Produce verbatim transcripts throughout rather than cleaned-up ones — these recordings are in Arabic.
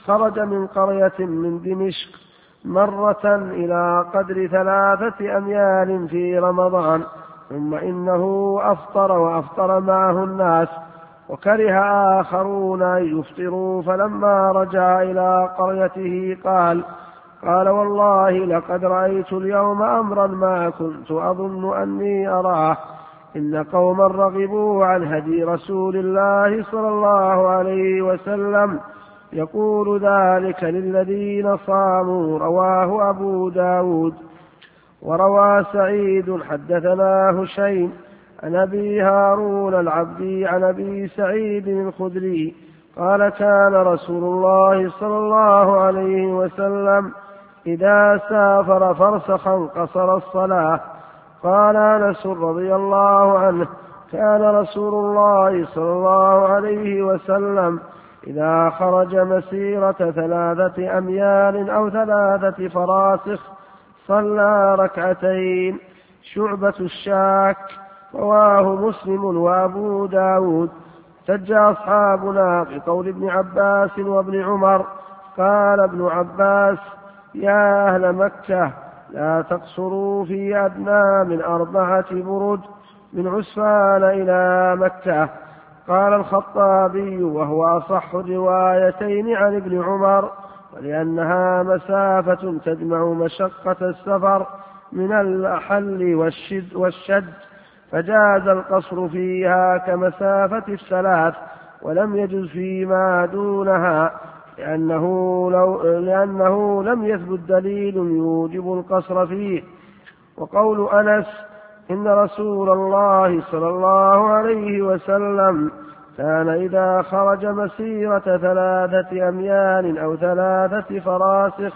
خرج من قرية من دمشق مرة إلى قدر ثلاثة أميال في رمضان، ثم إنه أفطر وأفطر معه الناس، وكره آخرون أن يفطروا، فلما رجع إلى قريته قال قال والله لقد رأيت اليوم أمرا ما كنت أظن أني أراه، إن قوما رغبوا عن هدي رسول الله صلى الله عليه وسلم، يقول ذلك للذين صاموا. رواه أبو داود. وروى سعيد حدثنا هشيم عن أبي هارون العبدي عن أبي سعيد الخدري قال كان رسول الله صلى الله عليه وسلم إذا سافر فرسخا قصر الصلاة. قال أنس رضي الله عنه كان رسول الله صلى الله عليه وسلم إذا خرج مسيرة ثلاثة أميال أو ثلاثة فراسخ صلى ركعتين. شعبة الشاك. رواه مسلم وأبو داود. احتج أصحابنا بقول ابن عباس وابن عمر. قال ابن عباس يا أهل مكة لا تقصروا في أدنى من أربعة برد من عسفان إلى مكة. قال الخطابي وهو أصح الروايتين عن ابن عمر، ولأنها مسافة تجمع مشقة السفر من الأحل والشد, والشد فجاز القصر فيها كمسافة الثلاث، ولم يجز فيما دونها لأنه, لو لأنه لم يثبت دليل يوجب القصر فيه. وقول أنس إن رسول الله صلى الله عليه وسلم كان إذا خرج مسيرة ثلاثة أميال أو ثلاثة فراسخ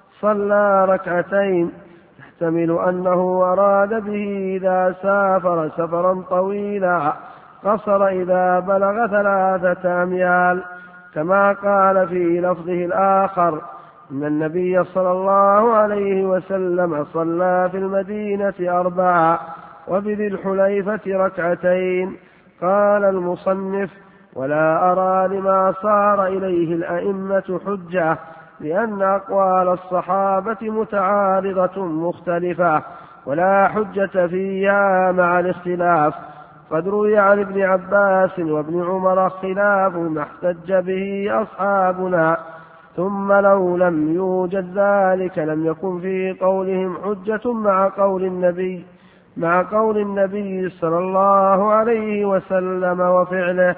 صلى ركعتين، يحتمل أنه أراد به إذا سافر سفرا طويلا قصر إذا بلغ ثلاثة أميال، كما قال في لفظه الآخر إن النبي صلى الله عليه وسلم صلى في المدينة أربعة وبذي الحليفة ركعتين. قال المصنف ولا أرى لما صار إليه الأئمة حجة، لأن أقوال الصحابة متعارضة مختلفة ولا حجة فيها مع الاختلاف. قد روي عن ابن عباس وابن عمر خلاف ما احتج به أصحابنا، ثم لو لم يوجد ذلك لم يكن في قولهم حجة مع قول النبي مع قول النبي صلى الله عليه وسلم وفعله.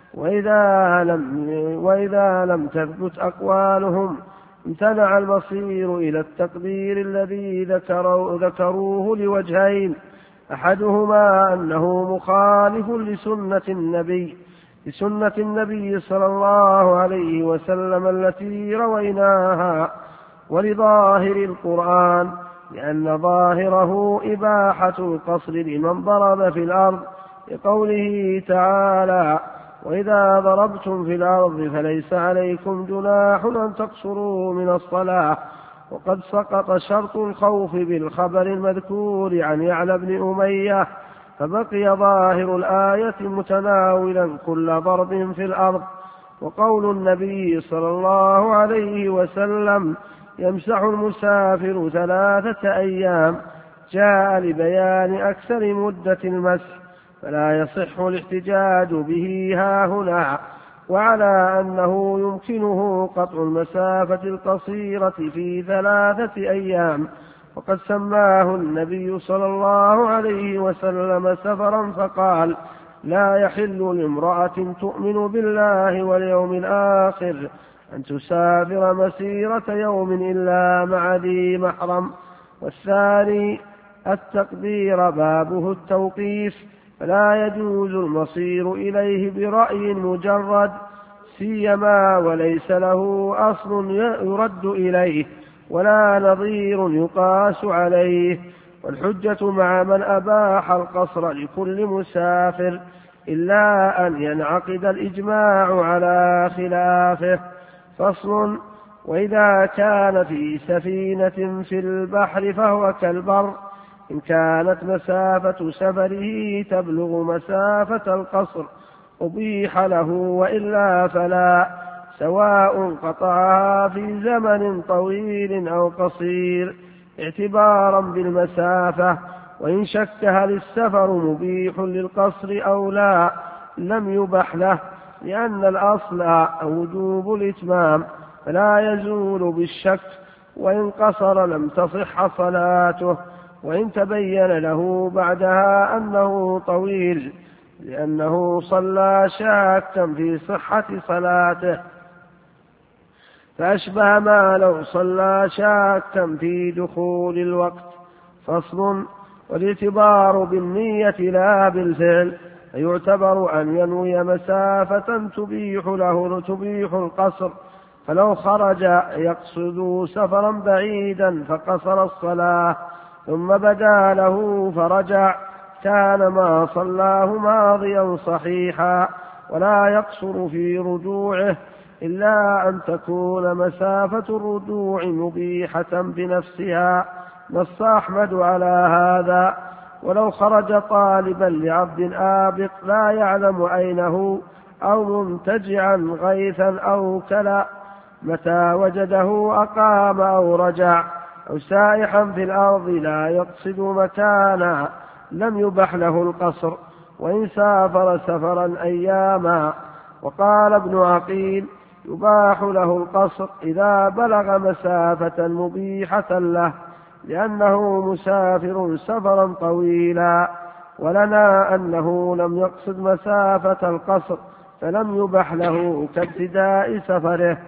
وإذا لم, وإذا لم تثبت أقوالهم امتنع المصير إلى التقدير الذي ذكروا ذكروه لوجهين، أحدهما أنه مخالف لسنة النبي لسنة النبي صلى الله عليه وسلم التي رويناها، ولظاهر القرآن لأن ظاهره إباحة القصر لمن ضرب في الأرض، لقوله تعالى وإذا ضربتم في الأرض فليس عليكم جناح أن تقصروا من الصلاة. وقد سقط شرط الخوف بالخبر المذكور عن يعلى بن أمية، فبقي ظاهر الآية متناولا كل ضرب في الأرض. وقول النبي صلى الله عليه وسلم يمسح المسافر ثلاثة أيام جاء لبيان أكثر مدة المسح، فلا يصح الاحتجاج به هاهنا، وعلى أنه يمكنه قطع المسافة القصيرة في ثلاثة أيام. وقد سماه النبي صلى الله عليه وسلم سفرا، فقال لا يحل لامرأة تؤمن بالله واليوم الآخر أن تسافر مسيرة يوم إلا مع ذي محرم. والثاني التقدير بابه التوقيف، فلا يجوز المصير إليه برأي مجرد، سيما وليس له أصل يرد إليه ولا نظير يقاس عليه. والحجة مع من أباح القصر لكل مسافر، إلا أن ينعقد الإجماع على خلافه. فصل. وإذا كان في سفينة في البحر فهو كالبر، إن كانت مسافة سفره تبلغ مسافة القصر أبيح له، وإلا فلا، سواء قطعها في زمن طويل أو قصير اعتبارا بالمسافة. وإن شك هل السفر مبيح للقصر أو لا لم يبح له، لأن الأصل وجوب الإتمام فلا يزول بالشك، وإن قصر لم تصح صلاته، وإن تبين له بعدها أنه طويل لأنه صلى شاكا في صحة صلاته، فأشبه ما لو صلى شاكا في دخول الوقت. فصل. والاعتبار بالنية لا بالفعل، فيعتبر أن ينوي مسافة تبيح له تبيح القصر، فلو خرج يقصد سفرا بعيدا فقصر الصلاة ثم بدا له فرجع كان ما صلاه ماضيا صحيحا، ولا يقصر في رجوعه إلا أن تكون مسافة الرجوع مبيحة بنفسها. نص أحمد على هذا. ولو خرج طالبا لعبد آبق لا يعلم أينه أو منتجعا غيثا أو كلا، متى وجده أقام أو رجع، أو سائحا في الأرض لا يقصد مكانا لم يبح له القصر، وإن سافر سفرا أياما. وقال ابن عقيل يباح له القصر إذا بلغ مسافة مبيحة له، لأنه مسافر سفرا طويلا. ولنا أنه لم يقصد مسافة القصر فلم يبح له كابتداء سفره،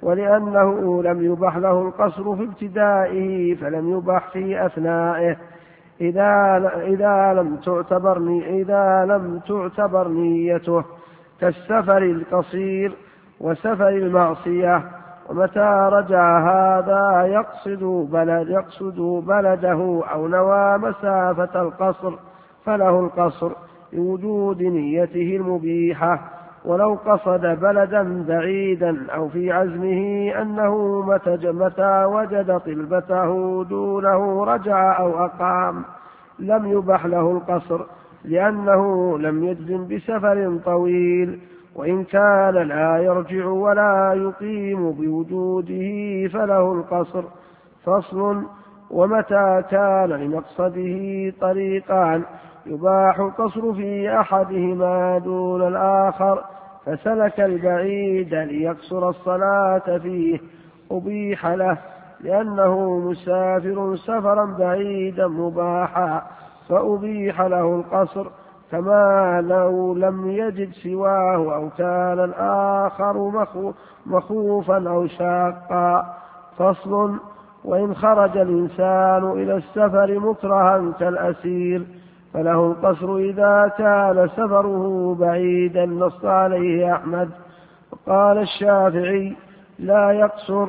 ولأنه لم يبح له القصر في ابتدائه فلم يبح في أثنائه إذا, إذا, لم تعتبر إذا لم تعتبر نيته، كالسفر القصير وسفر المعصية. ومتى رجع هذا يقصد, بلد يقصد بلده أو نوى مسافة القصر فله القصر لوجود نيته المبيحة. ولو قصد بلدا بعيدا أو في عزمه أنه متى وجد طلبته دونه رجع أو أقام لم يبح له القصر، لأنه لم يجزم بسفر طويل، وإن كان لا يرجع ولا يقيم بوجوده فله القصر. فصل. ومتى كان لمقصده طريقان يباح القصر في أحدهما دون الآخر، فسلك البعيد ليقصر الصلاة فيه أبيح له، لأنه مسافر سفرا بعيدا مباحا فأبيح له القصر، كما لو لم يجد سواه أو كان الآخر مخوفا أو شاقا. فصل. وإن خرج الإنسان إلى السفر مكرها كالأسير فله القصر إذا كان سفره بعيدا، نص عليه أحمد. وقال الشافعي لا يقصر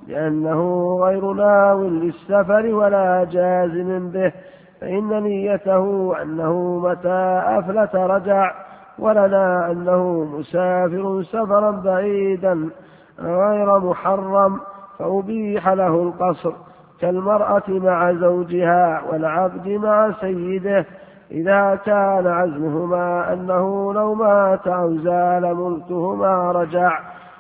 لأنه غير ناو للسفر ولا جازم به، فإن نيته أنه متى أفلت رجع. ولنا أنه مسافر سفرا بعيدا غير محرم فأبيح له القصر، كالمرأة مع زوجها والعبد مع سيده، إذا كان عزمهما أنه لو مات أو زال ملكهما رجع.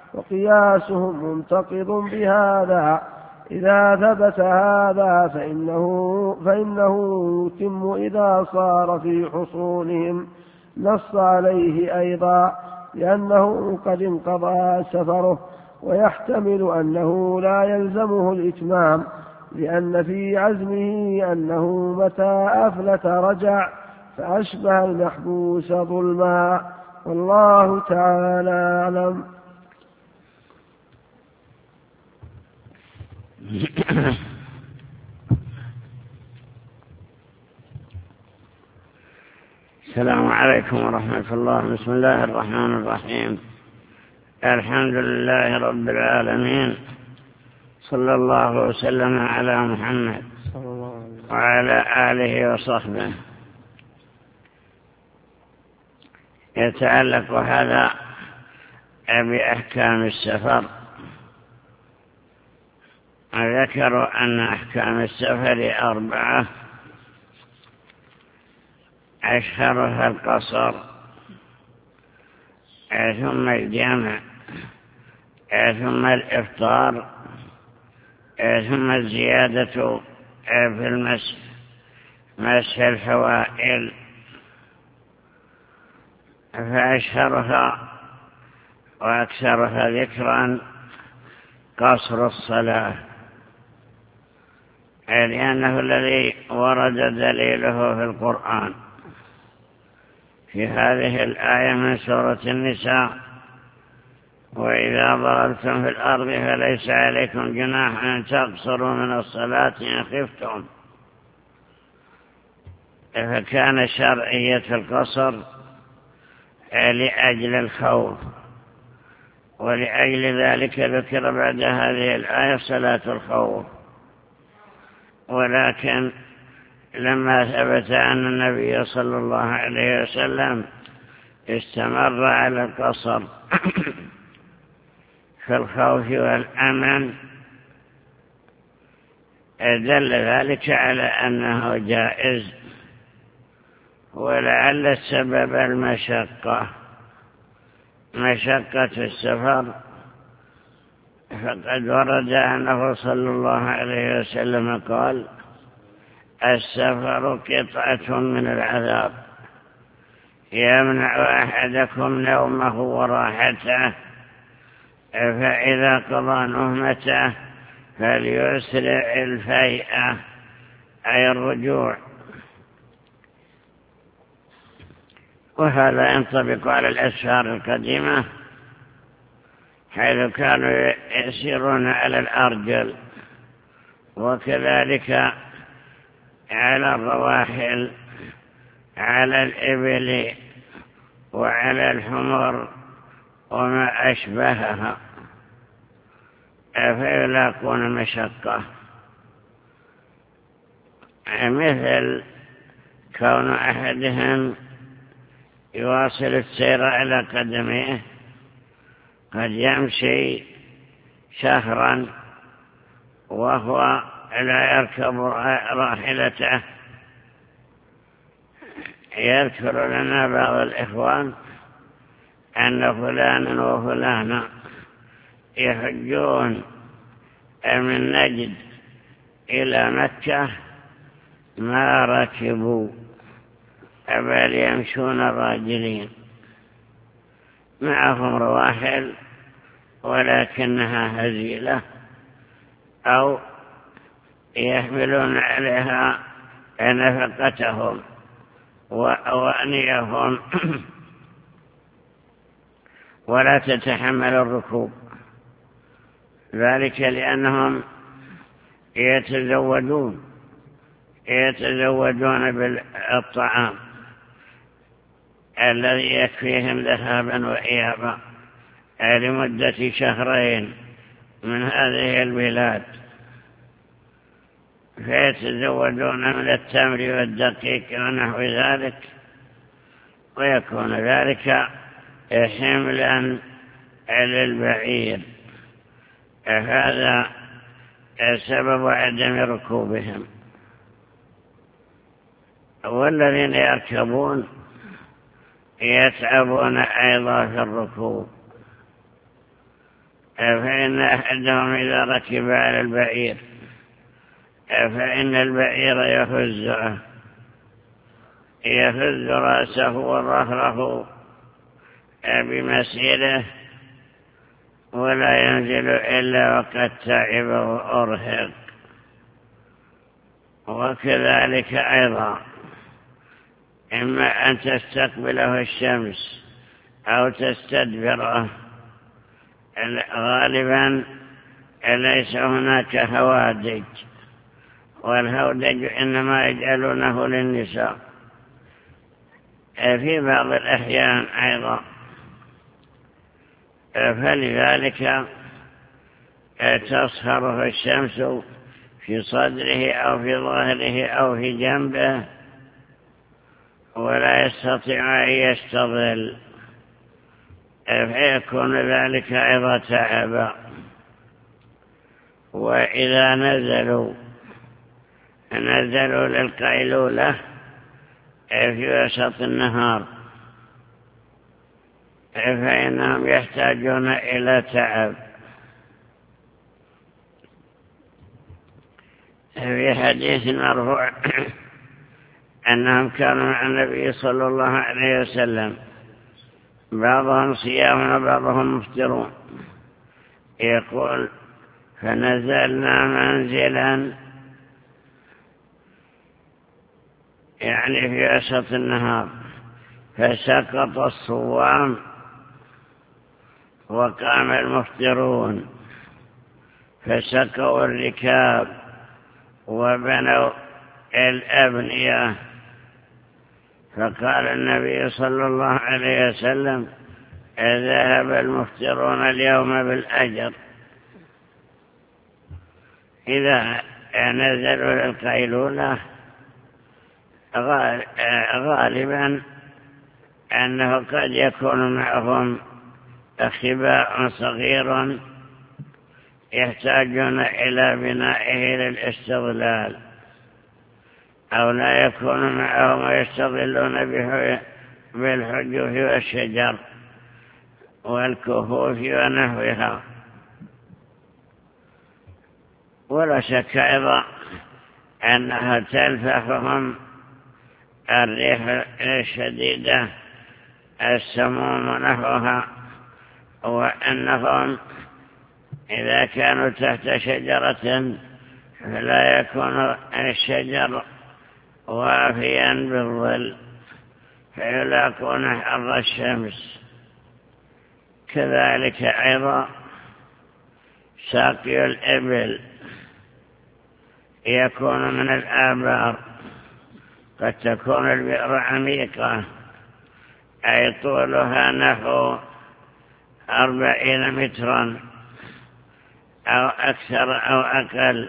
وقياسهم منتقض بهذا، إذا ثبت هذا فإنه, فإنه يتم إذا صار في حصونهم، نص عليه أيضا لأنه قد انقضى سفره. ويحتمل أنه لا يلزمه الإتمام، لأن في عزمه أنه متى أفلت رجع، فأشبه المحبوس ظلما. والله تعالى أعلم. السلام عليكم ورحمة الله. بسم الله الرحمن الرحيم. الحمد لله رب العالمين، صلى الله وسلم على محمد وعلى آله وصحبه. يتعلق هذا بأحكام السفر. ذكروا أن أحكام السفر أربعة، أشهرها القصر ثم الجمع ثم الإفطار، ثم الزيادة في المسح، مسح الحوائل. فأشهرها وأكثرها ذكرا قصر الصلاة، لأنه الذي ورد دليله في القرآن في هذه الآية من سورة النساء: وإذا ضربتم في الأرض فليس عليكم جناح أن تقصروا من الصلاة إن خفتم. فكان شرعية القصر لأجل الخوف، ولأجل ذلك ذكر بعد هذه الآية صلاة الخوف. ولكن لما ثبت أن النبي صلى الله عليه وسلم استمر على القصر في الخوف والأمن، دل ذلك على أنه جائز. ولعل السبب المشقة، مشقة السفر، فقد ورد أنه صلى الله عليه وسلم قال: السفر قطعة من العذاب يمنع أحدكم نومه وراحته، فإذا قضى نهمته فليسرع الفيئة، أي الرجوع. وهذا ينطبق على الأسفار القديمة، حيث كانوا يسيرون على الأرجل، وكذلك على الرواحل، على الإبل وعلى الحمر وما أشبهها، فيلاقون مشقة، مثل كون أحدهم يواصل السير على قدميه، قد يمشي شهرا وهو لا يركب راحلته. يذكر لنا بعض الإخوان أن فلانا وفلانا يحجون من نجد إلى مكة ما ركبوا، بل يمشون راجلين، معهم رواحل ولكنها هزيلة، أو يحملون عليها نفقتهم وأوانيهم ولا تتحمل الركوب، ذلك لأنهم يتزودون يتزودون بالطعام الذي يكفيهم ذهابا وإيابا لمدة شهرين من هذه البلاد، فيتزودون من التمر والدقيق ونحو ذلك، ويكون ذلك حملا للبعير. هذا سبب عدم ركوبهم. والذين يركبون يتعبون أيضا في الركوب، فإن أحدهم إذا ركب على البعير فإن البعير يهزه يهز رأسه وظهره بمسيره، ولا ينزل إلا وقد تعب وأرهق. وكذلك أيضا إما أن تستقبله الشمس أو تستدبره، غالبا ليس هناك هوادج، والهودج إنما يجعلونه للنساء. في بعض الأحيان أيضا، فلذلك تصهره الشمس في صدره أو في ظهره أو في جنبه، ولا يستطيع أن يستظل، فيكون ذلك أيضا تعبا. وإذا نزلوا نزلوا للقيلولة في وسط النهار، فإنهم يحتاجون إلى تعب في حديث مرفوع أنهم كانوا مع النبي صلى الله عليه وسلم بعضهم صيام وبعضهم مفطرون. يقول فنزلنا منزلا يعني في وسط النهار فسقط الصوام وقام المفطرون فسقوا الركاب وبنوا الأبنية. فقال النبي صلى الله عليه وسلم ذهب المفطرون اليوم بالأجر. إذا نزلوا للقيلولة غالبا أنه قد يكون معهم خباء صغير يحتاجون إلى بنائه للاستظلال، أو لا يكون معهم ويستظلون بالحجوف والشجر والكهوف ونحوها. ولا شك أيضا أنها تلفحهم الريح الشديدة السموم ونحوها، وأنهم إذا كانوا تحت شجرة فلا يكون الشجر وافيا بالظل فيلاقون حر الشمس. كذلك أيضا ساقي الإبل يكون من الآبار، قد تكون البئر عميقة أي طولها نحو أربعين مترا أو أكثر أو أقل،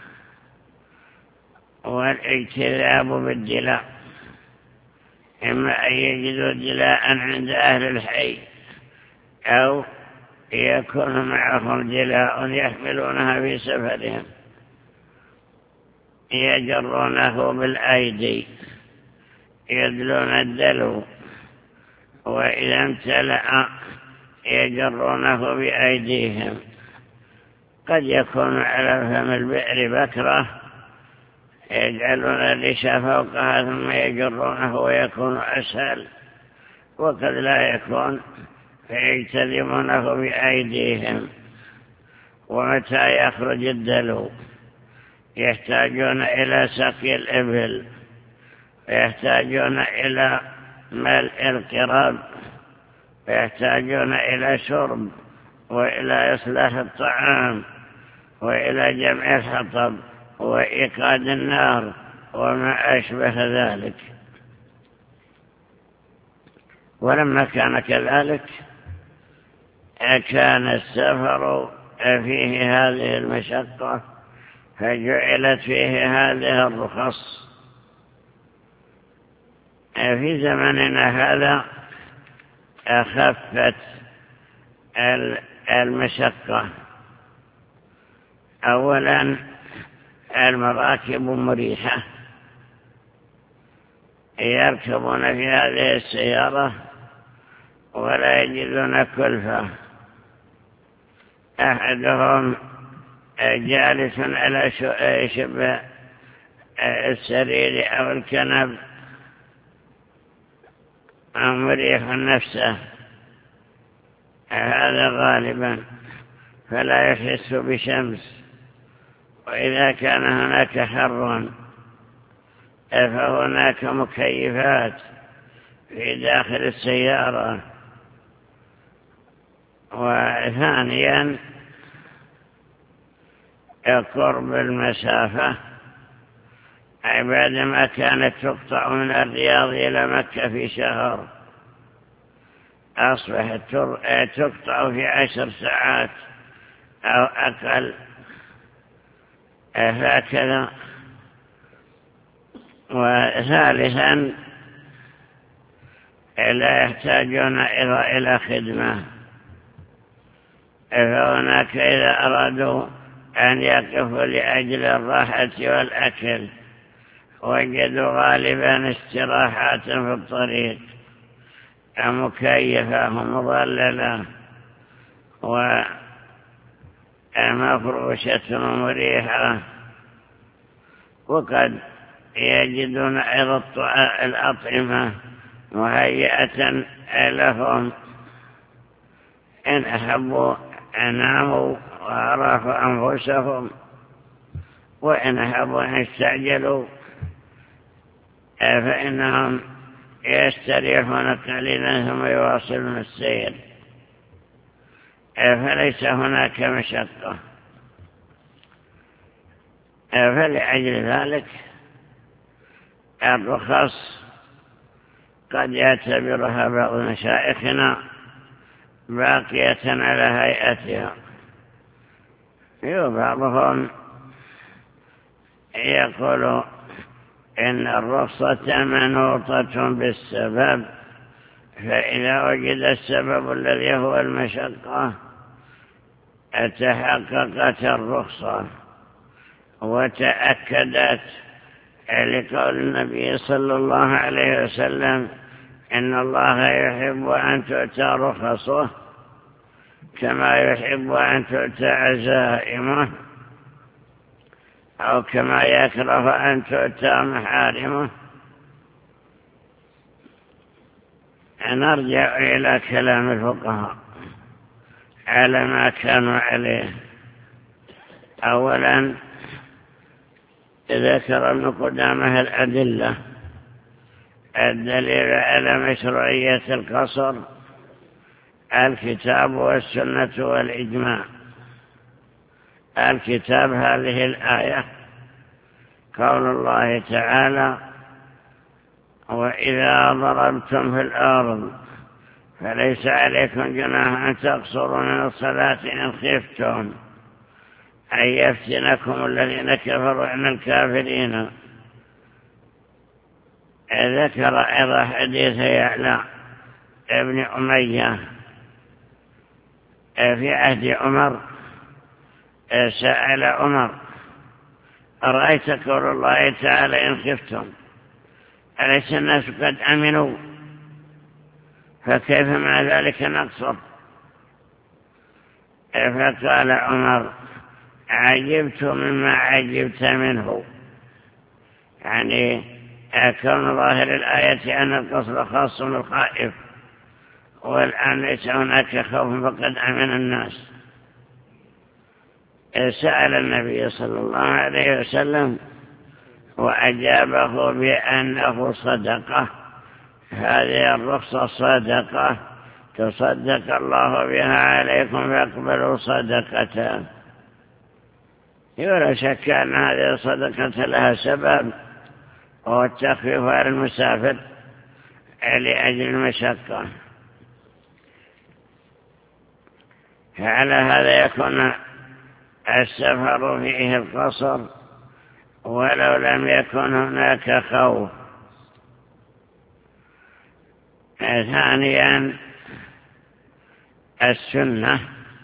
والاجتذاب بالدلاء إما أن يجدوا دلاء عند أهل الحي أو يكون معهم دلاء يحملونها في سفرهم يجرونه بالأيدي يدلون الدلو، وإذا امتلأ يجرونه بأيديهم. قد يكون على فم البئر بكرة يجعلون الريش فوقها ثم يجرونه ويكون أسهل، وقد لا يكون فيجتذبونه بأيديهم. ومتى يخرج الدلو يحتاجون إلى سقي الإبل، ويحتاجون إلى ملء القراب، ويحتاجون إلى شرب وإلى إصلاح الطعام وإلى جمع الحطب وإيقاد النار وما أشبه ذلك. ولما كان كذلك كان السفر فيه هذه المشقة فجعلت فيه هذه الرخص. في زمننا هذا أخفت المشقة. أولا المراكب مريحة، يركبون في هذه السيارة ولا يجدون كلفة. أحدهم جالس على شبه السرير أو الكنب مريح نفسه، هذا غالبا فلا يحس بشمس. وإذا كان هناك حر فهناك مكيفات في داخل السيارة. وثانيا قرب المسافة، أي بعدما كانت تقطع من الرياض إلى مكة في شهر أصبحت تقطع في عشر ساعات أو أقل، هكذا. وثالثا لا يحتاجون إلى خدمة، فهناك إذا أرادوا أن يقفوا لأجل الراحة والأكل وجدوا غالبا استراحات في الطريق مكيفة مظللة ومفروشة مريحة وقد يجدون أيضا الأطعمة مهيئة لهم إن أحبوا أناموا وأراحوا أنفسهم، وإن أحبوا أن يستعجلوا فإنهم يستريحون قليلا ثم يواصلون السير، فليس هناك مشقة. فلأجل ذلك الرخص قد يعتبرها بعض مشايخنا باقية على هيئتها، وبعضهم يقول إن الرخصة منوطة بالسبب، فإذا وجد السبب الذي هو المشقة تحققت الرخصة وتأكدت، لقول النبي صلى الله عليه وسلم إن الله يحب أن تؤتى رخصه كما يحب أن تؤتى عزائمه، أو كما يكره أن تؤتى محارمه. نرجع إلى كلام الفقهاء على ما كانوا عليه. أولا ذكر ابن قدامة الأدلة. الدليل على مشروعية القصر الكتاب والسنة والإجماع. الكتاب هذه الآية، قول الله تعالى: وإذا ضربتم في الأرض فليس عليكم جناح أن تقصروا من الصلاة إن خفتم أن يفتنكم الذين كفروا من الكافرين. ذكر أيضا حديث يعلى ابن أمية في عهد عمر، سأل عمر: أرأيت قول الله تعالى إن خفتم، أليس الناس قد أمنوا، فكيف مع ذلك نقصر؟ فقال عمر: عجبت مما عجبت منه، يعني كون ظاهر الآية أن القصر خاص بالخائف، والآن ليس هناك خوف فقد أمن الناس. سأل النبي صلى الله عليه وسلم وأجابه بأنه صدقة، هذه الرخصة صدقة تصدق الله بها عليكم فاقبلوا صدقته. ولا شك أن هذه الصدقة لها سبب، وهو التخفيف على المسافر لأجل المشقة. فعلى هذا يكون السفر فيه القصر ولو لم يكن هناك خوف. ثانيا السنة،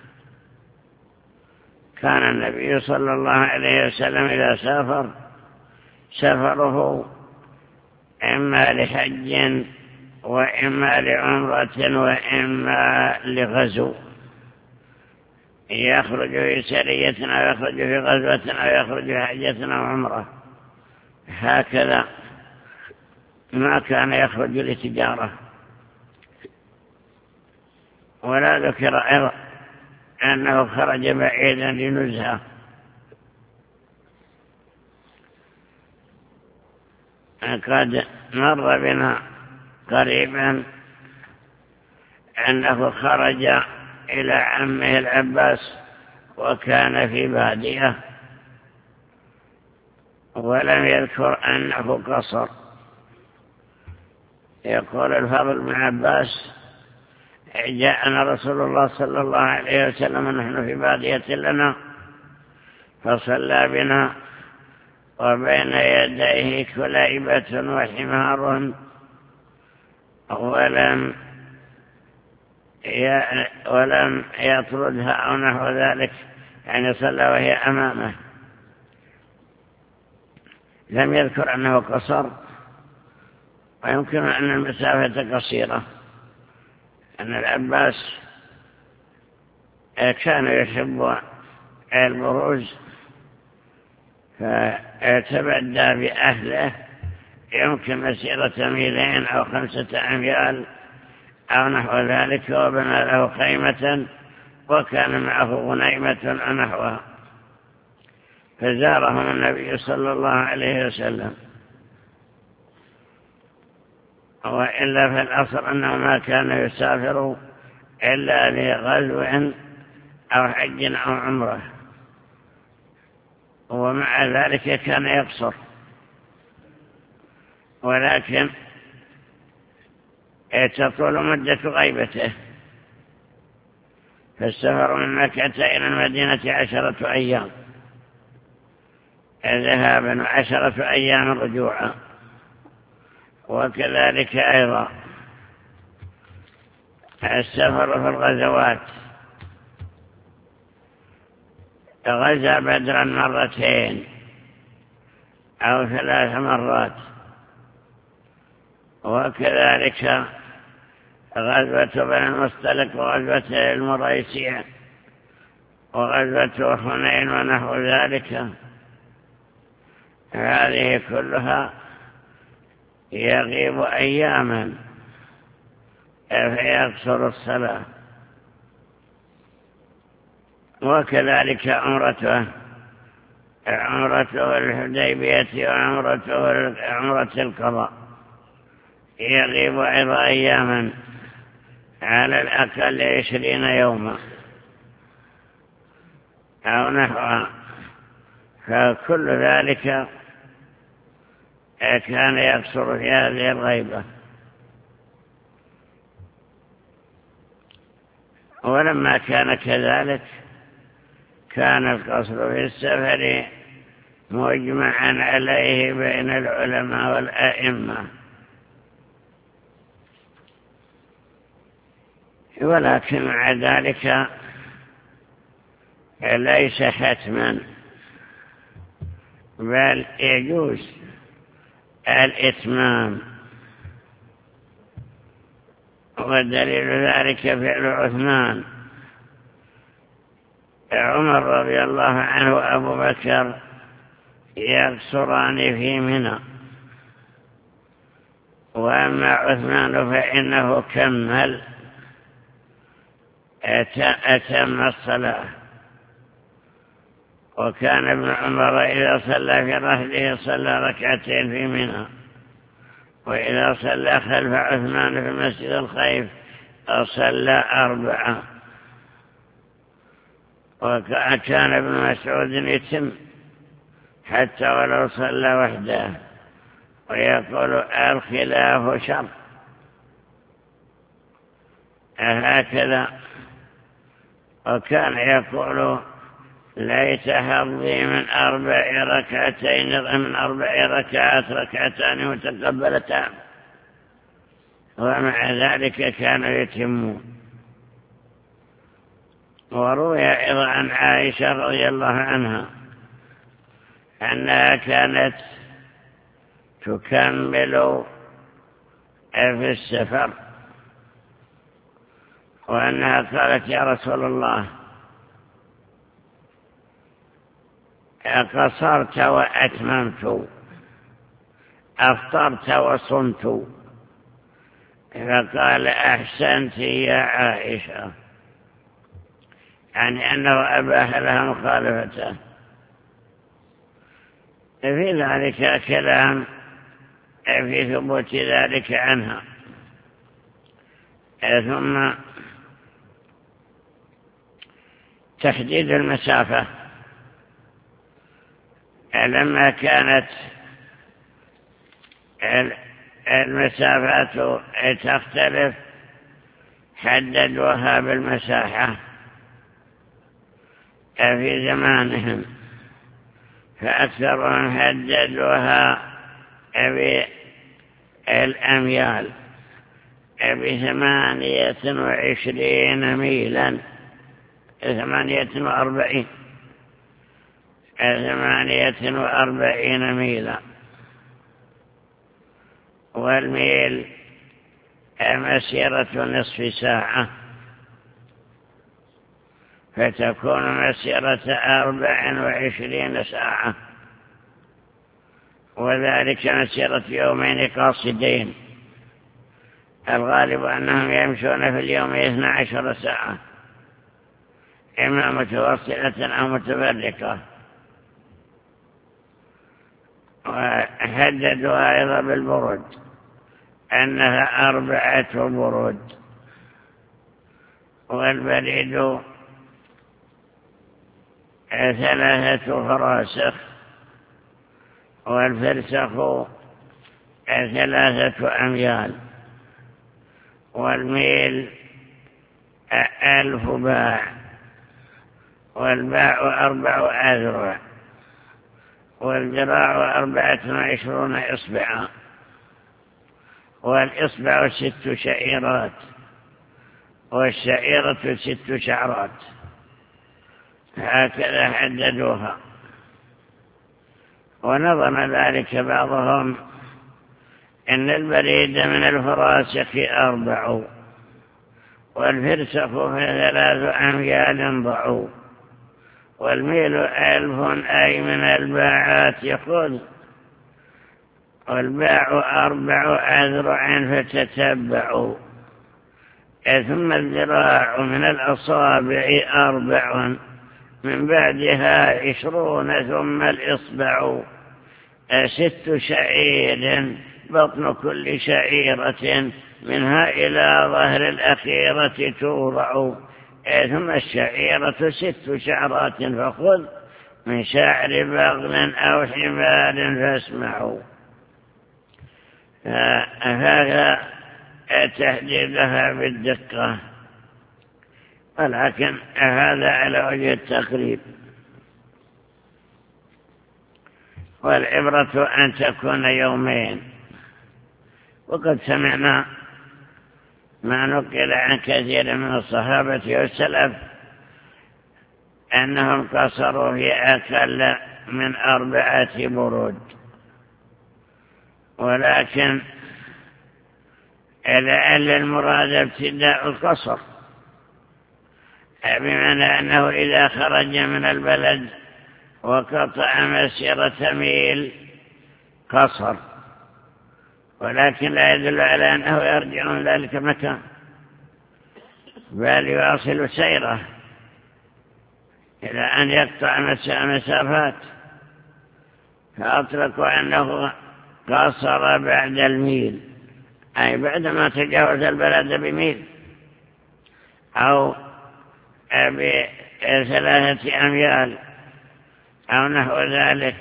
كان النبي صلى الله عليه وسلم إذا سافر سفره إما لحج وإما لعمرة وإما لغزو، يخرج في سرية أو يخرج في غزوة أو يخرج في حجة أو عمرة، هكذا ما كان يخرج لتجارة. ولا ذكر أيضا أنه خرج بعيدا لنزهة. قد مر بنا قريبا أنه خرج إلى عمه العباس وكان في بادية، ولم يذكر أنه قصر. يقول الفضل بن عباس: جاءنا رسول الله صلى الله عليه وسلم نحن في بادية لنا فصلى بنا وبين يديه كليبة وحمار، ولم ولم يطردها أو نحو ذلك، يعني صلى وهي أمامه. لم يذكر أنه قصر، ويمكن أن المسافة قصيرة، أن العباس كان يحب البروز، فتبدى بأهله يمكن مسيرة ميلين أو خمسة أميال أو نحو ذلك، وبنى له خيمة وكان معه غنيمة نحوها، فزارهم النبي صلى الله عليه وسلم. وإلا في الأصل أنه ما كان يسافر إلا لغزو أو حج أو عمره، ومع ذلك كان يقصر، ولكن تطول مدة غيبته، فالسفر من مكة إلى المدينة عشرة أيام ذهابا وعشرة أيام رجوعا، وكذلك أيضا السفر في الغزوات. غزا بدرا مرتين أو ثلاث مرات، وكذلك غزوة بني المصطلق وغزوة المريسية وغزوة حنين ونحو ذلك، هذه كلها يغيب أياما فيقصر الصلاة. وكذلك عمرته عمرته الحديبية وعمرته عمرة القضاء يغيب أيضا أياما على الأقل عشرين يوما أو نحوها، فكل ذلك كان يقصر في هذه الغيبة. ولما كان كذلك كان القصر في السفر مجمعا عليه بين العلماء والأئمة، ولكن مع ذلك ليس حتما، بل يجوز الإتمام، ودليل ذلك فعل عثمان. عمر رضي الله عنه وأبو بكر يقصران في منى، وأما عثمان فإنه كمل أتم الصلاة. وكان ابن عمر إذا صلى في رحله صلى ركعتين في منى، وإذا صلى خلف عثمان في مسجد الخيف صلى أربعة. وكان ابن مسعود يتم حتى ولو صلى وحده، ويقول الخلاف شر. هكذا. وكان يقول ليت حظي من أربع ركعتين من أربع ركعات ركعتان متقبلتان، ومع ذلك كانوا يتمون. وروي أيضا عن عائشة رضي الله عنها أنها كانت تكمل في السفر، وأنها قالت يا رسول الله قصرت وأتممت، أفطرت وصمت. فقال أحسنت يا عائشة، يعني أنه أباح لها مخالفته. في ذلك كلام في ثبوت ذلك عنها. ثم تحديد المسافة، لما كانت المسافات تختلف حددوها بالمساحة في زمانهم، فأكثرهم حددوها بالأميال بثمانية وعشرين ميلا، ثمانية وأربعين ثمانية وأربعين ميلا. والميل مسيرة نصف ساعة، فتكون مسيرة أربع وعشرين ساعة وذلك مسيرة يومين قاصدين، الغالب أنهم يمشون في اليوم اثنتا عشرة ساعة، إما متوصلة أو متفرقة. وحددوا أيضا بالبرود أنها أربعة برود، والبريد ثلاثة فراسخ، والفرسخ ثلاثة أميال، والميل ألف باع، والباع أربع أذرع، والذراع أربعة وعشرون إصبعا، والإصبع ست شعيرات، والشعيرة ست شعرات. هكذا حددوها. ونظم ذلك بعضهم إن البريد من الفراسخ أربع، والفرسخ في ثلاث أميال ضعوا، والميل ألف أي من الباعات يخذ، والباع أربع أذرع فتتبعوا، ثم الذراع من الأصابع أربع، من بعدها عشرون، ثم الإصبع ست شعير، بطن كل شعيرة منها إلى ظهر الأخيرة توضع، ثم الشعيرة ست شعرات، فخذ من شعر بغل أو حمار فاسمعوا. هذا تحديدها بالدقة، ولكن هذا على وجه التقريب. والعبرة أن تكون يومين. وقد سمعنا ما نقل عن كثير من الصحابة والسلف أنهم قصروا في أقل من أربعة برود، ولكن لعل المراد ابتداء القصر، بمعنى أنه إذا خرج من البلد وقطع مسيرة ميل قصر، ولكن لا يدل على أنه يرجع من ذلك مكان، بل يواصل سيره إلى أن يقطع مسافات. فأطلقوا أنه قصر بعد الميل، أي بعدما تجاوز البلد بميل أو بثلاثة أميال أو نحو ذلك.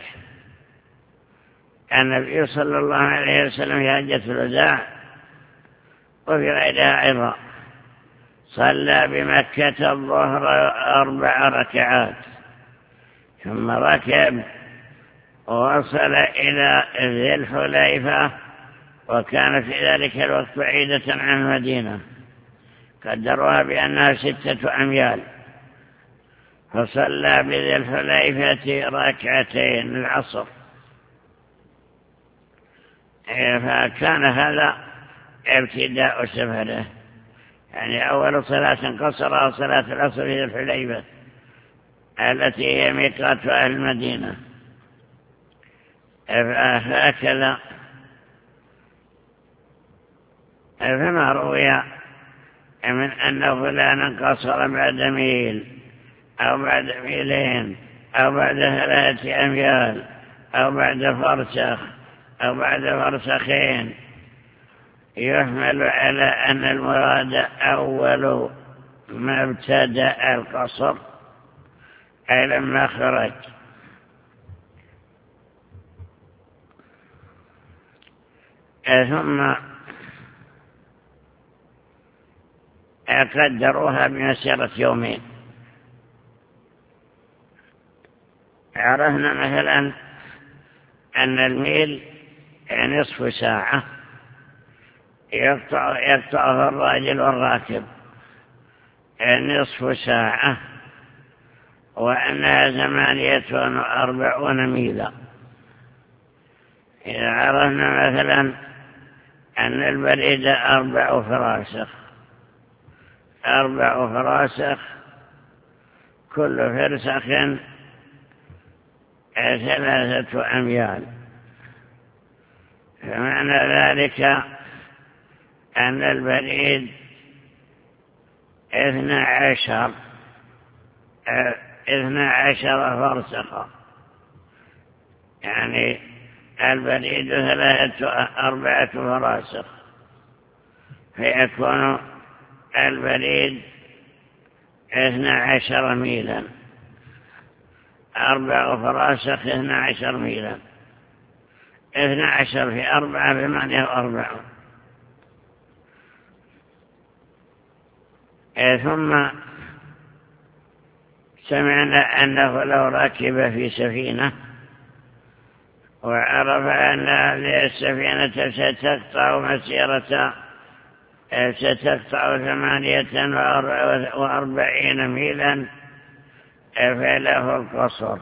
النبي صلى الله عليه وسلم في حجة الوداع وفي غيرها أيضا صلى بمكة الظهر أربع ركعات، ثم ركب ووصل إلى ذي الحليفة، وكان في ذلك الوقت بعيدة عن المدينة، قدروها بأنها ستة أميال، فصلى بذي الحليفة ركعتين العصر. فكان هذا ابتداء سفره، يعني أول صلاة قصرها صلاة العصر في الحليفة التي هي ميقات أهل المدينة. فهكذا فما روي من أن فلانا قصر بعد ميل أو بعد ميلين أو بعد ثلاثة أميال أو بعد فرسخ أو بعد فرسخين، يحمل على أن المراد أول ما ابتدأ القصر، أي لما خرج. ثم قدروها بمسيرة يومين. عرفنا مثلا أن الميل نصف ساعة يقطع يقطعه الراجل والراكب، نصف ساعة، وأنها ثمانية وأربعون ميلا. إذا عرفنا مثلا أن البريد أربع فراسخ، أربع فراسخ كل فرسخ ثلاثة أميال، فمعنى ذلك أن البريد اثنى عشر اثنى عشر فرسخا، يعني البريد ثلاثة أربعة فراسخ، فيكون البريد اثنى عشر ميلا، أربع فراسخ اثنى عشر ميلا، اثنى عشر في أربعة بمعنى أربع. ثم سمعنا أنه لو ركب في سفينة وعرف أن هذه السفينة ستقطع مسيرة ستقطع ثمانية وأربعين ميلا فله القصر،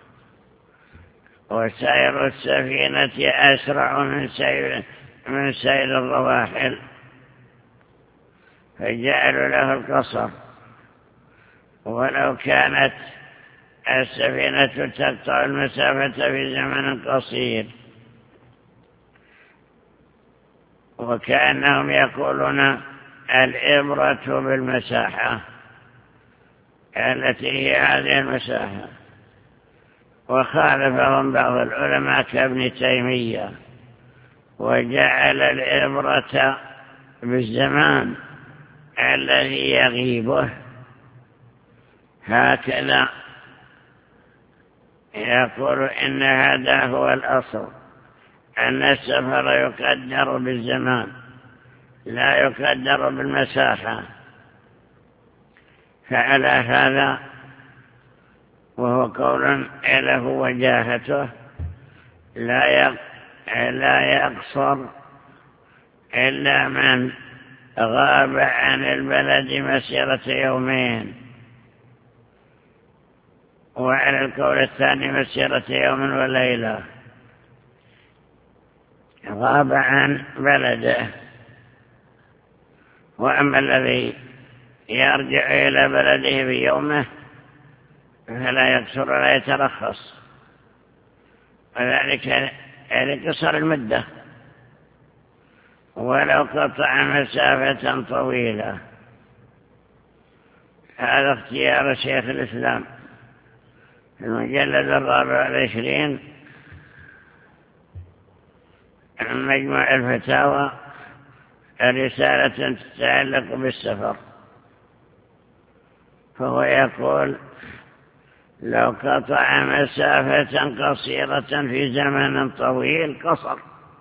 وسير السفينة أسرع من سير من سير الرواحل، فجعلوا له القصر. ولو كانت السفينة تقطع المسافة في زمن قصير، وكأنهم يقولون الإبرة بالمساحة التي هي هذه المساحة. وخالفهم بعض العلماء كابن تيمية، وجعل الإبرة بالزمان الذي يغيبه. هكذا يقول إن هذا هو الأصل، أن السفر يقدر بالزمان لا يقدر بالمساحة. فعلى هذا، وهو قول له وجاهته، لا لا يقصر إلا من غاب عن البلد مسيرة يومين، وعلى القول الثاني مسيرة يوم وليلة، غاب عن بلده. وأما الذي يرجع إلى بلده بيومه فلا يقصر ولا يترخص، وذلك لقصر المدة ولو قطع مسافة طويلة. هذا اختيار شيخ الإسلام في المجلد الرابع والعشرين من مجموع الفتاوى، رسالة تتعلق بالسفر. فهو يقول: لو قطع مسافة قصيرة في زمن طويل قصر،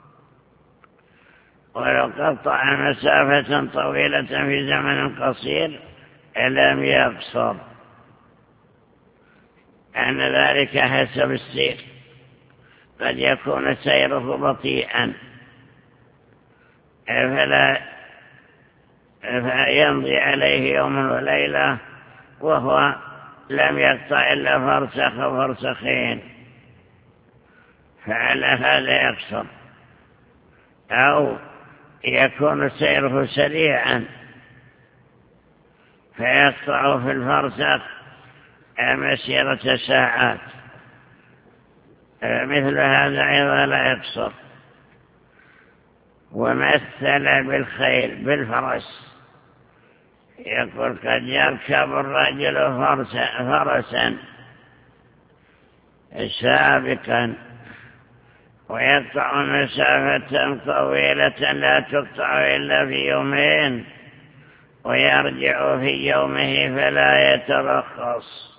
ولو قطع مسافة طويلة في زمن قصير لم يقصر، أن ذلك حسب السير. قد يكون سيره بطيئا فلا فيمضي عليه يوم وليلة وهو لم يقطع إلا فرسخ فرسخين، فعلى هذا يقصر. أو يكون سيره سريعا فيقطع في الفرسخ مسيرة ساعات، مثل هذا أيضا لا يقصر. ومثل بالخيل بالفرس، يقول: قد يركب الرجل فرسا سابقا ويقطع مسافة طويلة لا تقطع إلا في يومين، ويرجع في يومه فلا يترخص.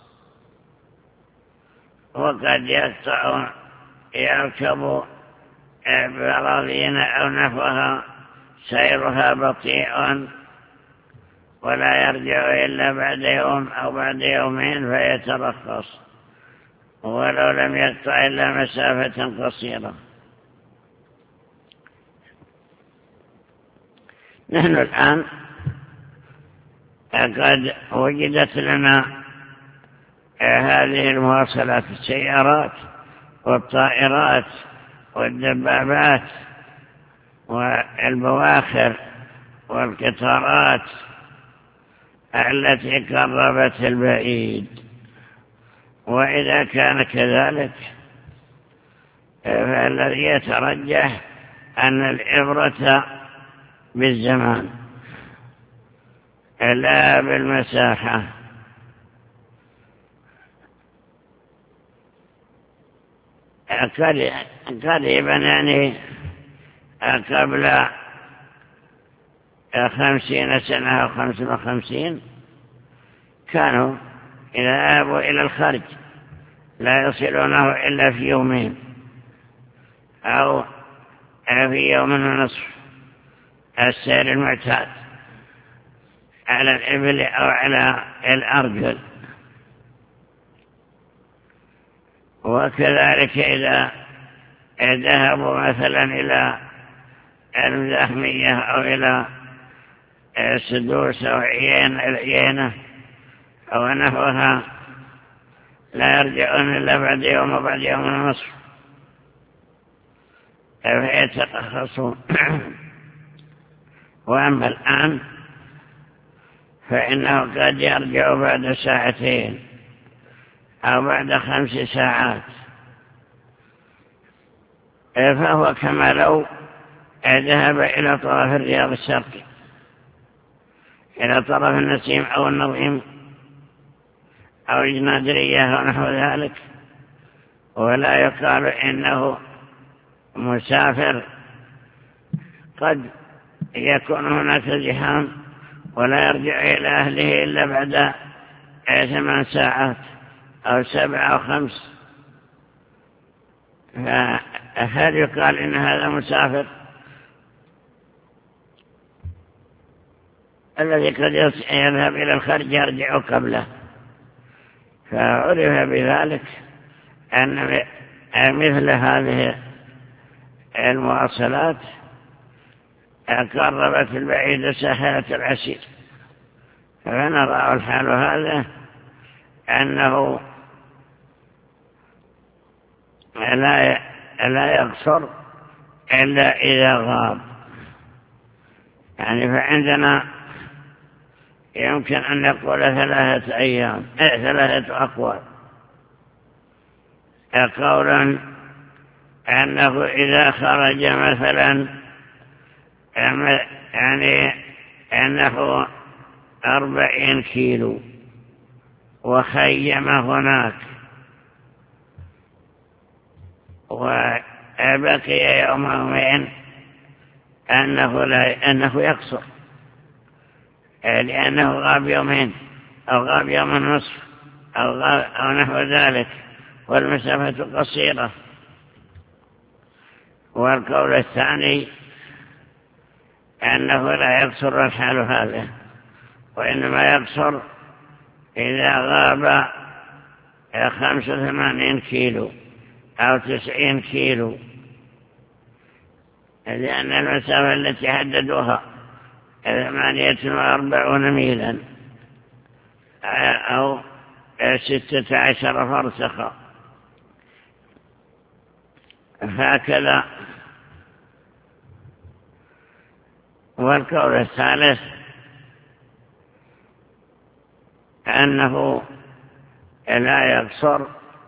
وقد يقطع يركب براذين أو نفها سيرها بطيء ولا يرجع إلا بعد يوم أو بعد يومين فيترخص، ولو لم يقطع إلا مسافة قصيرة. نحن الآن قد وجدت لنا هذه المواصلات، السيارات والطائرات والدبابات والبواخر والقطارات التي قربت البعيد. وإذا كان كذلك فالذي يترجح أن العبرة بالزمان لا بالمساحة. قريبا يعني قبل خمسين سنة أو خمس وخمسين كانوا إذا ذهبوا إلى الخارج لا يصلونه إلا في يومين أو في يوم ونصف السير المعتاد على الإبل أو على الأرجل. وكذلك إذا ذهبوا مثلا إلى المزاحمية أو إلى السدوس أو عيينة أو نحوها لا يرجعون إلا بعد يوم وبعد يوم ونصف فيترخصون. وأما الآن فإنه قد يرجع بعد ساعتين أو بعد خمس ساعات، فهو كما لو ذهب إلى طرف الرياض الشرقي إلى طرف النسيم أو النظيم أو الجنادرية أو نحو ذلك، ولا يقال إنه مسافر. قد يكون هناك زحام ولا يرجع إلى أهله إلا بعد ثمان ساعات أو سبع أو خمس، فهل يقال إن هذا مسافر؟ الذي قد يذهب إلى الخارج يرجع قبله. فعرف بذلك أن مثل هذه المواصلات قربت البعيد سهلة العسير. فنرى الحال هذا أنه لا لا يقصر إلا إذا غاب. يعني فعندنا يمكن أن نقول ثلاثة أيام أي ثلاثة أقوال. قولا أنه إذا خرج مثلا يعني أنه أربعين كيلو وخيم هناك وبقي يومين أنه, لا أنه يقصر لأنه غاب يومين أو غاب يوم ونصف أو, غاب أو نحو ذلك والمسافة قصيرة. والقول الثاني أنه لا يقصر الحال هذا، وإنما يقصر إذا غاب خمسة وثمانين كيلو أو تسعين كيلو، لأن المسافة التي حددوها ثمانية وأربعون ميلا أو ستة عشر فرسخا. هكذا. والقول الثالث أنه لا يقصر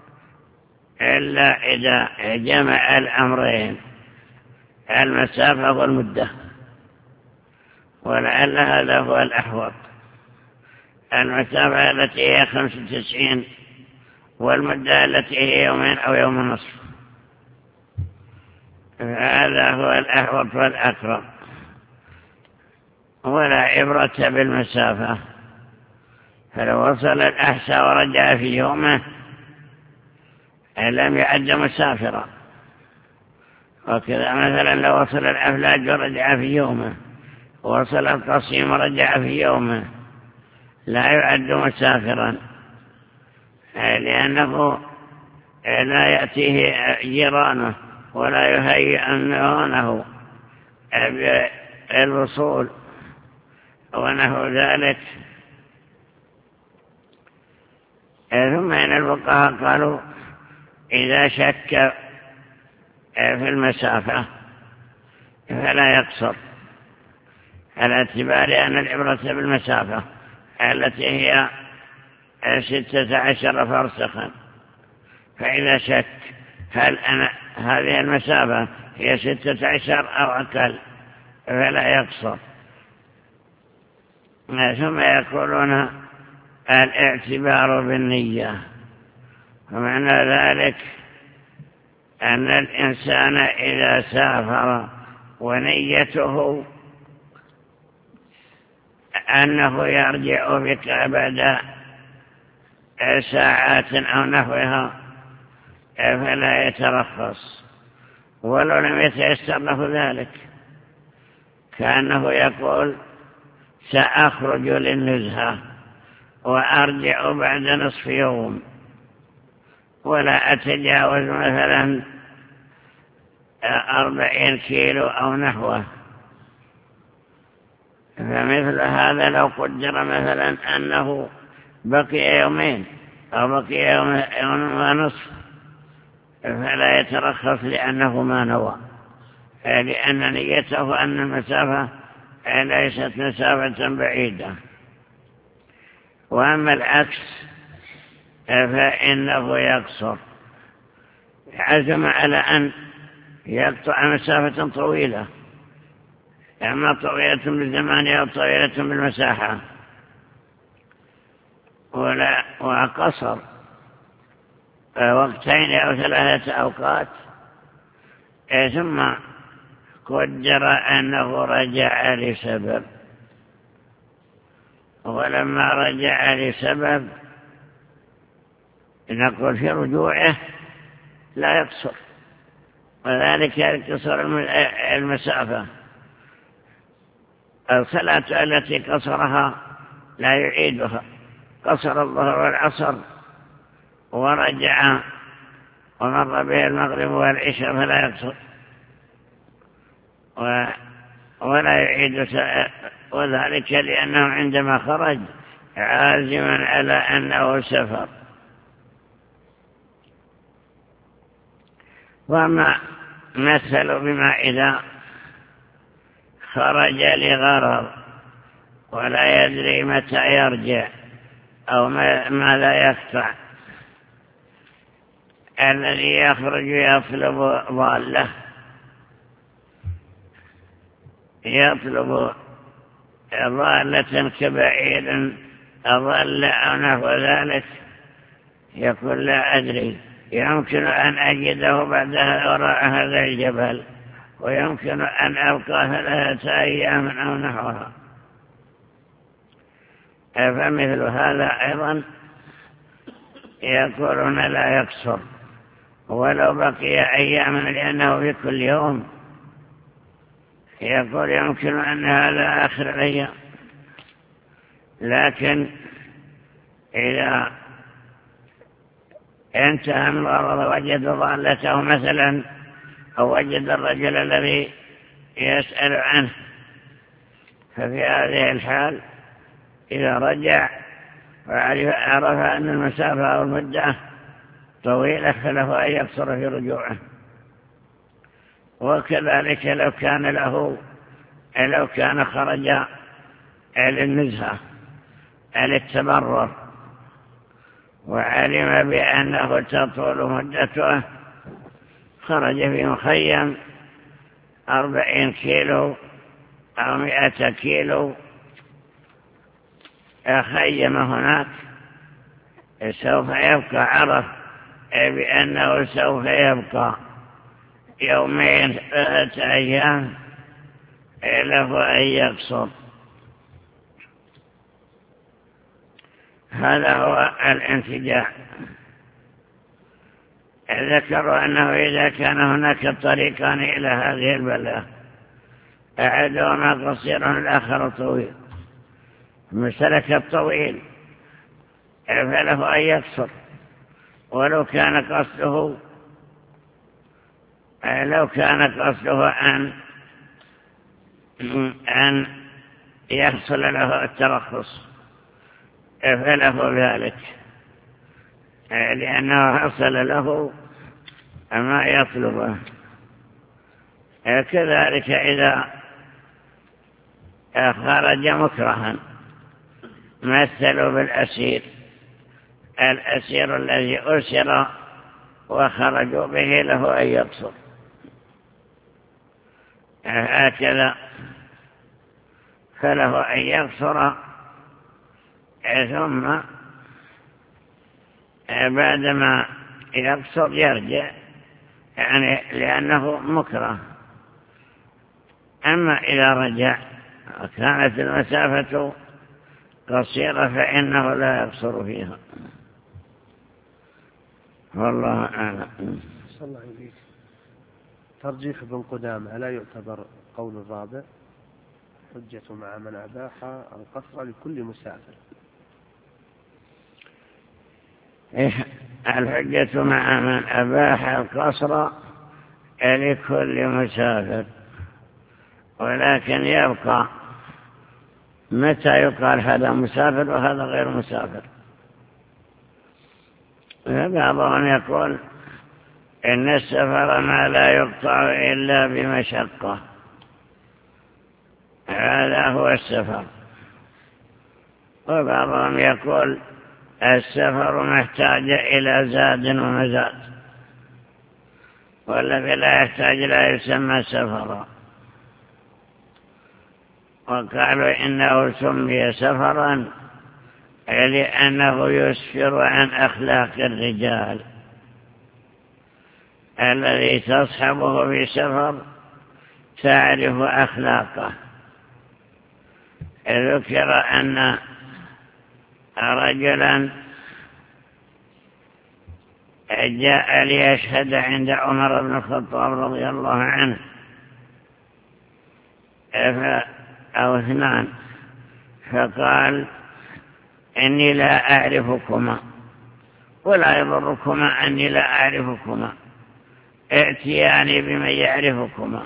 إلا إذا جمع الأمرين المسافة والمدة، ولعل هذا هو الأحوط. المسافة التي هي خمسة وتسعين والمدة التي هي يومين أو يوم ونصف، هذا هو الأحوط والأقرب. ولا عبرة بالمسافة، فلو وصل الأحساء ورجع في يومه لم يعد مسافرا. وكذا مثلا لو وصل الأفلاج ورجع في يومه، وصل القصيم ورجع في يومه، لا يعد مسافرا، لأنه لا يأتيه جيرانه ولا يهيئ أمنه بالوصول ونحو ذلك. ثم إن الفقهاء قالوا إذا شك في المسافة فلا يقصر، على اعتبار أن العبرة بالمسافة التي هي ستة عشر فرسخا. فإذا شك هل أنا هذه المسافة هي ستة عشر أو أقل فلا يقصر. ثم يقولون الاعتبار بالنية، ومعنى ذلك أن الإنسان إذا سافر ونيته أنه يرجع بك بعد ساعات أو نحوها فلا يترخص، ولو لم يتيسر له ذلك، كأنه يقول سأخرج للنزهة وأرجع بعد نصف يوم ولا أتجاوز مثلا أربعين كيلو أو نحوه. فمثل هذا لو قدر مثلا أنه بقي يومين أو بقي يوم, يوم ونصف فلا يترخص لأنه ما نوى، لأن نيته أن المسافة ليست مسافة بعيدة. وأما العكس فإنه يقصر، عزم على أن يقطع مسافة طويلة، إما طويلة بالزمان أو طويلة بالمساحة، ولا وقصر وقتين أو ثلاثة أوقات، ثم قدر أنه رجع لسبب، ولما رجع لسبب نقول في رجوعه لا يقصر، وذلك يقصر المسافة. الصلاة التي قصرها لا يعيدها، قصر الظهر والعصر ورجع ومر به المغرب والعشاء فلا يقصر ولا يعيد، وذلك لأنه عندما خرج عازما على أنه سفر. وما مثلوا بما إذا خرج لغرض ولا يدري متى يرجع أو ماذا يقطع، الذي يخرج يطلب ضالة يطلب ضالة كبعير أضل أو نحو ذلك، يقول لا أدري، يمكن أن أجده بعد وراء هذا الجبل، ويمكن أن أبقى ثلاثة أيام أو نحوها. فمثل هذا أيضا يقولون لا يقصر ولو بقي أياما، لأنه في كل يوم يقول يمكن أن هذا آخر الأيام، لكن إذا انتهى من غرض وجد ضالته مثلا، أو وجد الرجل الذي يسأل عنه، ففي هذه الحال إذا رجع وعرف أن المسافة أو المدة طويلة فله أن يقصر في رجوعه. وكذلك لو كان له لو كان خرج للنزهة للتبرر وعلم بأنه تطول مدته، خرج في مخيم أربعين كيلو أو مئة كيلو، خيم هناك، سوف يبقى، عرف بأنه سوف يبقى يومين ثلاثة أيام، له أن يقصر. هذا هو الانتجاع. ذكروا أنه إذا كان هناك طريقان إلى هذه البلدة، أحدهما قصير والآخر طويل، المسلك الطويل فله أن يقصر، ولو كان قصده لو كان قصده أن أن يحصل له الترخص فله ذلك، لأنه حصل له ما يطلبه. كذلك إذا خرج مكرها، مثلوا بالأسير، الأسير الذي أسر وخرجوا به له أن يقصر. هكذا فله أن يقصر ثم بعدما يقصر يرجع، يعني لأنه مكره. أما إذا رجع وكانت المسافة قصيرة فإنه لا يقصر فيها. والله أعلم. صلى الله عليه. ترجيح ابن قدامة لا يعتبر قول الرابع حجة مع من أباح القصر لكل مسافر. الحجة مع من أباح القصر لكل مسافر، ولكن يبقى متى يقال هذا مسافر وهذا غير مسافر. بعضهم يقول إن السفر ما لا يقطع إلا بمشقة، هذا هو السفر. وبعضهم يقول السفر محتاج إلى زاد ومزاد، والذي لا يحتاج لا يسمى سفرا. وقالوا إنه سمي سفرا لأنه يسفر عن أخلاق الرجال، الذي تصحبه في سفر تعرف أخلاقه. ذكر أن رجلا جاء ليشهد عند عمر بن الخطاب رضي الله عنه أو اثنان، فقال إني لا أعرفكما ولا يضركما أني لا أعرفكما، ائتياني بمن يعرفكما.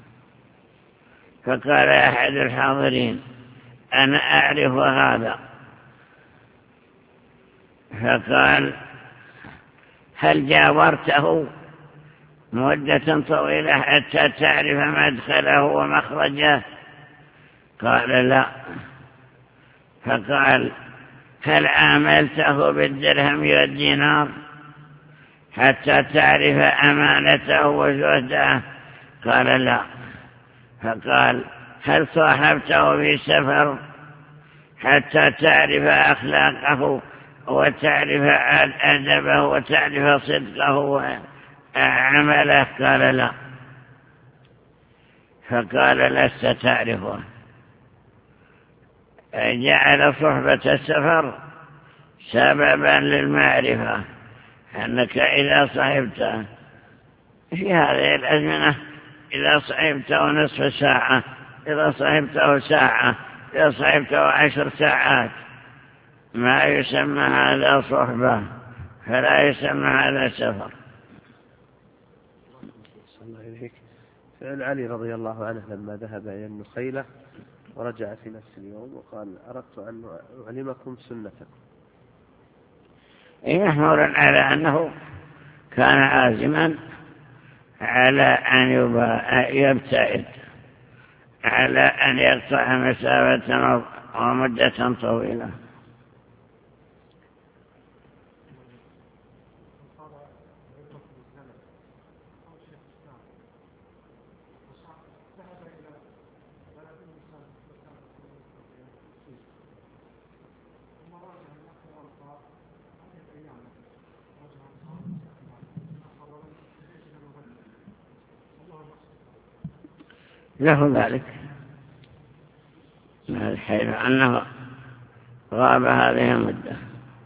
فقال أحد الحاضرين أنا أعرف هذا. فقال هل جاورته مدة طويلة حتى تعرف مدخله ومخرجه؟ قال لا. فقال هل عاملته بالدرهم والدينار حتى تعرف أمانته وزهده؟ قال لا. فقال هل صاحبته في سفر حتى تعرف أخلاقه وتعرف أدبه وتعرف صدقه وعمله؟ قال لا. فقال لست تعرفه. جعل صحبة السفر سببا للمعرفة، أنك إذا صحبته في هذه الأزمنة، إذا صحبته نصف ساعة، إذا صحبته ساعة، إذا صحبته عشر ساعات، ما يسمى هذا صحبة، فلا يسمى هذا سفر. صلى الله عليه. فعل علي رضي الله عنه لما ذهب إلى النخيلة ورجع في نفس اليوم وقال أردت أن أعلمكم سنتكم. محمول على أنه كان عازما على أن يبتعد، على أن يقطع مسافة ومدة طويلة. له ذلك حيث أنه غاب هذه المدة.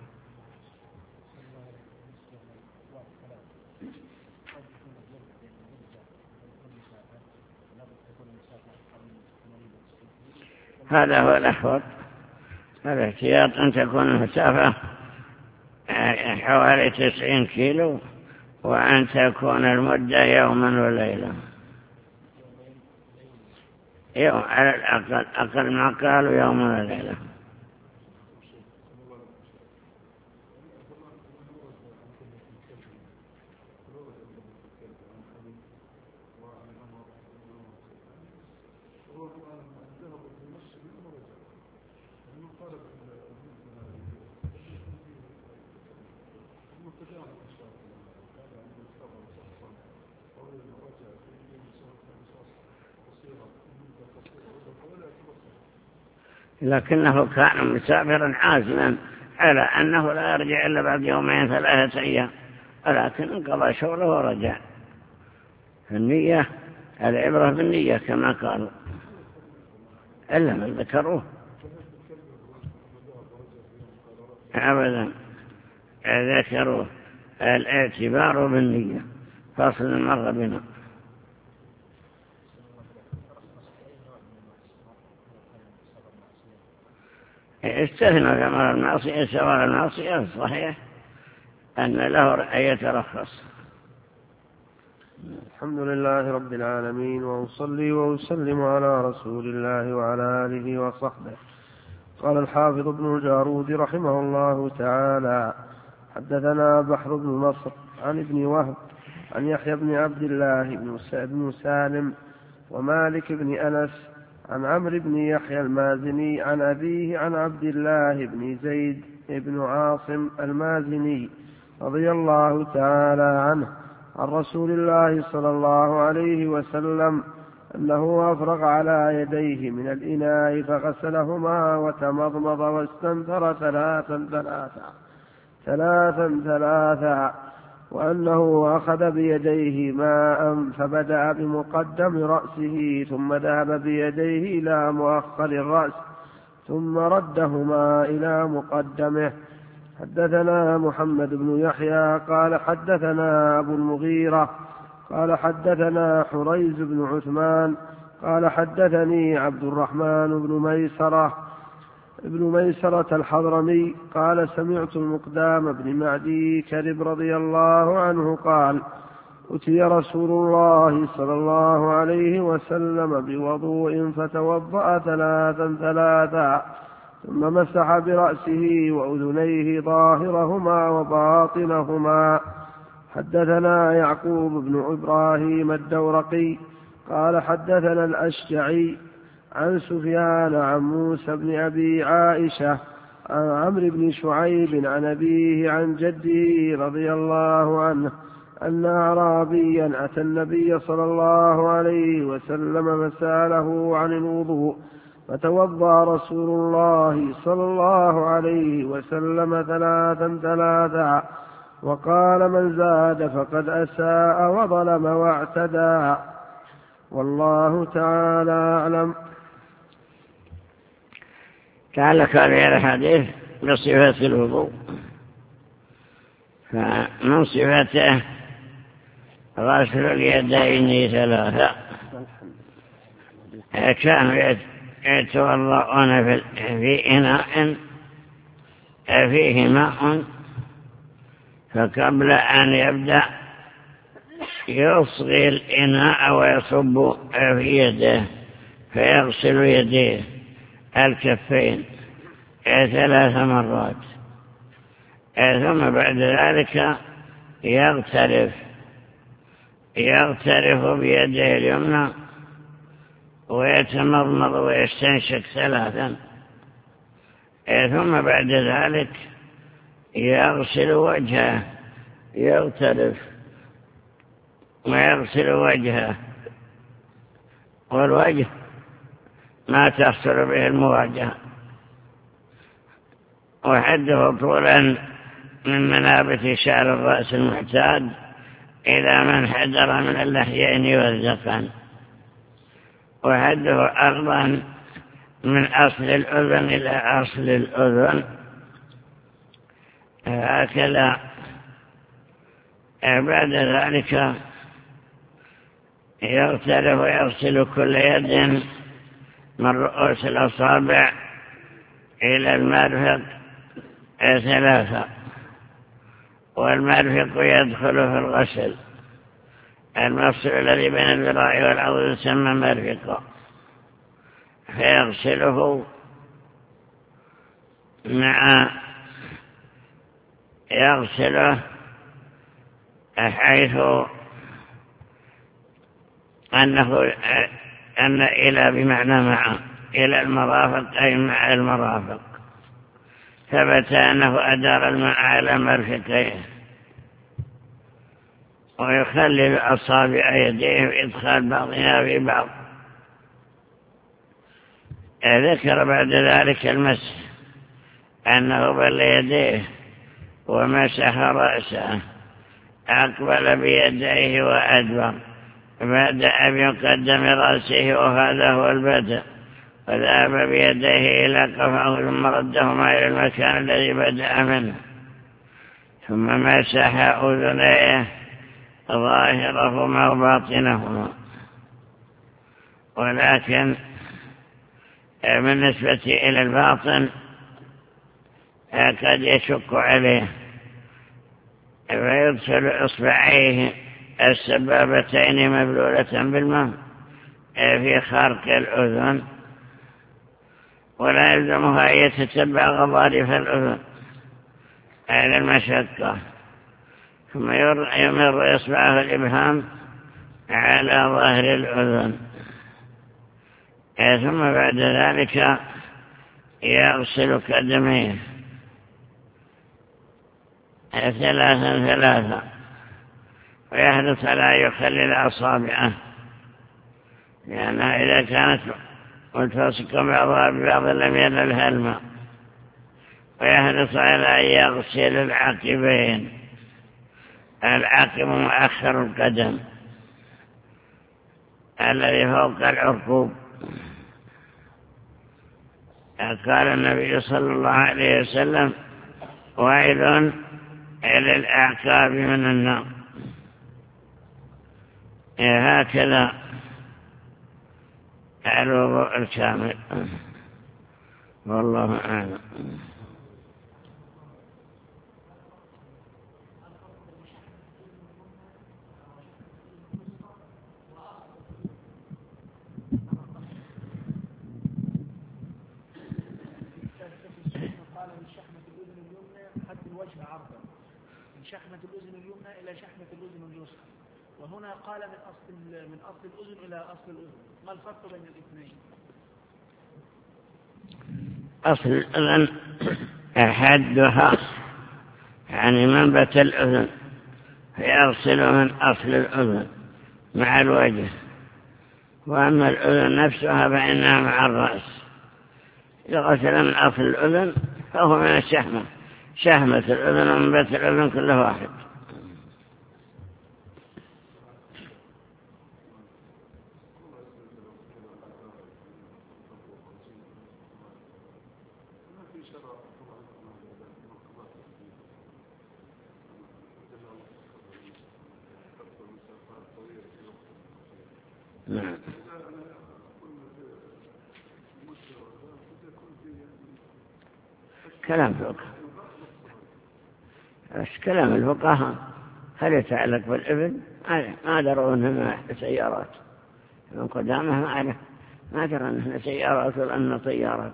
هذا هو الأحوط. الاحتياط أن تكون المسافة حوالي تسعين كيلو، وأن تكون المدة يوما وليلة. يوم على الأقل، أقل ما قالوا يوم وليلة. لكنه كان مسافرا عازما على أنه لا يرجع إلا بعد يومين ثلاثة أيام، ولكن انقضى شغله ورجع. النية العبرة بالنية كما قالوا، إلا من ذكروه أبدا ذكروه الاعتبار بالنية. فاصل مر بنا. استثنى جمال المعصية سواء المعصية الصحيح أن له أن يترخص. الحمد لله رب العالمين، وأصلي وأسلم على رسول الله وعلى آله وصحبه. قال الحافظ ابن الجارود رحمه الله تعالى: حدثنا بحر بن نصر عن ابن وهب عن يحيى بن عبد الله بن سالم ومالك بن أنس عن عمرو بن يحيى المازني عن أبيه عن عبد الله بن زيد بن عاصم المازني رضي الله تعالى عنه عن رسول الله صلى الله عليه وسلم أنه أفرغ على يديه من الإناء فغسلهما وتمضمض واستنثر ثلاثا ثلاثا ثلاثا ثلاثا وأنه أخذ بيديه ماء فبدأ بمقدم رأسه ثم ذهب بيديه إلى مؤخر الرأس ثم ردهما إلى مقدمه. حدثنا محمد بن يحيى قال حدثنا أبو المغيرة قال حدثنا حريز بن عثمان قال حدثني عبد الرحمن بن ميسرة ابن ميسرة الحضرمي قال سمعت المقدام بن معدي كرب رضي الله عنه قال: أتي رسول الله صلى الله عليه وسلم بوضوء فتوضأ ثلاثا ثلاثا ثم مسح برأسه وأذنيه ظاهرهما وباطنهما. حدثنا يعقوب بن إبراهيم الدورقي قال حدثنا الأشجعي عن سفيان عن موسى بن أبي عائشة عن عمرو بن شعيب عن أبيه عن جده رضي الله عنه أن أعرابيا أتى النبي صلى الله عليه وسلم فسأله عن الوضوء فتوضأ رسول الله صلى الله عليه وسلم ثلاثا ثلاثا وقال: من زاد فقد أساء وظلم واعتدى، والله تعالى أعلم. تعلق هذا الحديث بصفة الوضوء، فمن صفته غسل اليدين ثلاثة. كانوا يتوضؤون في إناء فيه ماء، فقبل أن يبدأ يصغي الإناء ويصب في يده فيغسل يديه الكفين ثلاث مرات، ثم بعد ذلك يغترف يغترف بيده اليمنى ويتمضمض ويستنشق ثلاثا، ثم بعد ذلك يغسل وجهه يغترف ويغسل وجهه، والوجه ما تحصل به المواجهة، وحده طولا من منابت شعر الرأس المعتاد إلى من حدر من اللحيين والذقن، وحده أرضا من أصل الأذن إلى أصل الأذن، هكذا. بعد ذلك يغترف ويغسل كل يد من رؤوس الأصابع إلى المرفق ثلاثة، والمرفق يدخل في الغسل. المفصل الذي بين الذراع والعضد يسمى مرفقا، فيغسله مع يغسله حيث أنه أن إلى بمعنى مع إلى المرافق أي مع المرافق، ثبت أنه أدار الماء على مرفقيه، ويخلل أصابع يديه وإدخال بعضها في بعض. ذكر بعد ذلك المسح أنه بل يديه ومسح رأسه، أقبل بيديه وأدبر، بدأ بمقدم رأسه وهذا هو البدء، وذهب بيديه إلى قفاه ثم ردهما إلى المكان الذي بدأ منه، ثم مسح أذنيه ظاهرهما وباطنهما. ولكن بالنسبة إلى الباطن قد يشك عليه، فيدخل إصبعيه السبابتين مبلولة بالماء في خرق الأذن، ولا يلزمها أن يتتبع غضارف الأذن على المشقة، ثم يمر إصبعه الإبهام على ظهر الأذن، ثم بعد ذلك يغسل قدميه ثلاثا ثلاثا، ويحرص على يخلل أصابعه، لأنها إذا كانت ملتصقة بعضها ببعض لم ينلها الماء، ويحرص على أن يغسل العقبين، العقب مؤخر القدم الذي فوق العقوب. قال النبي صلى الله عليه وسلم: ويل للأعقاب من النار. هكذا الوضوء الكامل، والله أعلم. شحمة الأذن اليمنى إلى شحمة الأذن اليسرى، وهنا قال من أصل من أصل الأذن إلى أصل الأذن. ما الفرق بين الاثنين؟ أصل الأذن أحدها يعني منبت الأذن، فيغسل من أصل الأذن مع الوجه، وأما الأذن نفسها فإنها مع الرأس. إذا غسل من أصل الأذن فهو من الشحمة، شحمة الأذن ومنبت الأذن كل واحد. نعم. كلام فقه، كلام الفقهاء هل يتعلق بالإبل؟ ما دروا أنها سيارات من قدامه، ما ما دروا أنها سيارات ولا أنها طيارات.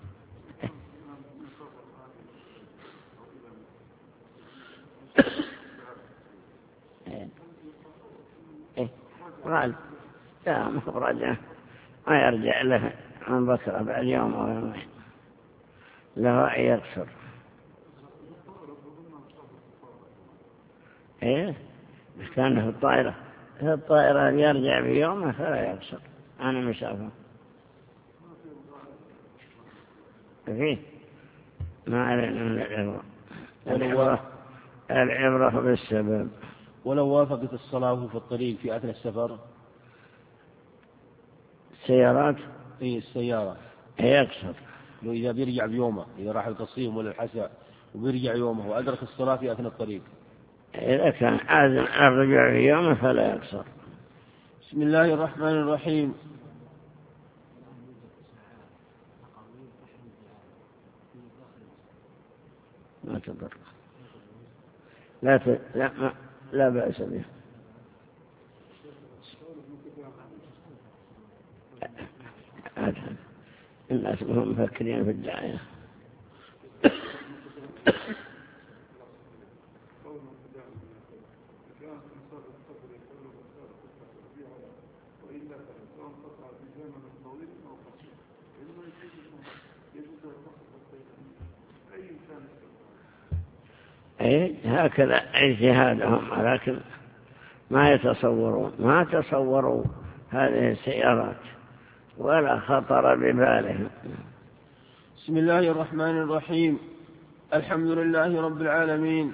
قال لا مخرجه ما يرجع له من بكرة بعد يوم أو يومين، له أن يقصر. إيه كان في الطائرة في الطائرة يرجع بيومه فلا يقصر. أنا مسافر فيه ما علينا من العبرة. العبرة العبرة بالسبب. ولو وافقت الصلاة في الطريق في أثناء السفر، السيارات إيه السيارة يقصر. لو إذا بيرجع بيومه، إذا راح القصيم ولا الحساء وبيرجع يومه وأدرك الصلاة في أثناء الطريق، إذا كان عازم الرجوع في يومه فلا يقصر. بسم الله الرحمن الرحيم. ما تضر، لا ت... لا ما... لا بأس به. الناس هم مفكرين في الدعاية. أي هكذا اجتهادهم، ولكن ما يتصورون ما تصوروا هذه السيارات ولا خطر ببالهم. بسم الله الرحمن الرحيم. الحمد لله رب العالمين،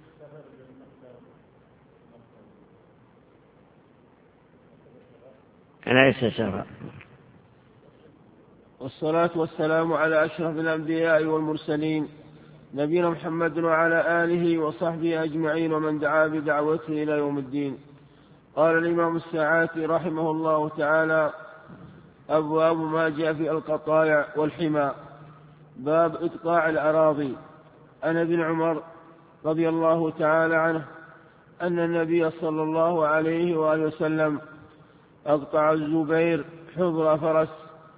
ليس سفر. والصلاة والسلام على أشرف الأنبياء والمرسلين نبينا محمد وعلى آله وصحبه أجمعين ومن دعا بدعوته إلى يوم الدين. قال الإمام السعاتي رحمه الله تعالى: أبواب ما جاء في القطايع والحمى. باب إقطاع الأراضي. عن ابن عمر رضي الله تعالى عنه أن النبي صلى الله عليه وآله وسلم أقطع الزبير حضر فرس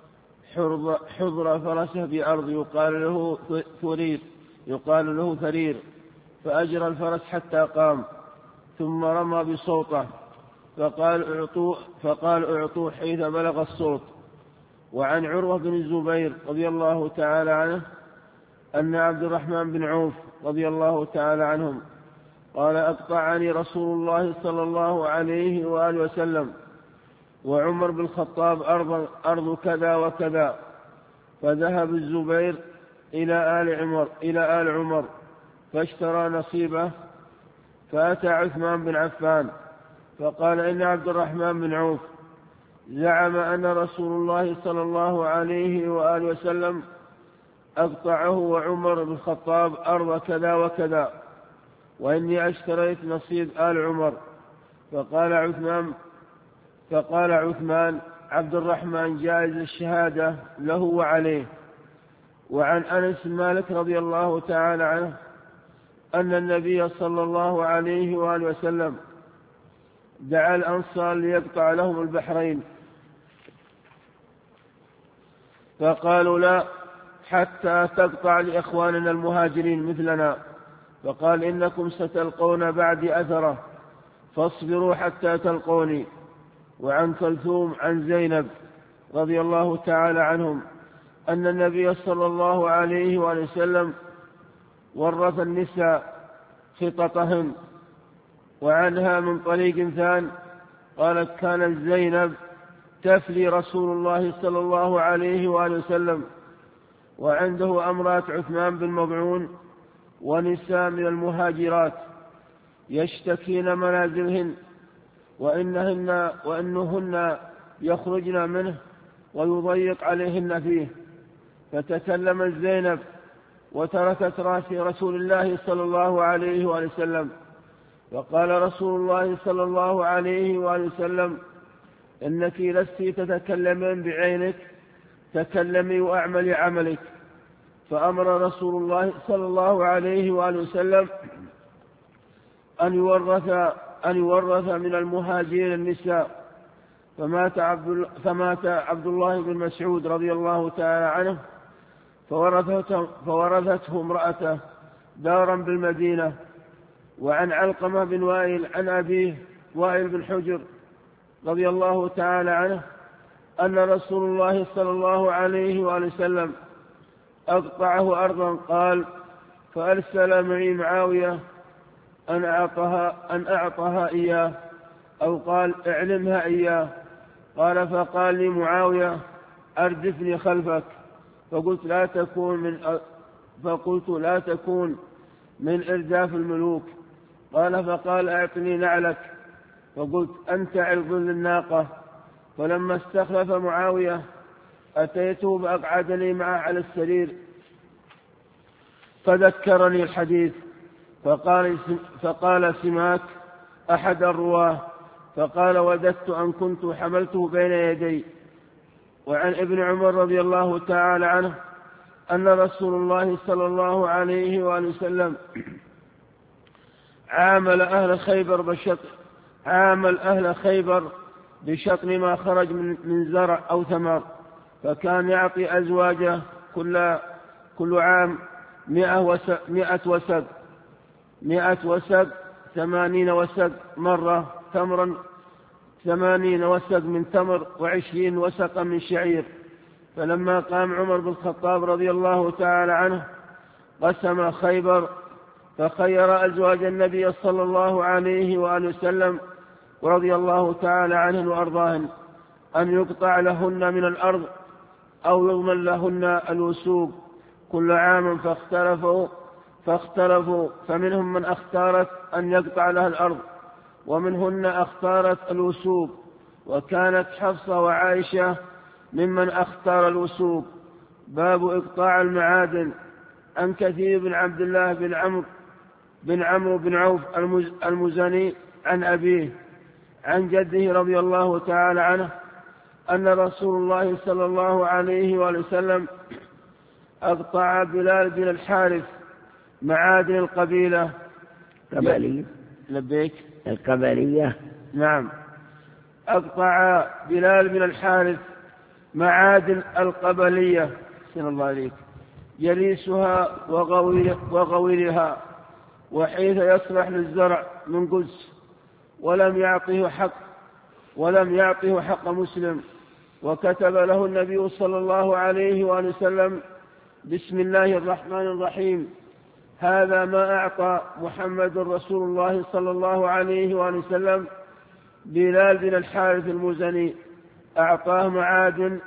حضر فرسه بأرض يقال له ثرير يقال له ثرير فأجرى الفرس حتى قام، ثم رمى بصوته فقال اعطوه فقال اعطوه حيث بلغ الصوت. وعن عروة بن الزبير رضي الله تعالى عنه أن عبد الرحمن بن عوف رضي الله تعالى عنهم قال: أقطعني رسول الله صلى الله عليه وآله وسلم وعمر بن الخطاب أرض, أرض كذا وكذا، فذهب الزبير إلى آل عمر إلى آل عمر فاشترى نصيبه، فأتى عثمان بن عفان فقال: إن عبد الرحمن بن عوف زعم أن رسول الله صلى الله عليه وآله وسلم أقطعه وعمر بن الخطاب أرض كذا وكذا، وإني اشتريت نصيب آل عمر. فقال عثمان فقال عثمان: عبد الرحمن جائز الشهادة له وعليه. وعن أنس مالك رضي الله تعالى عنه أن النبي صلى الله عليه وآله وسلم دعا الأنصار ليقطع لهم البحرين، فقالوا: لا حتى تقطع لإخواننا المهاجرين مثلنا. فقال: إنكم ستلقون بعد أثره فاصبروا حتى تلقوني. وعن كلثوم عن زينب رضي الله تعالى عنهم أن النبي صلى الله عليه وسلم ورث النساء خططهن. وعنها من طريق ثان قالت: كانت زينب تفلي رسول الله صلى الله عليه وسلم وعنده أمرات عثمان بن مضعون ونساء من المهاجرات يشتكين منازلهن وإنهن, وإنهن يخرجن منه ويضيق عليهن فيه. فتكلمت زينب وتركت رأس رسول الله صلى الله عليه وسلم. فقال رسول الله صلى الله عليه وسلم: إنك لست تتكلمين بعينك، تكلمي وأعملي عملك. فأمر رسول الله صلى الله عليه وسلم أن يورث أن يورث من المهاجرين النساء. فمات عبد, فمات عبد الله بن مسعود رضي الله تعالى عنه فورثته, فورثته امرأته دارا بالمدينة. وعن علقمة بن وائل عن أبيه وائل بن حجر رضي الله تعالى عنه أن رسول الله صلى الله عليه وسلم أقطعه أرضا. قال: فأرسل معي معاوية أن أعطها, أن أعطها إياه، أو قال: اعلمها إياه. قال: فقال لي معاوية: أردفني خلفك. فقلت: لا تكون من فقلت لا تكون من إرداف الملوك. قال: فقال: أعطني نعلك. فقلت: أنت عرض للناقة. فلما استخلف معاوية أتيته فأقعدني معه على السرير فذكرني الحديث. فقال, فقال سماك أحد الرواه، فقال: وددت أن كنت حملته بين يدي. وعن ابن عمر رضي الله تعالى عنه أن رسول الله صلى الله عليه وسلم عامل أهل خيبر بشطن عامل أهل خيبر بشطن ما خرج من زرع أو ثمر، فكان يعطي أزواجه كل, كل عام مئة وسق, مئة وسق مئة وسق ثمانين وسق مرة تمرا، ثمانين وسق من تمر وعشرين وسقا من شعير. فلما قام عمر بن الخطاب رضي الله تعالى عنه قسم خيبر، فخير أزواج النبي صلى الله عليه وآله وسلم ورضي الله تعالى عنه وأرضاهن أن يقطع لهن من الأرض أو يضمن لهن الوسوق كل عام فاختلفوا فاختلفوا فمنهم من اختارت أن يقطع لها الأرض ومنهن اختارت الوسوق، وكانت حفصة وعائشة ممن اختار الوسوق. باب إقطاع المعادن. عن كثير بن عبد الله بن عمرو بن عمرو بن عوف المزني عن أبيه عن جده رضي الله تعالى عنه أن رسول الله صلى الله عليه وسلم أقطع بلال بن الحارث معادن القبيلة قبلية لبيك القبلية نعم أقطع بلال بن الحارث معادن القبلية سن الله عليك يليسها وغويرها وحيث يصلح للزرع من قدس ولم يعطه حق ولم يعطه حق مسلم. وكتب له النبي صلى الله عليه وسلم بسم الله الرحمن الرحيم هذا ما أعطى محمد رسول الله صلى الله عليه وسلم بلال بن الحارث المزني أعطاه معادن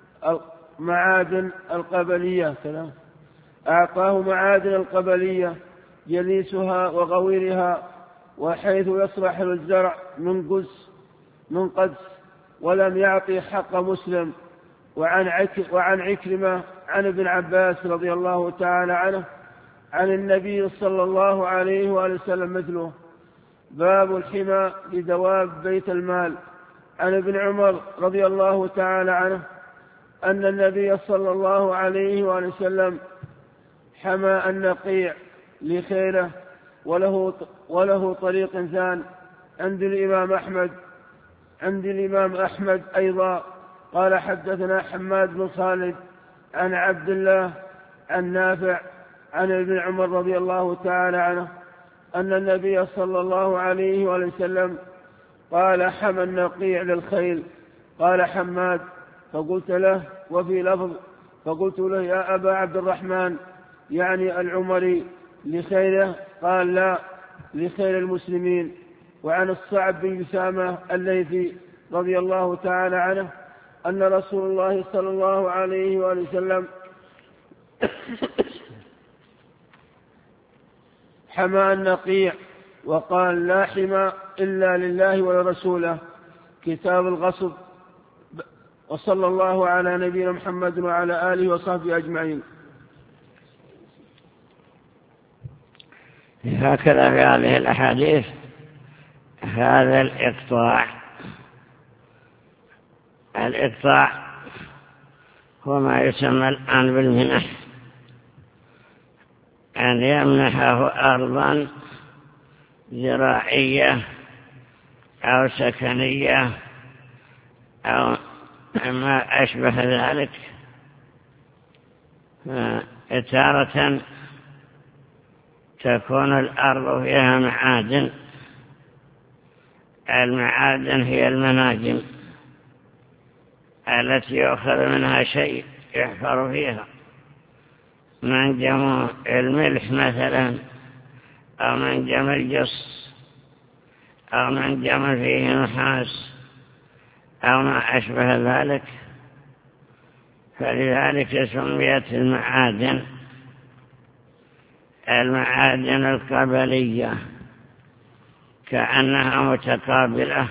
معادن القبلية أعطاه معادن القبلية يليسها وغويرها وحيث يصلح للزرع من قدس من قدس ولم يعطي حق مسلم. وعن عك وعن عكرمة عن ابن عباس رضي الله تعالى عنه عن النبي صلى الله عليه وسلم مثله. باب الحمى لدواب بيت المال. عن ابن عمر رضي الله تعالى عنه أن النبي صلى الله عليه وسلم حمى النقيع لخيله وله, وله طريق ثان عند الإمام أحمد عند الإمام أحمد أيضا. قال حدثنا حماد بن خالد عن عبد الله عن نافع عن ابن عمر رضي الله تعالى عنه أن النبي صلى الله عليه وسلم قال حمى النقيع للخيل. قال حماد فقلت له وفي لفظ فقلت له يا أبا عبد الرحمن يعني العمري لخيله؟ قال لا لخيل المسلمين. وعن الصعب بن جسامة الليثي رضي الله تعالى عنه أن رسول الله صلى الله عليه وسلم حمى النقيع وقال لا حمى إلا لله ولرسوله. كتاب الغصب. وصلى الله على نبينا محمد وعلى آله وصحبه أجمعين. هكذا في هذه الأحاديث هذا الإقطاع. الإقطاع هو ما يسمى الآن بالمنح، أن يمنحه أرضا زراعية أو سكنية أو ما أشبه ذلك. تارة تكون الأرض فيها معادن. المعادن هي المناجم التي يؤخذ منها شيء يحفر فيها، منجم الملح مثلا أو منجم الجص أو منجم فيه نحاس أو ما أشبه ذلك. فلذلك سميت المعادن المعادن القبلية كأنها متقابلة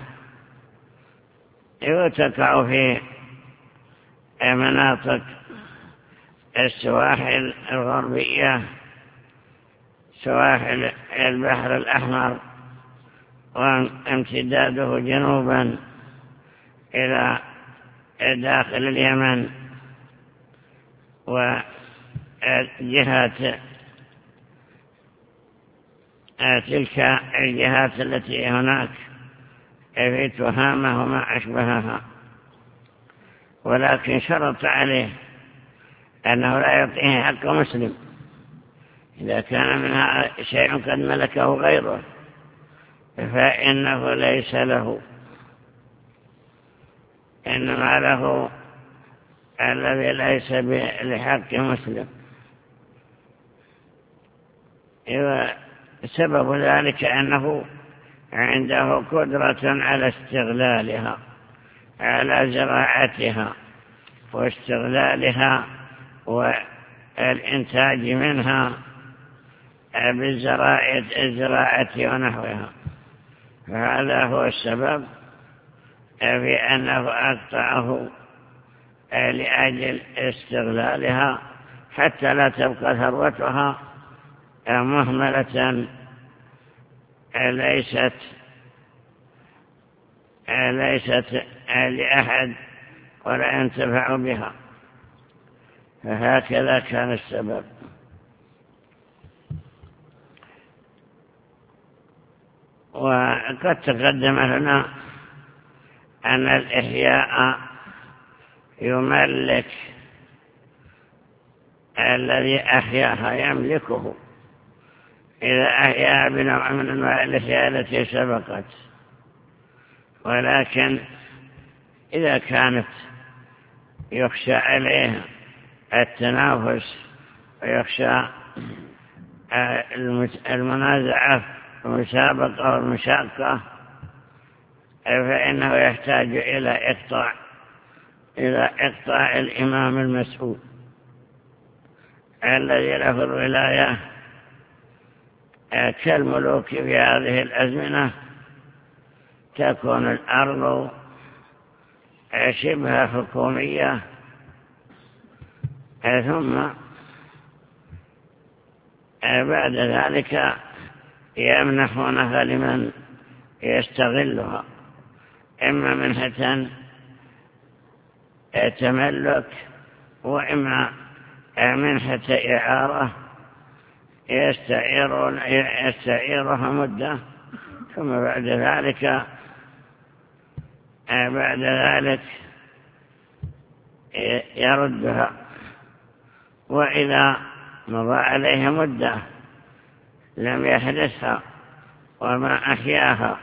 وتقع في مناطق السواحل الغربية سواحل البحر الأحمر وامتداده جنوبا إلى داخل اليمن وجهات تلك الجهات التي هناك في تهامة وما أشبهها. ولكن شرط عليه أنه لا يعطيه حق مسلم إذا كان منها شيء قد ملكه غيره فإنه ليس له، إنما له الذي ليس لحق مسلم. سبب ذلك أنه عنده قدرة على استغلالها على زراعتها واستغلالها والإنتاج منها بالزراعة ونحوها. فهذا هو السبب في أنه أقطعه لأجل استغلالها حتى لا تبقى ثروتها مهملة ليست ليست لأحد ولا ينتفع بها. فهكذا كان السبب. وقد تقدم لنا أن الإحياء يملك الذي أحياها يملكه إذا أحياها بنوع من أنواع الإحياء التي سبقت. ولكن إذا كانت يخشى عليها التنافس ويخشى المنازعة والمسابقة والمشاقة فإنه يحتاج إلى إقطاع إلى إقطاع الإمام المسؤول الذي له الولاية كالملوك في هذه الأزمنة. تكون الأرض شبه حكومية ثم بعد ذلك يمنحونها لمن يستغلها، إما منحة تملك وإما منحة إعارة يستعيرون يستعيرها مدة ثم بعد ذلك بعد ذلك يردها. وإذا مضى عليها مدة لم يحدثها وما أحياها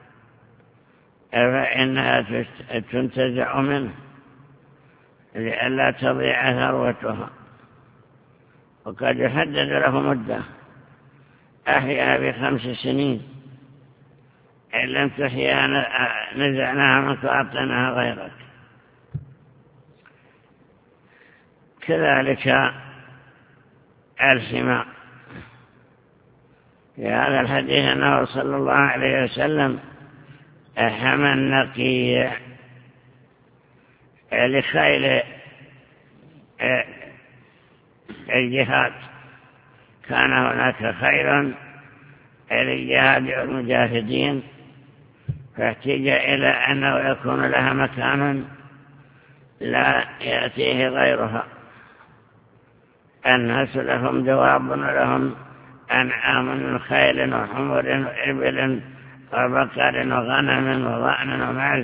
فإنها تنتزع منه لئلا تضيع ثروتها. وقد يحدد له مدة أحيا بخمس سنين إن لم تحيا نزعناها منك وأعطيناها غيرك. كذلك الحمى. في هذا الحديث أنه صلى الله عليه وسلم حمى النقيع لخيل الجهاد. كان هناك خير للجهاد والمجاهدين فاحتاج إلى أنه يكون لها مكان لا يأتيه غيرها. الناس لهم دواب ولهم أنعام من خيل وحمر وإبل وبقر وغنم وضأن ومعز،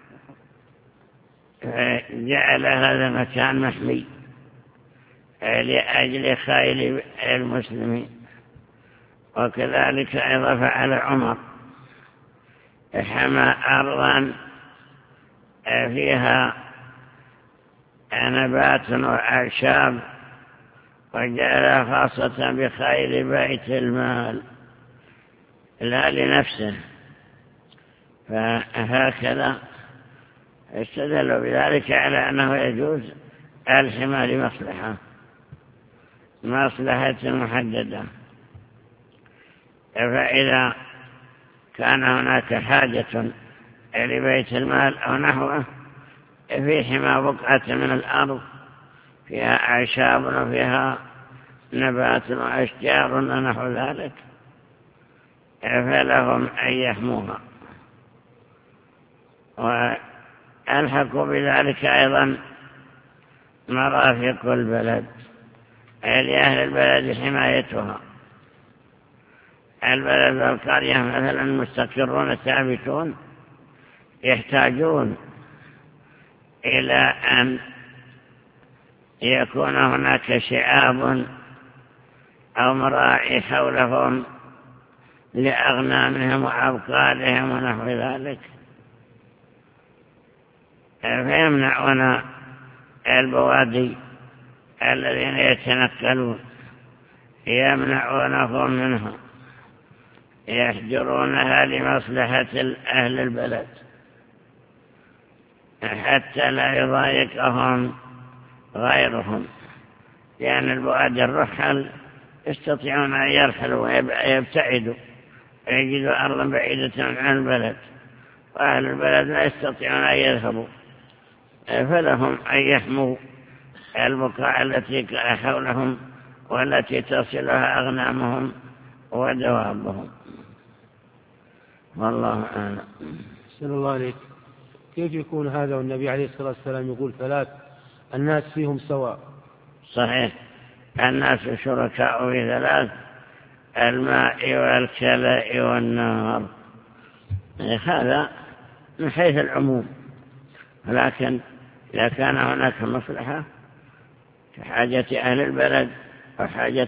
جعل هذا المكان محمي لأجل خيل المسلمين. وكذلك أيضا فعل عمر، حمى أرضا فيها نبات وأعشاب وجعلها خاصة بخيل بيت المال لا لنفسه. فهكذا استدلوا بذلك على أنه يجوز الحمى لمصلحة مصلحة محددة. فإذا كان هناك حاجة لبيت المال أو نحوه في حمى بقعة من الأرض فيها أعشاب وفيها نبات وأشجار ونحو ذلك فلهم أن يحموها. وألحقوا بذلك أيضا مرافق البلد لأهل البلد حمايتها. البلد والقرية مثلا مستقرون ثابتون يحتاجون إلى أن يكون هناك شعاب أو مراعي حولهم لأغنامهم وأبقارهم ونحو ذلك، فيمنعون البوادي الذين يتنقلون يمنعونهم منها، يحجرونها لمصلحة أهل البلد. حتى لا يضايقهم غيرهم، لأن البعاد الرحل يستطيعون أن يرحلوا ويبتعدوا ويجدوا أرضا بعيدة عن البلد، وأهل البلد لا يستطيعون أن يذهبوا، فلهم أن يحموا البقاع التي حولهم والتي تصلها أغنامهم ودوابهم. والله أعلم. أحسن الله عليك. كيف يكون هذا والنبي عليه الصلاة والسلام يقول ثلاث الناس فيهم سواء؟ صحيح، الناس شركاء في ثلاث: الماء والكلاء والنار. هذا من حيث العموم، ولكن إذا كان هناك مصلحة كحاجة أهل البلد وحاجة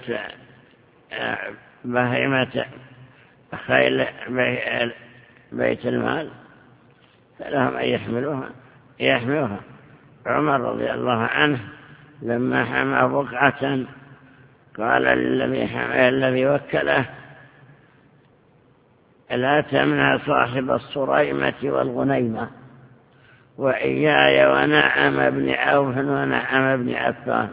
بهيمة خيل بيت المال فلهم أن يحملوها يحملوها. عمر رضي الله عنه لما حمى بقعة قال للذي الذي وكله: لا تمنع صاحب الصريمة والغنيمة وإياي ونعم ابن عوف ونعم ابن عفان،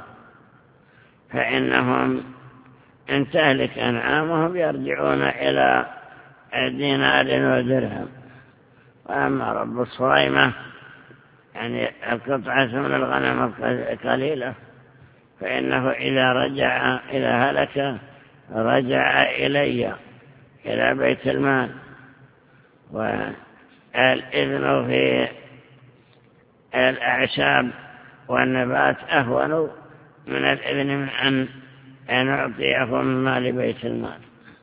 فإنهم إن تهلك أنعامهم يرجعون إلى دينار ودرهم، وأما رب الصريمة يعني القطعة من الغنم قليلة فإنه إذا رجع إلى هلك رجع إلي إلى بيت المال. والإذن في الأعشاب والنبات أهون من الإذن من أن نعطيه من مال بيت المال.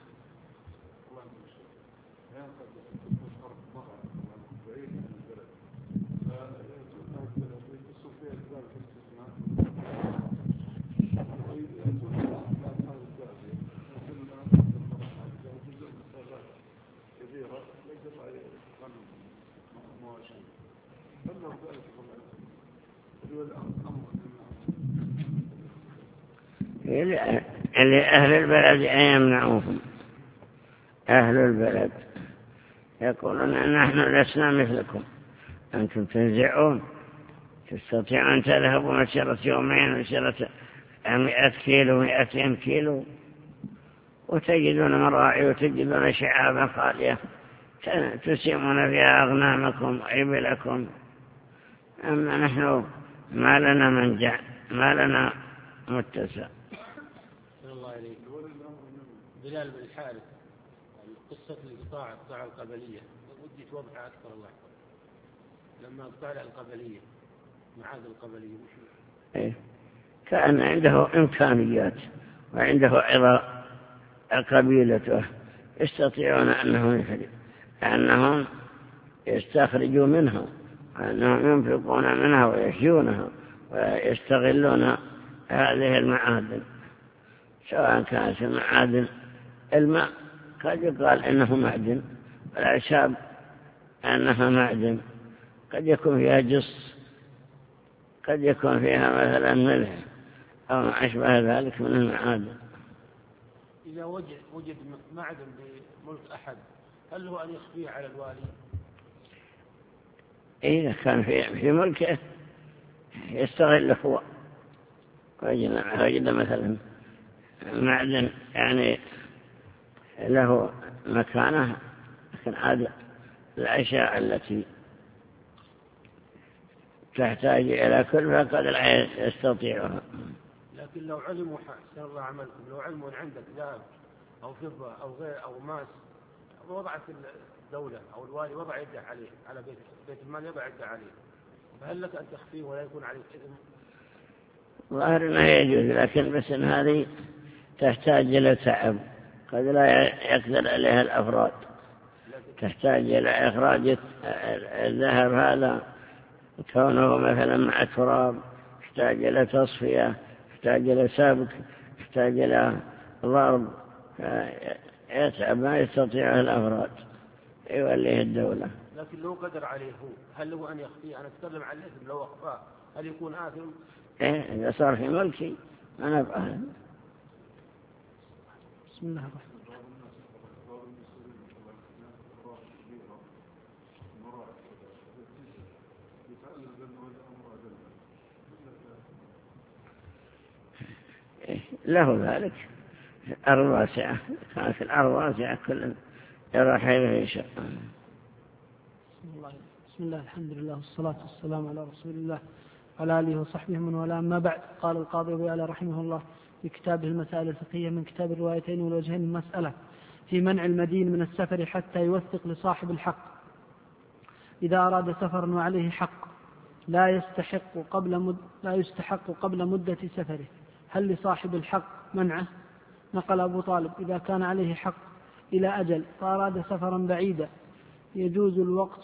لأهل البلد أن يمنعوهم. أهل البلد يقولون أن نحن لسنا مثلكم، أنتم تنزعون، تستطيعون أن تذهبوا مسيرة يومين مسيرة مئة كيلو مئتين كيلو وتجدون مراعي وتجدون شعابا خالية تسيمون فيها أغنامكم وإبلكم، أما نحن ما لنا منجع، ما لنا متسع. الله عليك. بلال بن الحارث قصة القطاع القطاع القبلية ودي توضح أكثر الله لما قطاع القبلية معاد القبلية إيه؟ كان عنده إمكانيات وعنده عظة قبيلته يستطيعون أنهم أنهم يستخرجوا منها، أنهم ينفقون منها ويحيونها ويستغلون هذه المعادن، سواء كانت المعادن الماء قد يقال إنه معدن، والأعشاب أنها معدن، قد يكون فيها جص، قد يكون فيها مثلا ملح أو ما أشبه ذلك من المعادن. إذا وجد, وجد معدن بملك أحد هل هو أن يخفيه على الوالي؟ إذا كان في, في ملكه يستغل هو، وجد مثلا معدن يعني له مكانه، لكن عاد الأشياء التي تحتاج إلى كلفة قد لا يستطيعها. لكن لو علموا حسن الله عملكم، لو علموا أن عندك ذهب أو فضة أو غير أو ماس وضعت الدولة أو الوالي وضع يده عليه على بيت, بيت المال يضع يده عليه، فهل لك أن تخفيه ولا يكون عليك إذن؟ ظاهر ما يجوز، لكن بس إن هذه تحتاج إلى تعب قد لا يقدر عليها الأفراد، تحتاج إلى إخراج الذهب هذا كونه مثلا مع تراب، يحتاج إلى تصفية، يحتاج إلى سبك، يحتاج إلى ضرب، يتعب ما يستطيعه الأفراد يوليه الدولة. لكن لو قدر عليه هو هل هو أن يخفيه؟ أنا أتكلم عن الإثم لو أخفاه هل يكون آثم؟ إيه إذا صار في ملكي أنا أفعل. بسم الله الرحمن له ذلك. الأرض واسعة، كانت الأرض واسعة كل يروح إليه يشاء. بسم الله الحمد لله والصلاة والسلام على رسول الله وعلى آله وصحبه من والاه. أما بعد، قال القاضي أبو يعلى رحمه الله في كتابه المسائل الفقهية من كتاب الروايتين والوجهين المسألة في منع المدين من السفر حتى يوثق لصاحب الحق إذا أراد سفرا وعليه حق لا يستحق قبل مد لا يستحق قبل مدة سفره، هل لصاحب الحق منعه؟ نقل أبو طالب: إذا كان عليه حق إلى أجل فأراد سفرا بعيدا يجوز الوقت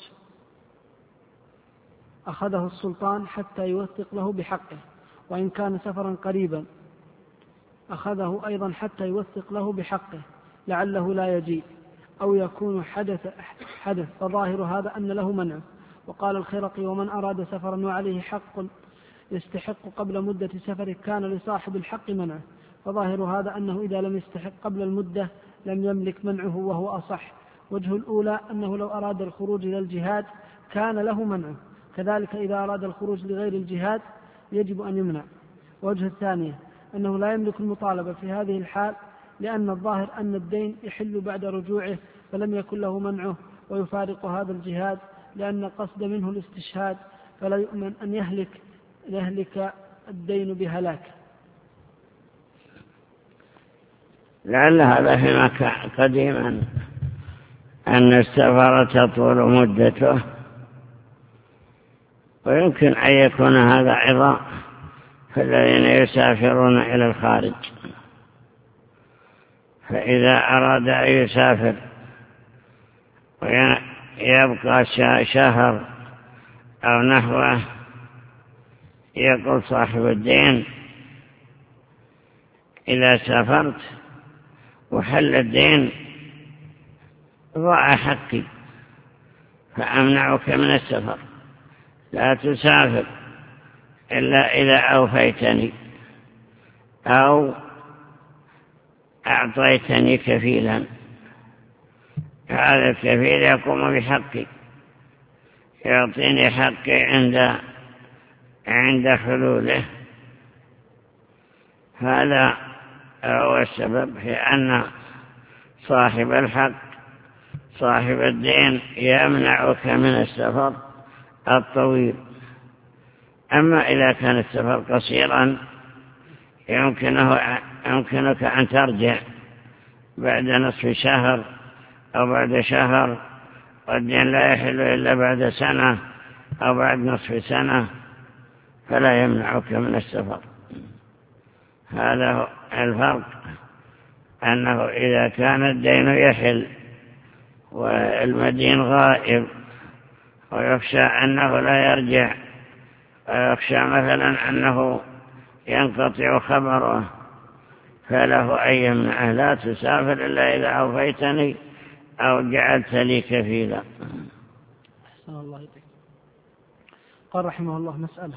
أخذه السلطان حتى يوثق له بحقه، وإن كان سفرا قريبا أخذه أيضا حتى يوثق له بحقه لعله لا يجيء أو يكون حدث, حدث فظاهر هذا أن له منع. وقال الخرقي: ومن أراد سفرا وعليه حق يستحق قبل مدة سفره كان لصاحب الحق منعه، فظاهر هذا أنه إذا لم يستحق قبل المدة لم يملك منعه، وهو أصح. وجه الأولى أنه لو أراد الخروج إلى الجهاد كان له منعه، كذلك إذا أراد الخروج لغير الجهاد يجب أن يمنع. وجه الثانية أنه لا يملك المطالبة في هذه الحال، لأن الظاهر أن الدين يحل بعد رجوعه فلم يكن له منعه ويفارق هذا الجهاد، لأن قصد منه الاستشهاد، فلا يؤمن أن يهلك يهلك الدين بهلاك. لعل هذا فيما كان قديما أن السفر تطول مدته، ويمكن أن يكون هذا عظام فالذين يسافرون إلى الخارج، فإذا أراد أن يسافر ويبقى شهر أو نحوه يقول صاحب الدين: إذا سافرت وحل الدين ضاع حقي فأمنعك من السفر، لا تسافر إلا إذا أوفيتني أو أعطيتني كفيلا. هذا الكفيل يقوم بحقي، يعطيني حقي عند عند حلوله. هذا هو السبب في أن صاحب الحق صاحب الدين يمنعك من السفر الطويل. أما إذا كان السفر قصيرا يمكنه يمكنك أن ترجع بعد نصف شهر أو بعد شهر، والدين لا يحل إلا بعد سنة أو بعد نصف سنة، فلا يمنعك من السفر. هذا هو الفرق، أنه إذا كان الدين يحل والمدين غائب ويخشى أنه لا يرجع، ويخشى مثلا أنه ينقطع خبره، فله أن يمنعه: لا تسافر إلا إذا أوفيتني أو جعلت لي كفيلا. أحسن الله إليك. قال رحمه الله: مسألة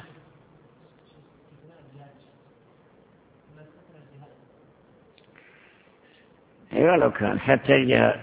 أيوة لو كان حتى الجهاد،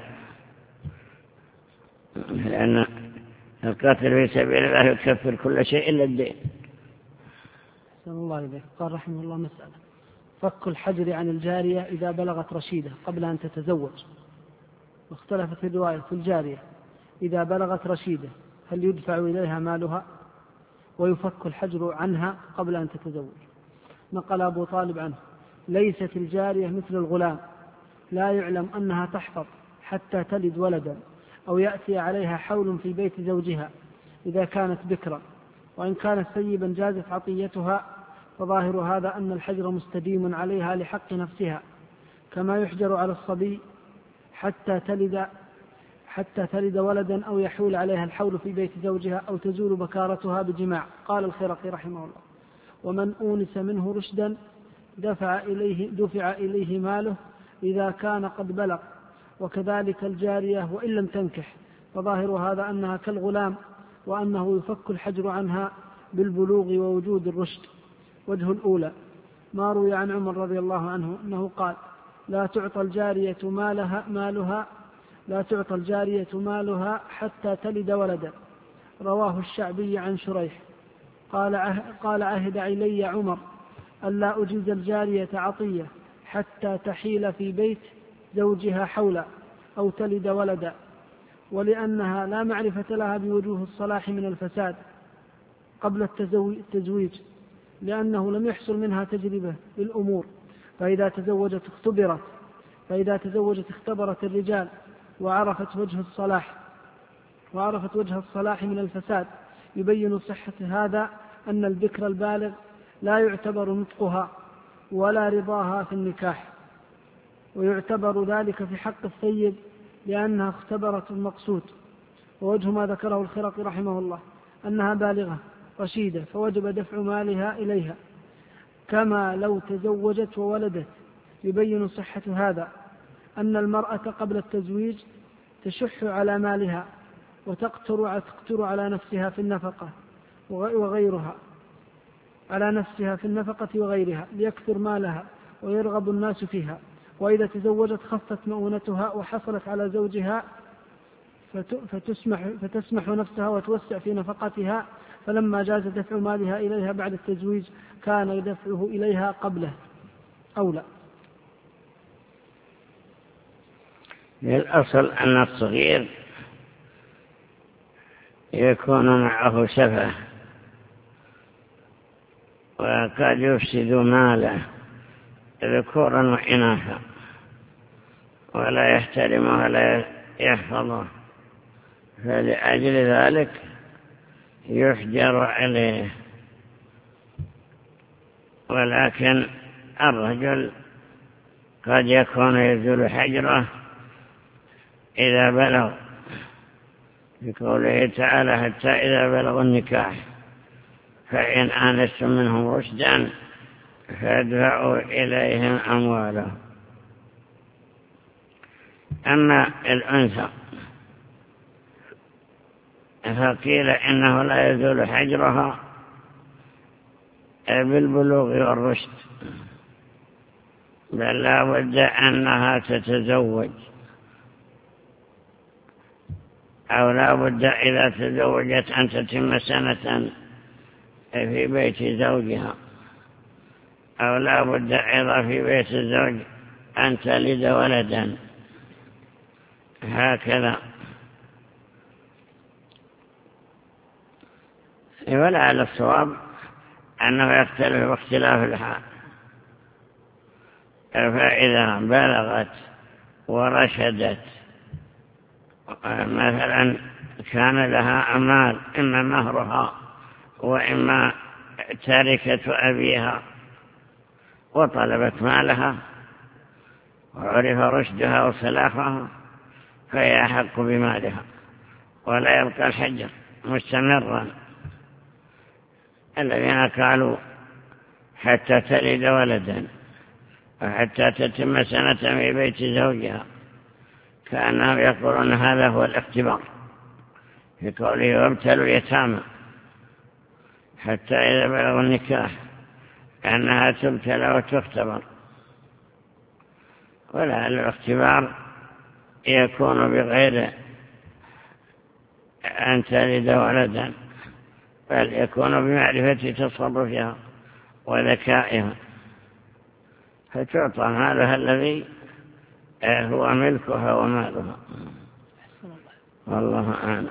لأن القتل في سبيل الله يكفر كل شيء إلا الدين. أحسن الله إليك. قال رحمه الله: مسألة فك الحجر عن الجارية إذا بلغت رشيدة قبل أن تتزوج. واختلفت الرواية في الجارية إذا بلغت رشيدة هل يدفع إليها مالها ويفك الحجر عنها قبل أن تتزوج. نقل أبو طالب عنه: ليست الجارية مثل الغلام، لا يعلم أنها تحفظ حتى تلد ولدا أو يأتي عليها حول في بيت زوجها إذا كانت بكرا، وإن كانت سيبا جازت عطيتها، فظاهر هذا أن الحجر مستديم عليها لحق نفسها، كما يحجر على الصبي حتى تلد حتى تلد ولدا أو يحول عليها الحول في بيت زوجها أو تزول بكارتها بجماع. قال الخرقي رحمه الله: ومن أونس منه رشدا دفع إليه, دفع إليه ماله إذا كان قد بلغ، وكذلك الجارية وإن لم تنكح، فظاهر هذا أنها كالغلام، وأنه يفك الحجر عنها بالبلوغ ووجود الرشد. وجه الأولى ما روي عن عمر رضي الله عنه أنه قال: لا تعطى الجارية مالها مالها لا تعطى الجارية مالها حتى تلد ولدا. رواه الشعبي عن شريح. قال قال عهد إلي عمر ألا أجيز الجارية عطية حتى تحيل في بيت زوجها حولا أو تلد ولدا، ولأنها لا معرفة لها بوجوه الصلاح من الفساد قبل التزويج، لأنه لم يحصل منها تجربة للأمور، فإذا تزوجت اختبرت فإذا تزوجت اختبرت الرجال وعرفت وجه الصلاح وعرفت وجه الصلاح من الفساد. يبين صحة هذا أن البكر البالغ لا يعتبر نطقها ولا رضاها في النكاح، ويعتبر ذلك في حق الثيب لأنها اختبرت المقصود. ووجه ما ذكره الخرقي رحمه الله أنها بالغة رشيدة فوجب دفع مالها إليها كما لو تزوجت وولدت. يبين صحة هذا أن المرأة قبل التزويج تشح على مالها وتقتر تقتر على نفسها في النفقة وغيرها على نفسها في النفقة وغيرها ليكثر مالها ويرغب الناس فيها، وإذا تزوجت خفت مؤونتها وحصلت على زوجها فتسمح, فتسمح نفسها وتوسع في نفقتها، فلما جاز دفع مالها إليها بعد التزويج كان دفعه إليها قبله أولى. الأصل أن الصغير يكون معه سفه وقد يفسد ماله ذكورا وإناثا ولا يحترمه ولا يحفظه، فلأجل ذلك يحجر عليه. ولكن الرجل قد يكون يزول حجره إذا بلغ، بقوله تعالى حتى إذا بلغوا النكاح فإن آنستم منهم رشدا فادفعوا إليهم أموالهم. أما الأنثى فقيل إنه لا يزول حجرها بالبلوغ والرشد، بل لا بد أنها تتزوج، أو لا بد إذا تزوجت أن تتم سنة في بيت زوجها، أو لا بد أيضا في بيت الزوج أن تلد ولدا، هكذا. ولعل الصواب أنه يختلف باختلاف الحال، فإذا بلغت ورشدت مثلا كان لها أمال إما مهرها وإما تركة أبيها وطلبت مالها وعرف رشدها وصلاحها فهي أحق بمالها، ولا يبقى الحجر مستمرا. الذين قالوا حتى تلد ولدا وحتى تتم سنة في بيت زوجها كأنهم يقولون هذا هو الاختبار في قوله وابتلوا اليتامى حتى إذا بلغوا النكاح، أنها تبتلى وتختبر. ولعل الاختبار يكون بغير أن تلد ولدا، بل يكون بمعرفة تصرفها وذكائها، فتعطى مالها الذي هو ملكها ومالها. والله أعلم.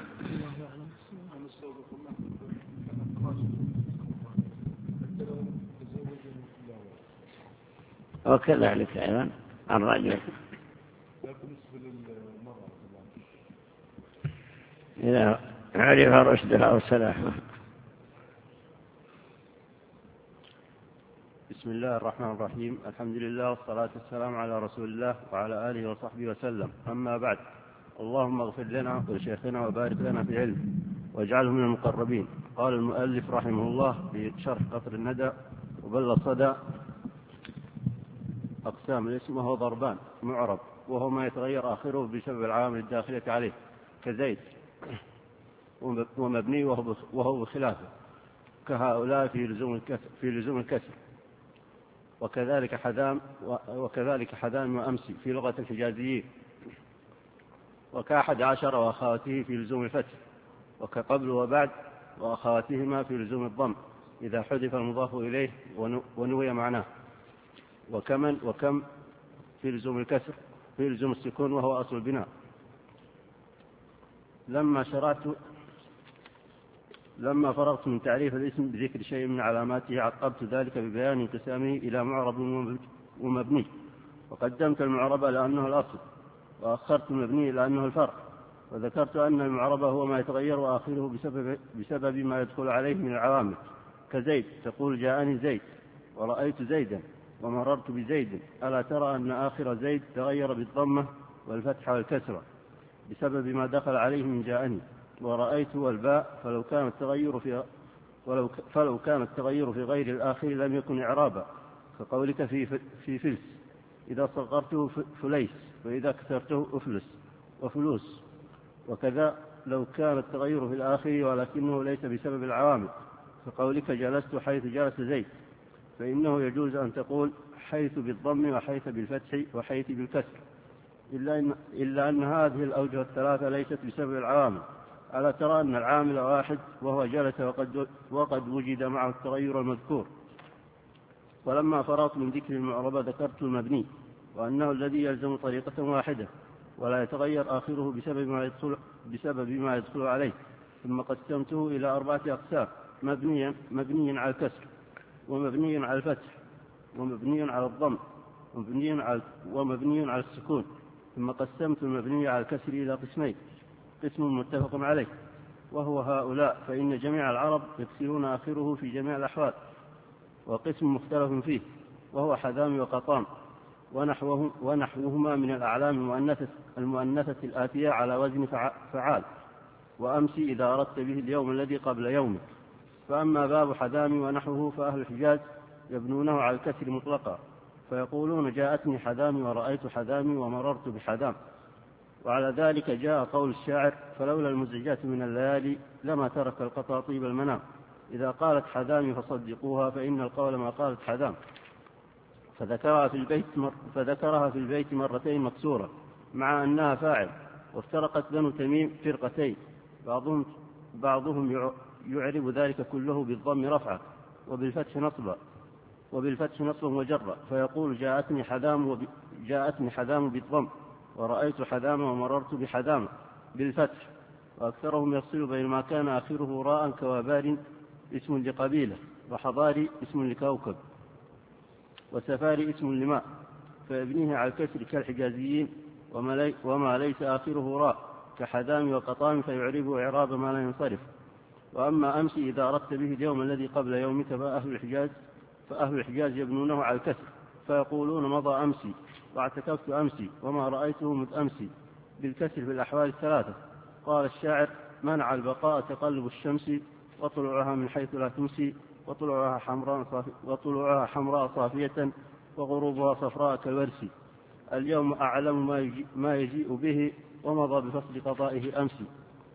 وكذلك أيضا الرجل إذا عرف رشدها وصلاحها. بسم الله الرحمن الرحيم، الحمد لله والصلاة والسلام على رسول الله وعلى آله وصحبه وسلم، أما بعد. اللهم اغفر لنا ولشيخنا وبارك لنا في علم واجعله من المقربين. قال المؤلف رحمه الله في شرح قطر الندى وبل الصدى: أقسام الاسم وهو ضربان: معرب وهو ما يتغير آخره بسبب العوامل الداخلة عليه كزيد، ومبني وهو بخلافه كهؤلاء في لزوم الكسر, في لزوم الكسر وكذلك حذام وكذلك حذام وأمسي في لغة الحجازيين، وكأحد عشر وأخواته في لزوم الفتح، وكقبل وبعد وأخواتهما في لزوم الضم إذا حذف المضاف إليه ونوي معناه، وكمن وكم في لزوم الكسر في لزوم السكون وهو أصل البناء. لما شرعت لما فرغت من تعريف الاسم بذكر شيء من علاماته عقبت ذلك ببيان انقسامه إلى معرب ومبني، وقدمت المعرب لأنه الأصل، وأخرت المبني لأنه الفرع، وذكرت أن المعرب هو ما يتغير آخره بسبب, بسبب ما يدخل عليه من العوامل، كزيد تقول جاءني زيد ورأيت زيدا ومررت بزيد، ألا ترى أن آخر زيد تغير بالضمة والفتحة والكسرة بسبب ما دخل عليه من جاءني، ورأيت والباء فلو كان التغير في ولو فلو كان التغير في غير الآخر لم يكن إعرابا، كقولك في في فلس إذا صغرته فليس وإذا كسرته أفلس وفلوس، وكذا لو كان التغير في الآخر ولكنه ليس بسبب العوامل، كقولك جلست حيث جلس زيد، فإنه يجوز أن تقول حيث بالضم وحيث بالفتح وحيث بالكسر، إلا أن, إلا أن هذه الأوجه الثلاثة ليست بسبب العوامل. ألا ترى أن العامل واحد وهو جلس وقد, وقد وجد معه التغير المذكور. ولما فرغت من ذكر المعربة ذكرت المبني، وأنه الذي يلزم طريقة واحدة ولا يتغير آخره بسبب ما يدخل, بسبب ما يدخل عليه، ثم قسمته إلى أربعة أقسام: مبنيا مبني على الكسر، ومبني على الفتح، ومبني على الضم، ومبني على, ومبني على السكون. ثم قسمت المبني على الكسر إلى قسمين: قسم متفق عليه وهو هؤلاء، فإن جميع العرب يكسرون آخره في جميع الأحوال، وقسم مختلف فيه وهو حذام وقطام ونحوه ونحوهما من الأعلام المؤنثة, المؤنثة الآتية على وزن فعال، وأمس إذا أردت به اليوم الذي قبل يومك. فأما باب حذام ونحوه فأهل الحجاز يبنونه على الكسر مطلقا، فيقولون جاءتني حذامي ورأيت حذامي ومررت بحذام. وعلى ذلك جاء قول الشاعر: فلولا المزعجات من الليالي لما ترك القطاطيب المنام، إذا قالت حذامي فصدقوها فإن القول ما قالت حذام. فذكرها في البيت مر فذكرها في البيت مرتين مكسورة مع أنها فاعل. وافترقت بنو تميم فرقتين، بعضهم بعضهم يعرب ذلك كله بالضم رفعا وبالفتح نصبا وبالفتح نصبا وجرا، فيقول جاءتني حذام وب... جاءتني حذام بالضم، ورأيت حذام ومررت بحذام بالفتح. وأكثرهم يفصل بين ما كان آخره راء كوابار اسم لقبيلة، وحضاري اسم لكوكب، وسفاري اسم لماء، فيبنيه على الكسر كالحجازيين، وما ليس آخره راء كحذام وقطام فيعرب إعراب ما لا ينصرف. وأما أمس إذا أردت به اليوم الذي قبل يومك فأهل الحجاز فأهل الحجاز يبنونه على الكسر، فيقولون مضى أمسي واعتكفت أمسي وما رأيته مذ أمسي بالكسر في الأحوال الثلاثة. قال الشاعر: منع البقاء تقلب الشمس وطلوعها من حيث لا تمسي، وطلوعها حمراء صافية, وطلوعها حمراء صافية وغروبها صفراء كالورس. اليوم أعلم ما يجيء, ما يجيء به ومضى بفصل قضائه أمسي.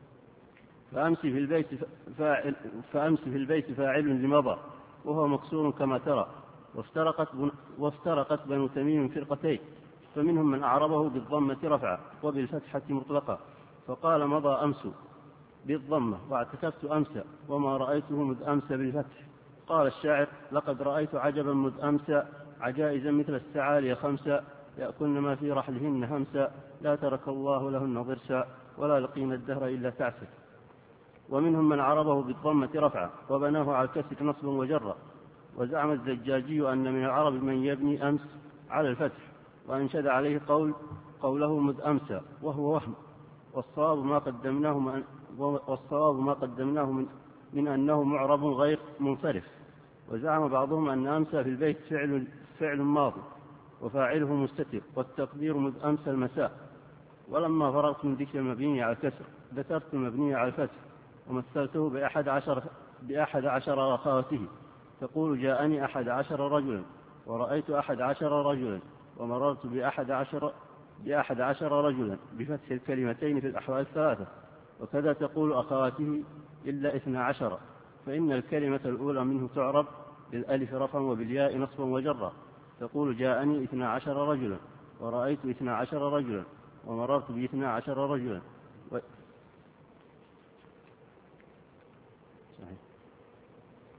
فأمس في البيت فاعل, فأمس في البيت فاعل لمضى وهو مكسور كما ترى. وافترقت, وافترقت بنو تميم فرقتين، فمنهم من أعربه بالضمة رفعا وبالفتحة مطلقة، فقال مضى أمس بالضمة واعتكفت أمس وما رأيته مذ أمس بالفتح. قال الشاعر: لقد رأيت عجبا مذ أمس عجائزا مثل السعالي خمسة، يأكلن ما في رحلهن همسا، لا ترك الله لهن ضرسا ولا لقين الدهر إلا تعسا. ومنهم من عربه بالضمة رفعا وبناه على الكسر نصبا وجرا. وزعم الزجاجي أن من العرب من يبني أمس على الفتح، وأنشد عليه قول قوله مذ أمسى وهو وهم، والصواب ما قدمناه من, والصواب ما قدمناه من, من أنه معرب غير منصرف. وزعم بعضهم أن أمسى في البيت فعل, فعل ماضي وفاعله مستتر، والتقدير مذ أمسى المساء. ولما فرغت من ذكر المبني على الكسر ذكرت المبني على الفتح، ومثلته بأحد عشر, بأحد عشر أخواته، تقول جاءني أحد عشر رجلا ورأيت أحد عشر رجلا ومررت بأحد عشر, بأحد عشر رجلا بفتح الكلمتين في الأحوال الثلاثة. وكذا تقول أخواته إلا اثنا عشر، فإن الكلمة الأولى منه تعرب بالألف رفعا وبالياء نصبا وجرا، تقول جاءني اثنا عشر رجلا ورأيت اثنا عشر رجلا ومررت باثنا عشر رجلا. و...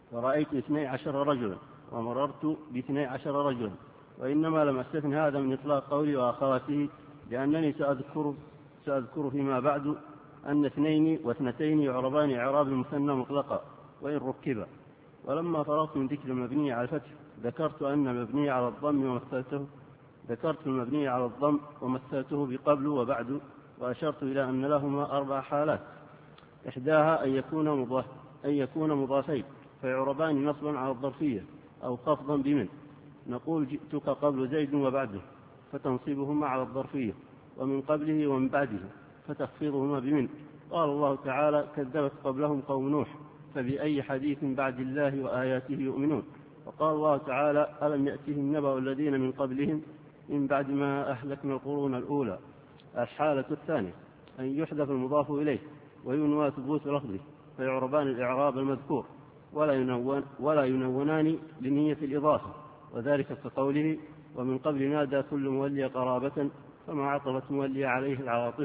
ورأيت اثني عشر رجلا ومررت باثني عشر رجلا. وإنما لم أستثن هذا من إطلاق قولي وآخراته، لأنني سأذكر, سأذكر فيما بعد أن اثنين واثنتين يعربان إعراب المثنى مطلقا وإن ركبا. ولما فرغت من ذكر المبني على الفتح ذكرت أن المبني على الضم ومثلته ذكرت المبني على الضم ومثلته بقبل وبعد، وأشرت إلى أن لهما أربع حالات. إحداها أن يكون مضاف أن يكون مضافين فيعربان نصبا على الظرفية أو خفضا بمن، نقول جئتك قبل زيد وبعده فتنصبهما على الظرفية، ومن قبله ومن بعده فتخفضهما بمن. قال الله تعالى: كذبت قبلهم قوم نوح فبأي حديث بعد الله وآياته يؤمنون. وقال الله تعالى: ألم يأتهم نبأ الذين من قبلهم من بعد ما أهلكنا القرون الأولى. الحالة الثانية أن يحذف المضاف إليه وينوى ثبوت لفظه فيعربان الإعراب المذكور ولا, ينون ولا ينونان لنية الإضافة، وذلك كقوله: ومن قبل نادى كل مولي قرابة فما عطفت مولي عليه العواطف.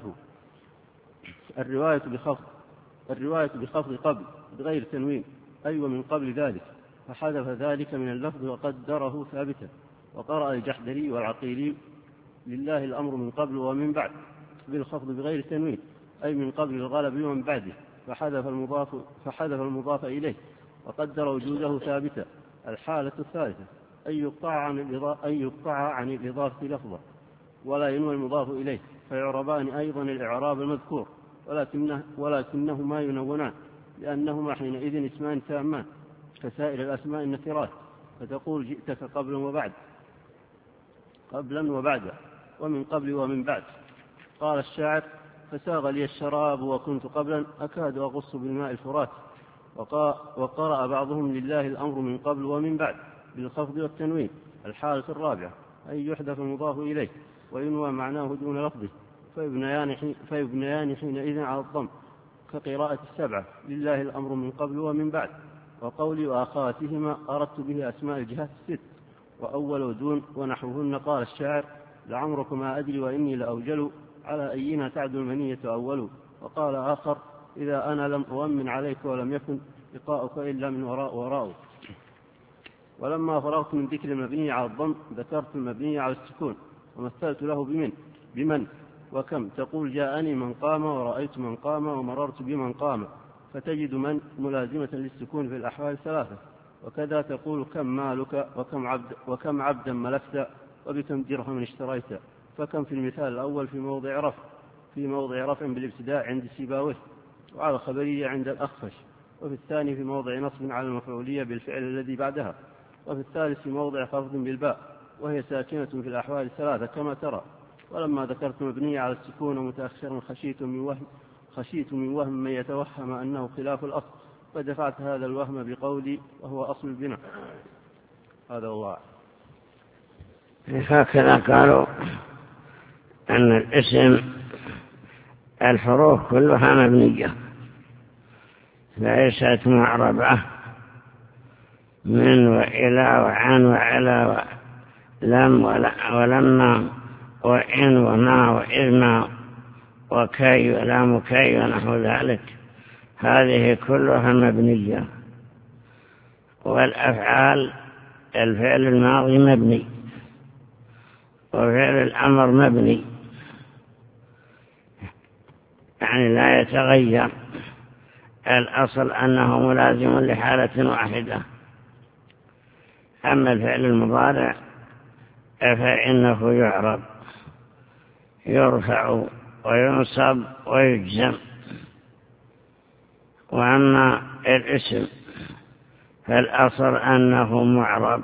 الرواية بخفض الرواية بخفض قبل بغير تنوين أي ومن قبل ذلك، فحذف ذلك من اللفظ وقدره ثابتا. وقرأ الجحدري والعقيلي: لله الأمر من قبل ومن بعد بالخفض بغير تنوين أي من قبل الغلب ومن بعده، فحذف المضاف, فحذف المضاف إليه وقدر وجوده ثابتا. الحالة الثالثة أن يقطع عن الإضافة, أن يقطع عن الإضافة لفظة ولا ينوى المضاف إليه فيعربان أيضا الإعراب المذكور، ولكنه ولكنهما ينونان لأنهما حينئذ اسمان تامان كسائر الأسماء النكرات، فتقول جئتك قبلا وبعد قبلا وبعد ومن قبل ومن بعد. قال الشاعر: فساغ لي الشراب وكنت قبلا أكاد أغص بالماء الفرات. وقرأ بعضهم: لله الأمر من قبل ومن بعد بالخفض والتنوين. الحالة الرابعة أن يحذف المضاف إليه وينوى معناه دون لفظه فيبنيان حينئذ على الضم كقراءة السبعة: لله الأمر من قبل ومن بعد. وقولي وآخاتهما أردت به أسماء الجهات الست وأول ودون ونحوهن. قال الشاعر: لعمرك ما أدري وإني لأوجل على أينا تعد المنية أول. وقال آخر: إذا أنا لم أؤمن عليك ولم يكن لقاؤك إلا من وراء وراء. ولما فرغت من ذكر المبني على الضم ذكرت المبني على السكون ومثلت له بمن بمن وكم، تقول: جاءني من قام ورأيت من قام ومررت بمن قام، فتجد من ملازمة للسكون في الأحوال الثلاثة. وكذا تقول: كم مالك وكم, عبد وكم عبدا ملكت وبكم درهم اشتريت. فكم في المثال الأول في موضع رفع في موضع رفع بالابتداء عند سيباويه وعلى الخبرية عند الأخفش، وفي الثاني في موضع نصب على المفعولية بالفعل الذي بعدها، وفي الثالث في موضع خفض بالباء وهي ساكنة في الأحوال الثلاثة كما ترى. ولما ذكرت مبنية على السكون متأخرا خشيت من وهم خشيت من وهم من يتوهم أنه خلاف الأصل، فدفعت هذا الوهم بقولي وهو أصل البناء. هذا الله. هكذا قالوا أن الاسم الحروف كلها مبنية ليست معربة من وإلى وعن وعلى ولم ولما وإن وما وإذما وكي ولام كي ونحو ذلك، هذه كلها مبنية. والأفعال الفعل الماضي مبني وفعل الأمر مبني، يعني لا يتغير، الأصل أنه ملازم لحالة واحدة. أما الفعل المضارع فإنه يعرب يرفع وينصب ويجزم. وأما الاسم فالأصل أنه معرب.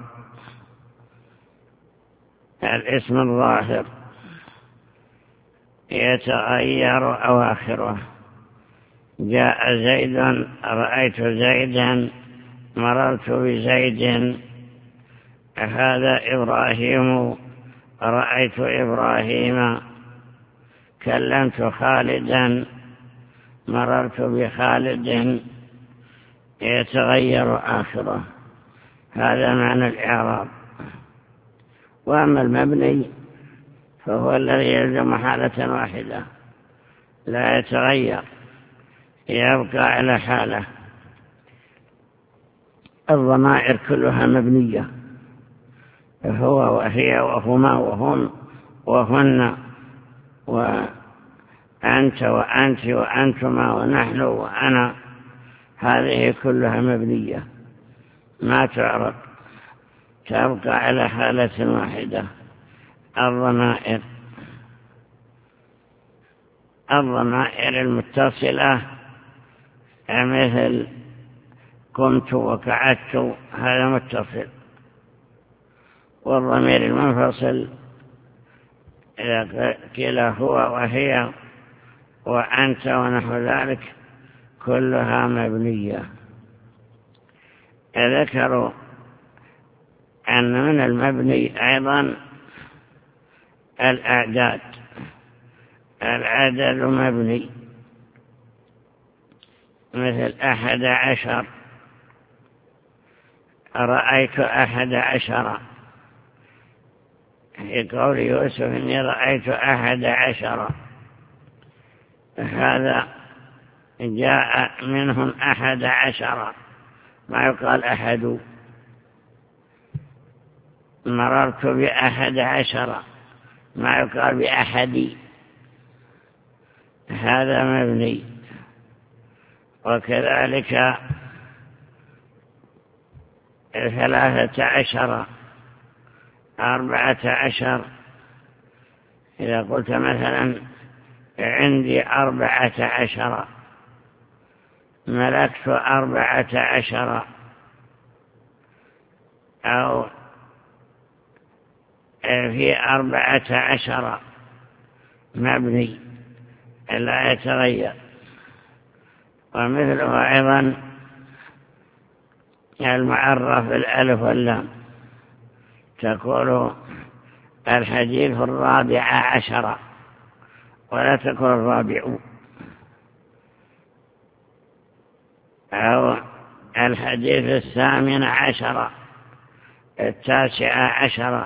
الاسم الظاهر يتغير أواخره: جاء زيد، رأيت زيدا، مررت بزيد، هذا إبراهيم، رأيت إبراهيم، كلمت خالدا، مررت بخالد، يتغير آخره. هذا معنى الإعراب. وأما المبني فهو الذي يلزم حالة واحدة لا يتغير، يبقى على حاله. الضمائر كلها مبنية، هو وهي وهما وهم وهن وأنت وأنت وأنتما ونحن وأنا، هذه كلها مبنية ما تعرف، تبقى على حالة واحدة. الضمائر الضمائر المتصلة مثل كنت وقعدت، هذا متصل. والضمير المنفصل إذا قيل هو وهي وأنت ونحو ذلك كلها مبنية. ذكروا أن من المبني أيضا الأعداد، العدد مبني، مثل أحد عشر، رأيت أحد عشر، في قول يوسف إني رأيت أحد عشر، هذا جاء منهم أحد عشر، ما يقال أحد. مررت بأحد عشر، ما يقال بأحد، هذا مبني. وكذلك ثلاثة عشر، أربعة عشر، إذا قلت مثلا عندي أربعة عشر، ملكت أربعة عشر، أو في أربعة عشر، مبني لا يتغير. ومثله أيضا المعرف بالألف واللام، تقول الحديث الرابع عشر ولا تقول الرابع، أو الحديث الثامن عشر، التاسع عشر،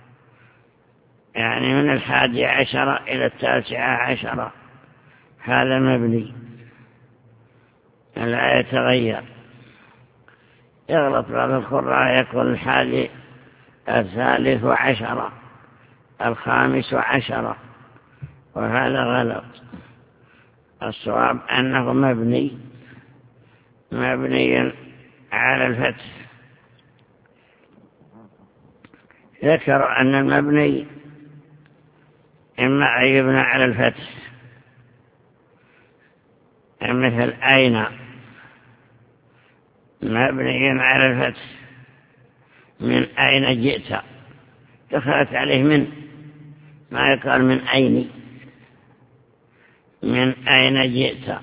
يعني من الحادي عشر إلى التاسع عشر، هذا مبني لا يتغير. يغلط بعض القراء يقول الحادي الثالث عشر، الخامس عشر، وهذا غلط. الصواب أنه مبني مبني على الفتح. ذكر أن المبني إما أن يبنى على الفتح، مثل أين، مبني على الفتح. من أين جئت، دخلت عليه من، ما يقال من أين، من أين جئت.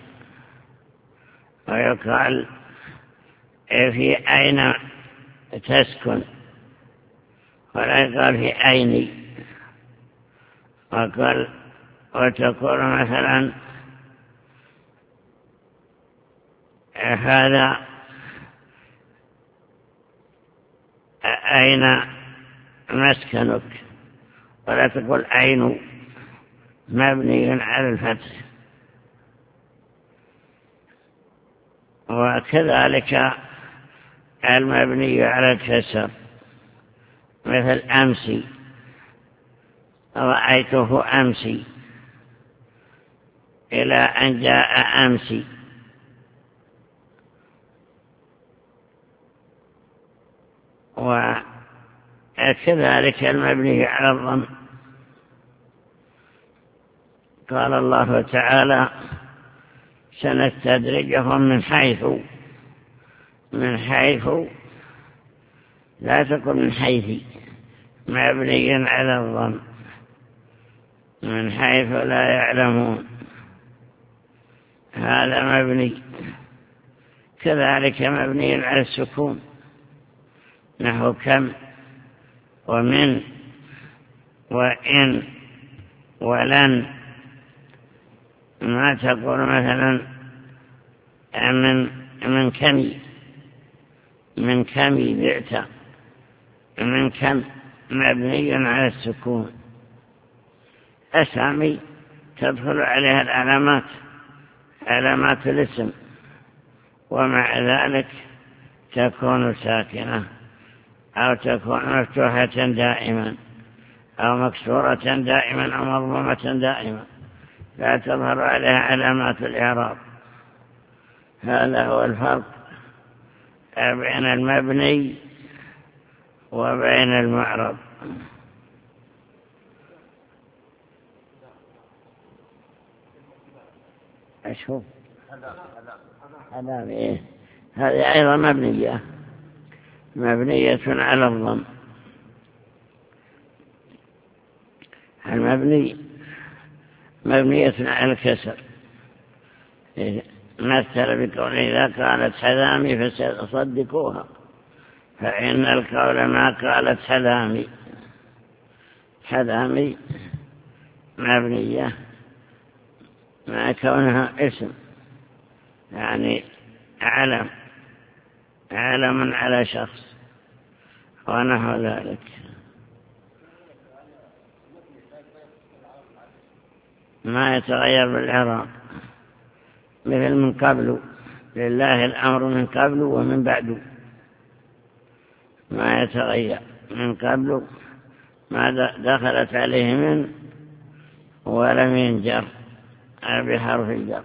ويقال في أين تسكن، ولا يقال في أين. وقال وتقول مثلا هذا أين مسكنك، ولا تقول أين، مبني على الفتح. وكذلك المبني على الكسر، مثل أمسي، رأيته أمسي، إلى أن جاء أمسي. وكذلك المبني على الضم، قال الله تعالى سنستدرجهم من حيث، من حيث لا تقل من حيث، مبني على الضم، من حيث لا يعلمون، هذا مبني. كذلك مبني على السكون، نحو كم ومن وإن ولن. ما تقول مثلا من من كم، من كم بعت، من كم، مبني على السكون. أسامي تدخل عليها العلامات، علامات الاسم، ومع ذلك تكون ساكنة أو تكون مفتوحة دائما أو مكسورة دائما أو مضمومة دائما لا تظهر عليها علامات الإعراب. هذا هو الفرق بين المبني وبين المعرب. أشوف هذه هذه أيضا مبنية مبنية على الضم. المبني مبنية على الكسر، مثل بقوله إذا قالت حذامي فصدقوها، فإن القول ما قالت حذامي. حذامي مبنية مع كونها اسم، يعني علم علم على شخص ونحو ذلك. ما يتغير بالإعراب، مثل من قبل، لله الأمر من قبل ومن بعد، ما يتغير. من قبل ما دخلت عليه من ولم ينجر بحرف الجر.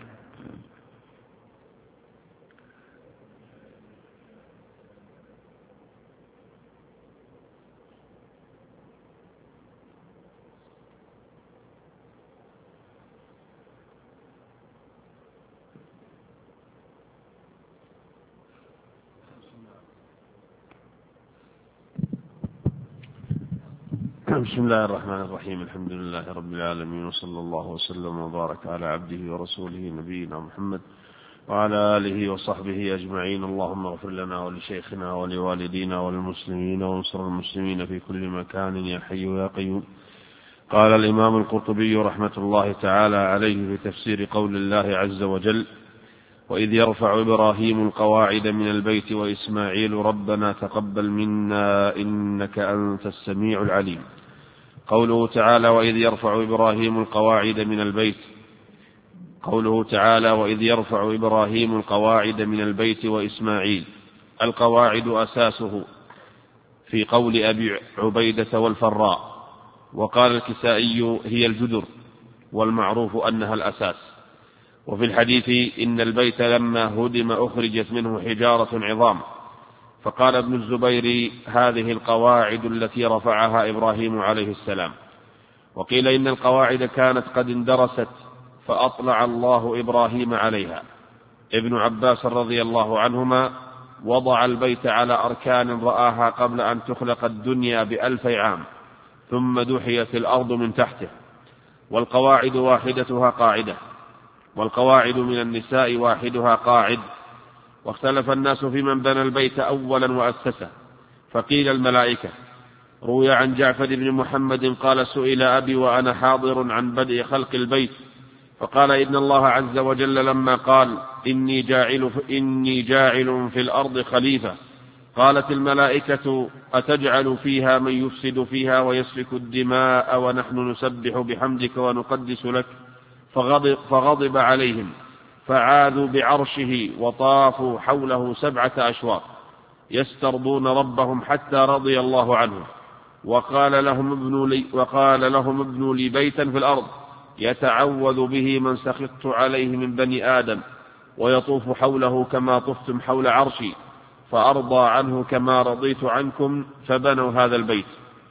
بسم الله الرحمن الرحيم. الحمد لله رب العالمين، وصلى الله وسلم وبارك على عبده ورسوله نبينا محمد وعلى آله وصحبه أجمعين. اللهم اغفر لنا ولشيخنا ولوالدينا وللمسلمين وانصر المسلمين في كل مكان يا حي يا قيوم. قال الإمام القرطبي رحمة الله تعالى عليه في تفسير قول الله عز وجل: وإذ يرفع إبراهيم القواعد من البيت وإسماعيل ربنا تقبل منا إنك أنت السميع العليم. قوله تعالى وإذ يرفع إبراهيم القواعد من البيت قوله تعالى وإذ يرفع إبراهيم القواعد من البيت وإسماعيل، القواعد أساسه في قول أبي عبيدة والفراء. وقال الكسائي هي الجدر، والمعروف أنها الأساس. وفي الحديث إن البيت لما هدم أخرجت منه حجارة عظام. فقال ابن الزبير هذه القواعد التي رفعها إبراهيم عليه السلام. وقيل إن القواعد كانت قد اندرست فأطلع الله إبراهيم عليها. ابن عباس رضي الله عنهما وضع البيت على أركان رآها قبل أن تخلق الدنيا بألف عام، ثم دحيت الأرض من تحته. والقواعد واحدتها قاعدة، والقواعد من النساء واحدها قاعد. واختلف الناس في من بنى البيت أولا وأسسه، فقيل الملائكة. روي عن جعفر بن محمد قال سئل أبي وأنا حاضر عن بدء خلق البيت، فقال إن الله عز وجل لما قال إني جاعل, إني جاعل في الأرض خليفة، قالت الملائكة أتجعل فيها من يفسد فيها ويسفك الدماء ونحن نسبح بحمدك ونقدس لك؟ فغضب, فغضب عليهم فعاذوا بعرشه وطافوا حوله سبعة أشواط يسترضون ربهم حتى رضي الله عنه. وقال لهم ابنوا لي, وقال لهم ابنوا لي بيتا في الأرض يتعوذ به من سخطت عليه من بني آدم، ويطوف حوله كما طفتم حول عرشي، فأرضى عنه كما رضيت عنكم، فبنوا هذا البيت.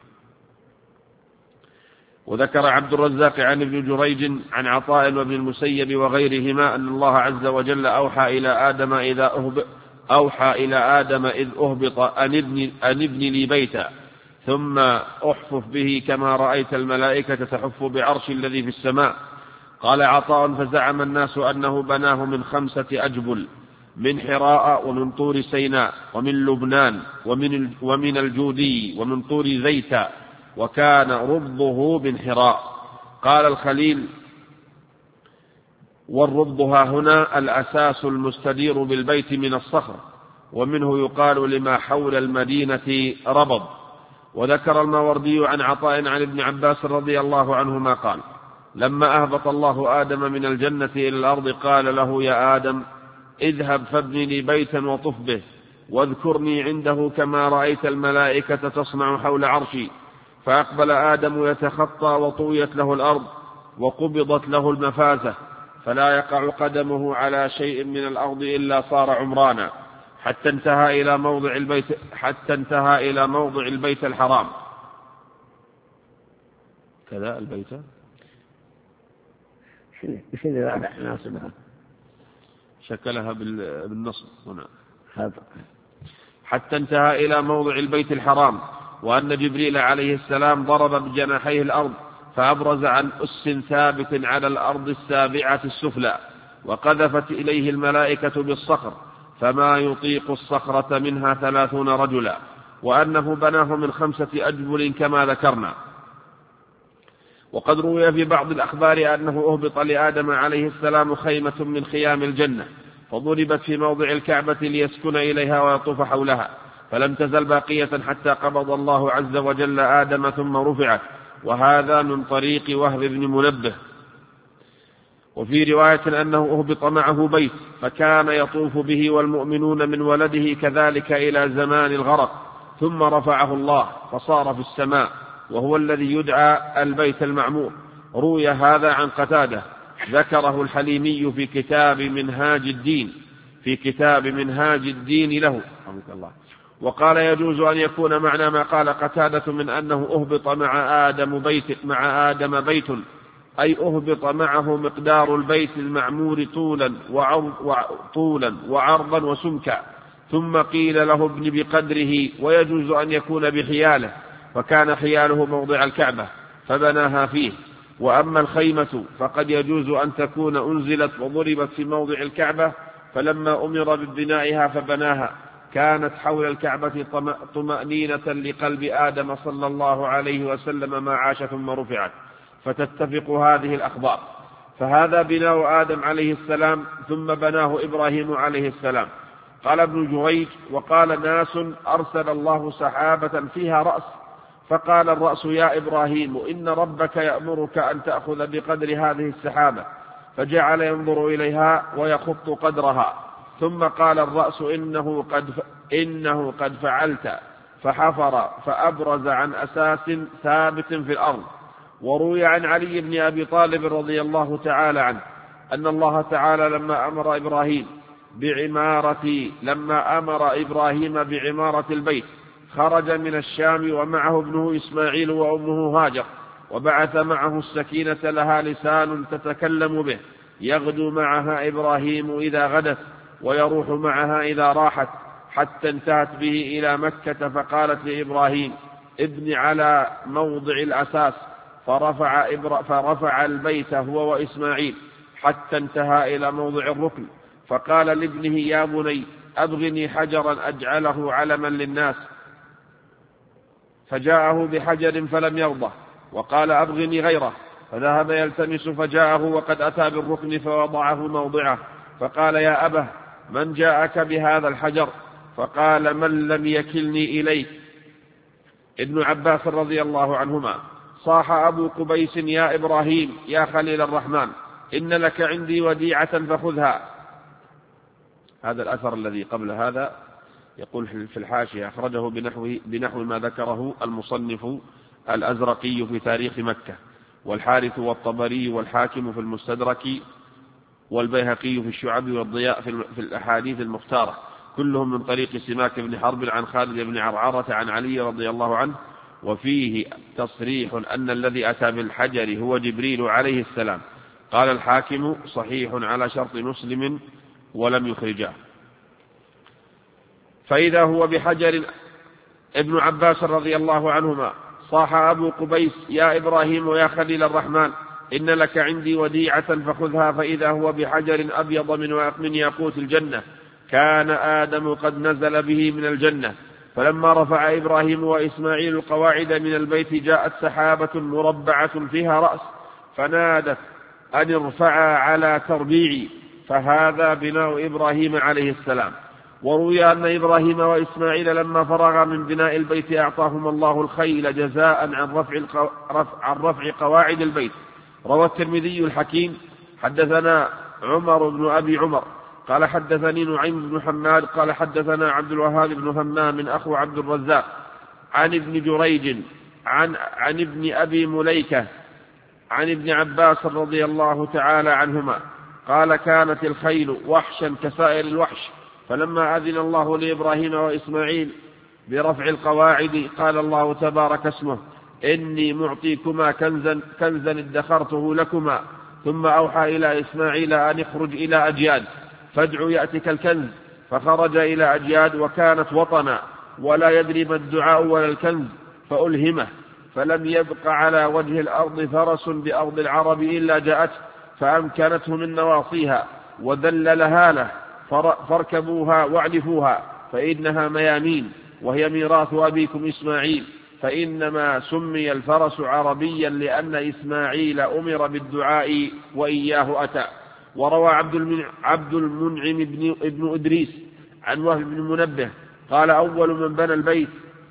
وذكر عبد الرزاق عن ابن جريج عن عطاء وابن المسيب وغيرهما أن الله عز وجل أوحى إلى آدم إذا أهبط أوحى إلى آدم إذ أهبط أن ابن, أن ابن لي بيتا ثم أحفف به كما رأيت الملائكة تحف بعرش الذي في السماء. قال عطاء فزعم الناس أنه بناه من خمسة أجبل، من حراء ومن طور سيناء ومن لبنان ومن, ومن الجودي ومن طور زيتا، وكان ربضه من حراء. قال الخليل والربض ها هنا الأساس المستدير بالبيت من الصخر، ومنه يقال لما حول المدينة ربض. وذكر الماوردي عن عطاء عن ابن عباس رضي الله عنهما قال لما أهبط الله آدم من الجنة إلى الأرض قال له يا آدم اذهب فابن لي بيتا وطف به، واذكرني عنده كما رأيت الملائكة تصنع حول عرشي. فأقبل آدم يتخطى وطويت له الأرض وقبضت له المفازة، فلا يقع قدمه على شيء من الأرض إلا صار عمرانا، حتى انتهى إلى موضع البيت حتى انتهى إلى موضع البيت الحرام. كذا البيت شنو ناصبها شكلها بالنصب هنا. حتى انتهى إلى موضع البيت الحرام، وأن جبريل عليه السلام ضرب بجناحيه الأرض فأبرز عن أس ثابت على الأرض السابعة السفلى، وقذفت إليه الملائكة بالصخر فما يطيق الصخرة منها ثلاثون رجلا، وأنه بناه من خمسة أجبل كما ذكرنا. وقد روي في بعض الأخبار أنه أهبط لآدم عليه السلام خيمة من خيام الجنة فضربت في موضع الكعبة ليسكن إليها ويطوف حولها، فلم تزل باقية حتى قبض الله عز وجل آدم ثم رفعت، وهذا من طريق وهب بن منبه. وفي رواية أنه أهبط معه بيت فكان يطوف به والمؤمنون من ولده كذلك إلى زمان الغرق، ثم رفعه الله فصار في السماء، وهو الذي يدعى البيت المعمور. روي هذا عن قتادة، ذكره الحليمي في كتاب منهاج الدين في كتاب منهاج الدين له الله. وقال يجوز أن يكون معنى ما قال قتادة من أنه أهبط مع آدم بيت مع آدم بيت أي أهبط معه مقدار البيت المعمور طولا وطولا وعرضا وسمكا، ثم قيل له ابن بقدره، ويجوز أن يكون بحياله، فكان حياله موضع الكعبة فبناها فيه. وأما الخيمة فقد يجوز أن تكون أنزلت وضربت في موضع الكعبة، فلما أمر ببنائها فبناها كانت حول الكعبة طمأنينة لقلب آدم صلى الله عليه وسلم ما عاش ثم رفعت، فتتفق هذه الأخبار. فهذا بناء آدم عليه السلام، ثم بناه إبراهيم عليه السلام. قال ابن جريج: وقال ناس: أرسل الله سحابة فيها رأس، فقال الرأس: يا إبراهيم إن ربك يأمرك أن تأخذ بقدر هذه السحابة، فجعل ينظر إليها ويخط قدرها، ثم قال الرأس: إنه قد, ف... إنه قد فعلت، فحفر فأبرز عن أساس ثابت في الأرض. وروي عن علي بن أبي طالب رضي الله تعالى عنه أن الله تعالى لما أمر إبراهيم بعمارة لما أمر إبراهيم بعمارة البيت خرج من الشام ومعه ابنه إسماعيل وأمه هاجر، وبعث معه السكينة لها لسان تتكلم به، يغدو معها إبراهيم إذا غدت ويروح معها إذا راحت، حتى انتهت به إلى مكة، فقالت لإبراهيم: ابن على موضع الأساس، فرفع, إبرا فرفع البيت هو وإسماعيل حتى انتهى إلى موضع الركن، فقال لابنه: يا بني أبغني حجرا أجعله علما للناس، فجاءه بحجر فلم يرضى، وقال: أبغني غيره، فذهب يلتمس فجاءه وقد أتى بالركن فوضعه موضعه، فقال: يا أبه من جاءك بهذا الحجر؟ فقال: من لم يكلني إليك. ابن عباس رضي الله عنهما: صاح أبو قبيس: يا إبراهيم يا خليل الرحمن، إن لك عندي وديعة فخذها. هذا الأثر الذي قبل هذا يقول في الحاشية: أخرجه بنحو, بنحو ما ذكره المصنف الأزرقي في تاريخ مكة، والحارث والطبري والحاكم في المستدرك، والبيهقي في الشعب، والضياء في الأحاديث المختارة، كلهم من طريق سماك بن حرب عن خالد بن عرعرة عن علي رضي الله عنه. وفيه تصريح أن الذي أتى بالحجر هو جبريل عليه السلام. قال الحاكم: صحيح على شرط مسلم ولم يخرجاه. فإذا هو بحجر. ابن عباس رضي الله عنهما: صاح أبو قبيس: يا إبراهيم يا خليل الرحمن، إن لك عندي وديعة فخذها، فإذا هو بحجر أبيض من ياقوت الجنة، كان آدم قد نزل به من الجنة. فلما رفع إبراهيم وإسماعيل القواعد من البيت جاءت سحابة مربعة فيها رأس فنادت أن ارفعا على تربيعي، فهذا بناء إبراهيم عليه السلام. وروي أن إبراهيم وإسماعيل لما فرغ من بناء البيت أعطاهم الله الخيل جزاء عن رفع, القو... رفع... عن رفع قواعد البيت. روى الترمذي الحكيم: حدثنا عمر بن أبي عمر قال حدثني نعيم بن حماد قال حدثنا عبد الوهاب بن همام أخو عبد الرزاق عن ابن جريج عن, عن ابن أبي مليكة عن ابن عباس رضي الله تعالى عنهما قال كانت الخيل وحشا كسائر الوحش، فلما أذن الله لإبراهيم وإسماعيل برفع القواعد قال الله تبارك اسمه إني معطيكما كنزا, كنزا ادخرته لكما، ثم أوحى إلى إسماعيل أن اخرج إلى أجياد فادع يأتك الكنز، فخرج إلى أجياد وكانت وطنا ولا يدري ما الدعاء ولا الكنز فألهمه، فلم يبق على وجه الأرض فرس بأرض العرب إلا جاءته فأمكنته من نواصيها وذللها له، فاركبوها واعلفوها فإنها ميامين وهي ميراث أبيكم إسماعيل، فإنما سمي الفرس عربيا لأن إسماعيل أمر بالدعاء وإياه أتى. وروى عبد المنعم بن إدريس عن وهب بن منبه قال أول من بنى البيت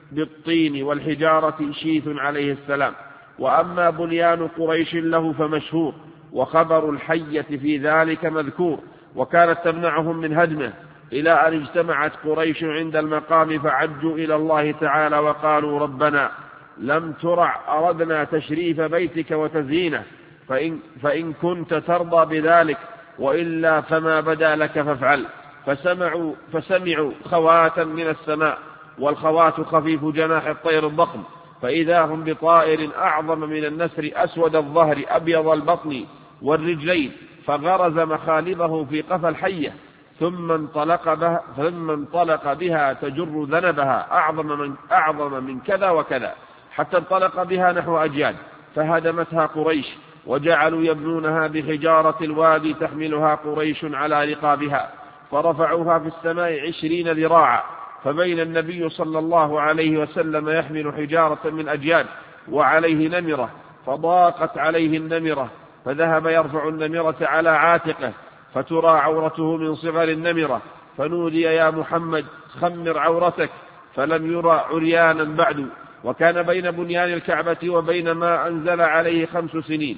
بالطين والحجارة شيث عليه السلام، وأما بنيان قريش له فمشهور، وخبر الحية في ذلك مذكور، وكانت تمنعهم من هدمه، إلى أن اجتمعت قريش عند المقام فعجوا إلى الله تعالى وقالوا ربنا لم ترع أردنا تشريف بيتك وتزيينه، فإن, فإن كنت ترضى بذلك وإلا فما بدا لك فافعل. فسمعوا, فسمعوا خواتا من السماء، والخوات خفيف جناح الطير الضخم، فإذا هم بطائر أعظم من النسر أسود الظهر أبيض البطن والرجلين، فغرز مخالبه في قفا الحية ثم انطلق بها, ثم انطلق بها تجر ذنبها أعظم من, أعظم من كذا وكذا، حتى انطلق بها نحو أجياد فهدمتها قريش، وجعلوا يبنونها بحجارة الوادي تحملها قريش على رقابها، فرفعوها في السماء عشرين ذراعا، فبين النبي صلى الله عليه وسلم يحمل حجارة من أجياد وعليه نمرة، فضاقت عليه النمرة فذهب يرفع النمرة على عاتقه فترى عورته من صغر النمرة، فنودي يا محمد خمر عورتك، فلم يرى عريانا بعد. وكان بين بنيان الكعبة وبين ما أنزل عليه خمس سنين،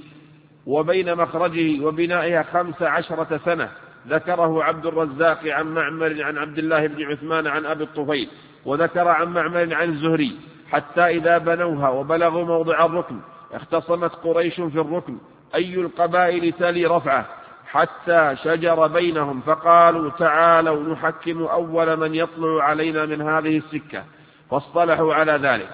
وبين مخرجه وبنائها خمس عشرة سنة. ذكره عبد الرزاق عن معمر عن عبد الله بن عثمان عن أبي الطفيل، وذكر عن معمر عن الزهري حتى إذا بنوها وبلغوا موضع الركن اختصمت قريش في الركن أي القبائل تلي رفعه، حتى شجر بينهم فقالوا تعالوا نحكم أول من يطلع علينا من هذه السكة، فاصطلحوا على ذلك.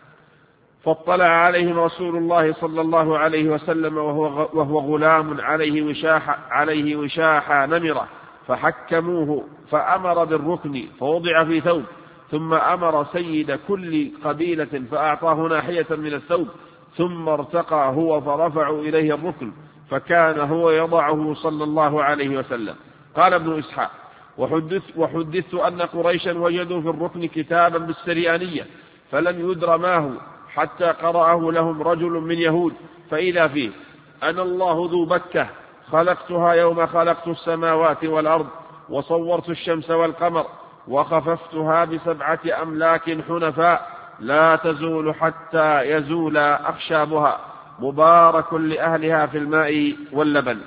فاطلع عليهم رسول الله صلى الله عليه وسلم وهو, وهو غلام عليه وشاح, عليه وشاح نمرة، فحكموه فأمر بالركن فوضع في ثوب، ثم أمر سيد كل قبيلة فأعطاه ناحية من الثوب، ثم ارتقى هو فرفعوا إليه الركن، فكان هو يضعه صلى الله عليه وسلم. قال ابن إسحاق وحدث وحدثت أن قريشا وجدوا في الركن كتابا بالسريانية فلم يدر ما هو، حتى قرأه لهم رجل من يهود فإذا فيه أنا الله ذو بكة خلقتها يوم خلقت السماوات والأرض، وصورت الشمس والقمر، وخففتها بسبعة أملاك حنفاء لا تزول حتى يزول أخشابها، مبارك لأهلها في الماء واللبن.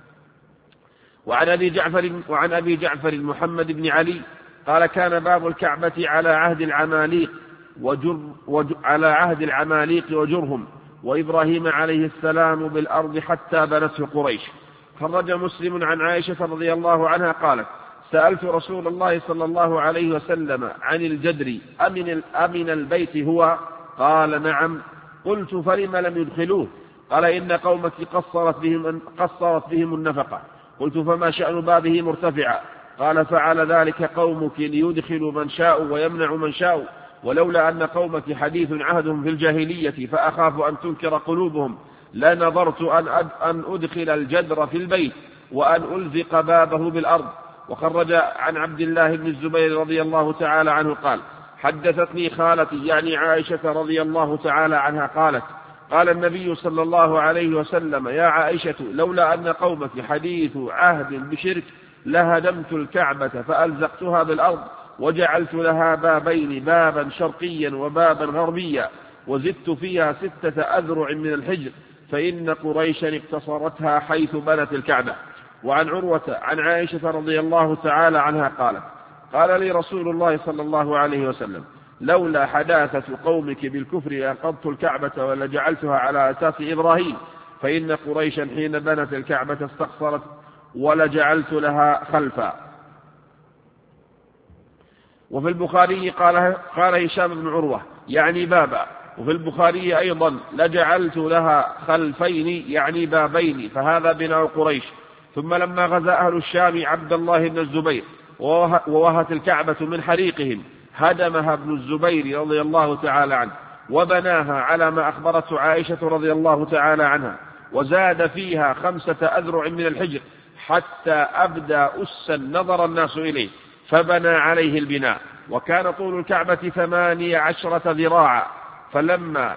وعن أبي جعفر, وعن أبي جعفر محمد بن علي قال كان باب الكعبة على عهد العماليق وجر وجر على عهد العماليق وجرهم، وإبراهيم عليه السلام بالأرض حتى بنته قريش. خرج مسلم عن عائشة رضي الله عنها قالت سألت رسول الله صلى الله عليه وسلم عن الجدر أمن, أمن البيت هو؟ قال نعم. قلت فلم لم يدخلوه؟ قال إن قومك قصرت بهم, قصرت بهم النفقة. قلت فما شأن بابه مرتفعا؟ قال فعل ذلك قومك ليدخلوا من شاء ويمنع من شاء، ولولا أن قومك حديث عهدهم في الجاهلية فأخاف أن تنكر قلوبهم لنظرت أن, أن أدخل الجدر في البيت وأن ألزق بابه بالأرض. وخرج عن عبد الله بن الزبير رضي الله تعالى عنه قال حدثتني خالتي يعني عائشة رضي الله تعالى عنها قالت قال النبي صلى الله عليه وسلم يا عائشة لولا أن قومك حديث عهد بشرك لهدمت الكعبة فألزقتها بالأرض وجعلت لها بابين، بابا شرقيا وبابا غربيا، وزدت فيها ستة أذرع من الحجر، فإن قريشا اقتصرتها حيث بنت الكعبة. وعن عروة عن عائشة رضي الله تعالى عنها قالت قال لي رسول الله صلى الله عليه وسلم لولا حداثة قومك بالكفر لأنقضت الكعبة ولجعلتها على أساس إبراهيم فإن قريشا حين بنت الكعبة استقصرت ولجعلت لها خلفا. وفي البخاري قال, قال هشام بن عروة يعني بابا، وفي البخاري أيضا لجعلت لها خلفين يعني بابين، فهذا بناء قريش. ثم لما غزا أهل الشام عبد الله بن الزبير ووهت الكعبة من حريقهم هدمها ابن الزبير رضي الله تعالى عنه وبناها على ما أخبرته عائشة رضي الله تعالى عنها، وزاد فيها خمسة أذرع من الحجر حتى أبدى أسا نظر الناس إليه فبنى عليه البناء. وكان طول الكعبة ثمانية عشرة ذراعا، فلما,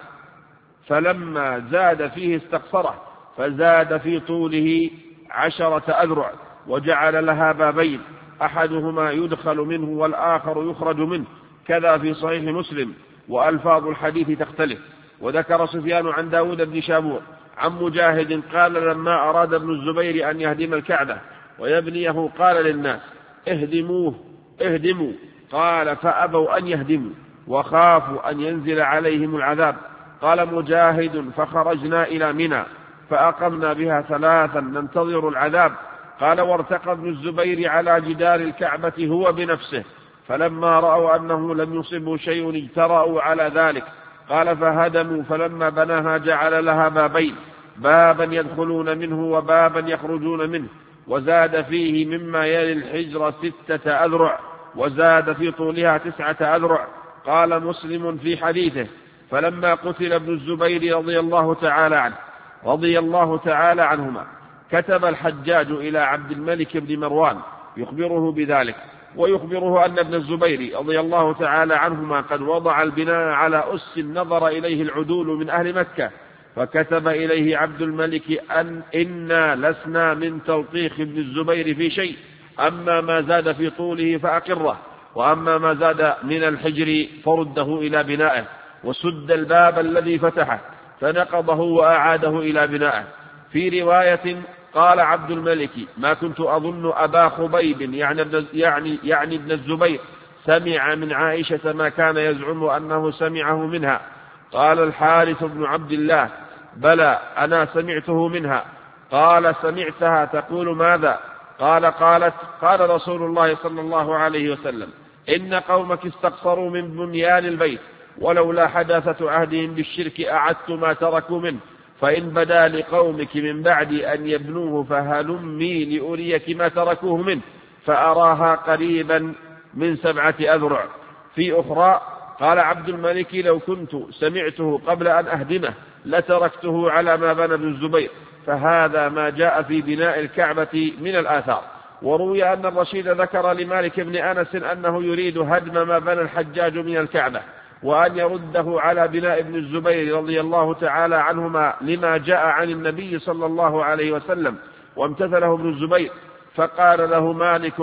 فلما زاد فيه استقصره فزاد في طوله عشرة أذرع، وجعل لها بابين أحدهما يدخل منه والآخر يخرج منه، كذا في صحيح مسلم، وألفاظ الحديث تختلف. وذكر سفيان عن داود بن شابور عن مجاهد قال لما أراد ابن الزبير أن يهدم الكعبة ويبنيه قال للناس اهدموه اهدموا، قال فأبوا أن يهدموا وخافوا أن ينزل عليهم العذاب. قال مجاهد فخرجنا إلى منى فأقمنا بها ثلاثا ننتظر العذاب. قال وارتقى ابن الزبير على جدار الكعبة هو بنفسه، فلما رأوا أنه لم يصبه شيء اجترأوا على ذلك. قال فهدموا، فلما بناها جعل لها بابين، بابا يدخلون منه وبابا يخرجون منه، وزاد فيه مما يلي الحجر ستة أذرع، وزاد في طولها تسعة أذرع. قال مسلم في حديثه فلما قتل ابن الزبير رضي الله تعالى عنه رضي الله تعالى عنهما كتب الحجاج إلى عبد الملك بن مروان يخبره بذلك، ويخبره أن ابن الزبير رضي الله تعالى عنهما قد وضع البناء على أس نظر إليه العدول من أهل مكة. فكتب إليه عبد الملك أن إنا لسنا من تلطيخ ابن الزبير في شيء، أما ما زاد في طوله فأقره، وأما ما زاد من الحجر فرده إلى بنائه. وسد الباب الذي فتحه فنقضه وأعاده إلى بنائه. في رواية قال عبد الملك ما كنت أظن أبا خبيب يعني ابن, يعني, يعني ابن الزبير سمع من عائشة ما كان يزعم أنه سمعه منها. قال الحارث بن عبد الله بلى أنا سمعته منها. قال سمعتها تقول ماذا؟ قال قالت قال رسول الله صلى الله عليه وسلم إن قومك استقصروا من بنيان البيت، ولولا حداثة عهدهم بالشرك أعدت ما تركوا منه، فإن بدا لقومك من بعد أن يبنوه فهلمي لأريك ما تركوه منه، فأراها قريبا من سبعة أذرع. في أخرى قال عبد الملك لو كنت سمعته قبل أن أهدمه لتركته على ما بنى ابن الزبير. فهذا ما جاء في بناء الكعبة من الآثار. وروي أن الرشيد ذكر لمالك بن أنس أنه يريد هدم ما بنى الحجاج من الكعبة وأن يرده على بناء ابن الزبير رضي الله تعالى عنهما لما جاء عن النبي صلى الله عليه وسلم، وامتثله ابن الزبير. فقال له مالك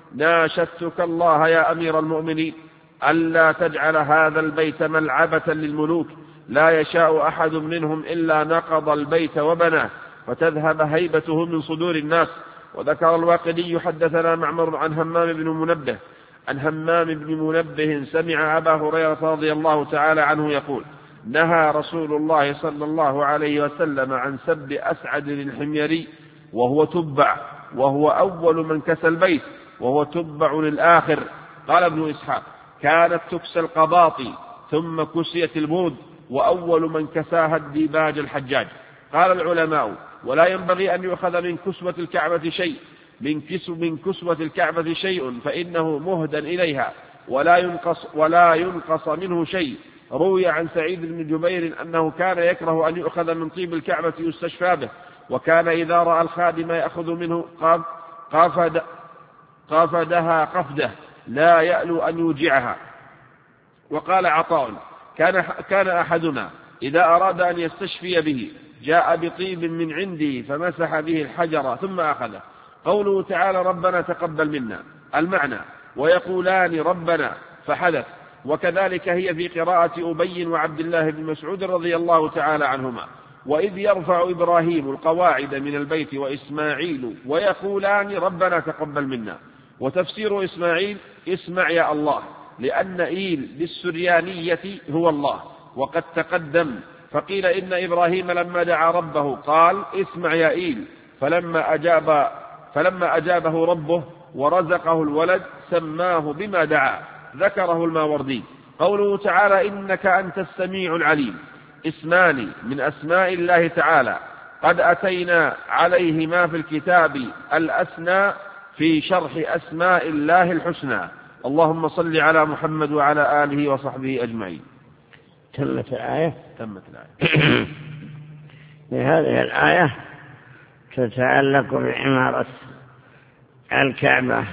ناشدتك الله يا أمير المؤمنين ألا تجعل هذا البيت ملعبة للملوك لا يشاء أحد منهم إلا نقض البيت وبناه فتذهب هيبته من صدور الناس. وذكر الواقدي حدثنا معمر عن همام بن منبه عن همام بن منبه سمع أبا هريرة رضي الله تعالى عنه يقول نهى رسول الله صلى الله عليه وسلم عن سب أسعد الحميري وهو تبع، وهو أول من كسى البيت وهو تبع للآخر. قال ابن إسحاق كانت تكسى القباطي ثم كسيت البود، وأول من كساها الديباج الحجاج. قال العلماء ولا ينبغي أن يؤخذ من كسوة الكعبة شيء من كسو من كسوة الكعبة شيء فإنه مهدى إليها ولا ينقص, ولا ينقص منه شيء. روي عن سعيد بن جبير أنه كان يكره أن يؤخذ من طيب الكعبة يستشفى به، وكان إذا رأى الخادم يأخذ منه قافد قافدها قفده لا يألو أن يوجعها. وقال عطاء كان, كان أحدنا إذا أراد أن يستشفي به جاء بطيب من عندي فمسح به الحجر ثم أخذه. قوله تعالى ربنا تقبل منا المعنى، ويقولان ربنا فحدث. وكذلك هي في قراءة أبي وعبد الله بن مسعود رضي الله تعالى عنهما. وإذ يرفع إبراهيم القواعد من البيت وإسماعيل ويقولان ربنا تقبل منا. وتفسير إسماعيل اسمع يا الله، لأن إيل للسريانية هو الله، وقد تقدم. فقيل إن إبراهيم لما دعا ربه قال اسمع يا إيل، فلما أجاب فلما أجابه ربه ورزقه الولد سماه بما دعا. ذكره الماوردي. قوله تعالى إنك أنت السميع العليم اسمان من أسماء الله تعالى قد أتينا عليهما في الكتاب الأسنى في شرح أسماء الله الحسنى. اللهم صل على محمد وعلى آله وصحبه أجمعين. تمت الآية. تمت الآية. بهذه الآية تتعلق بعمارة الكعبة.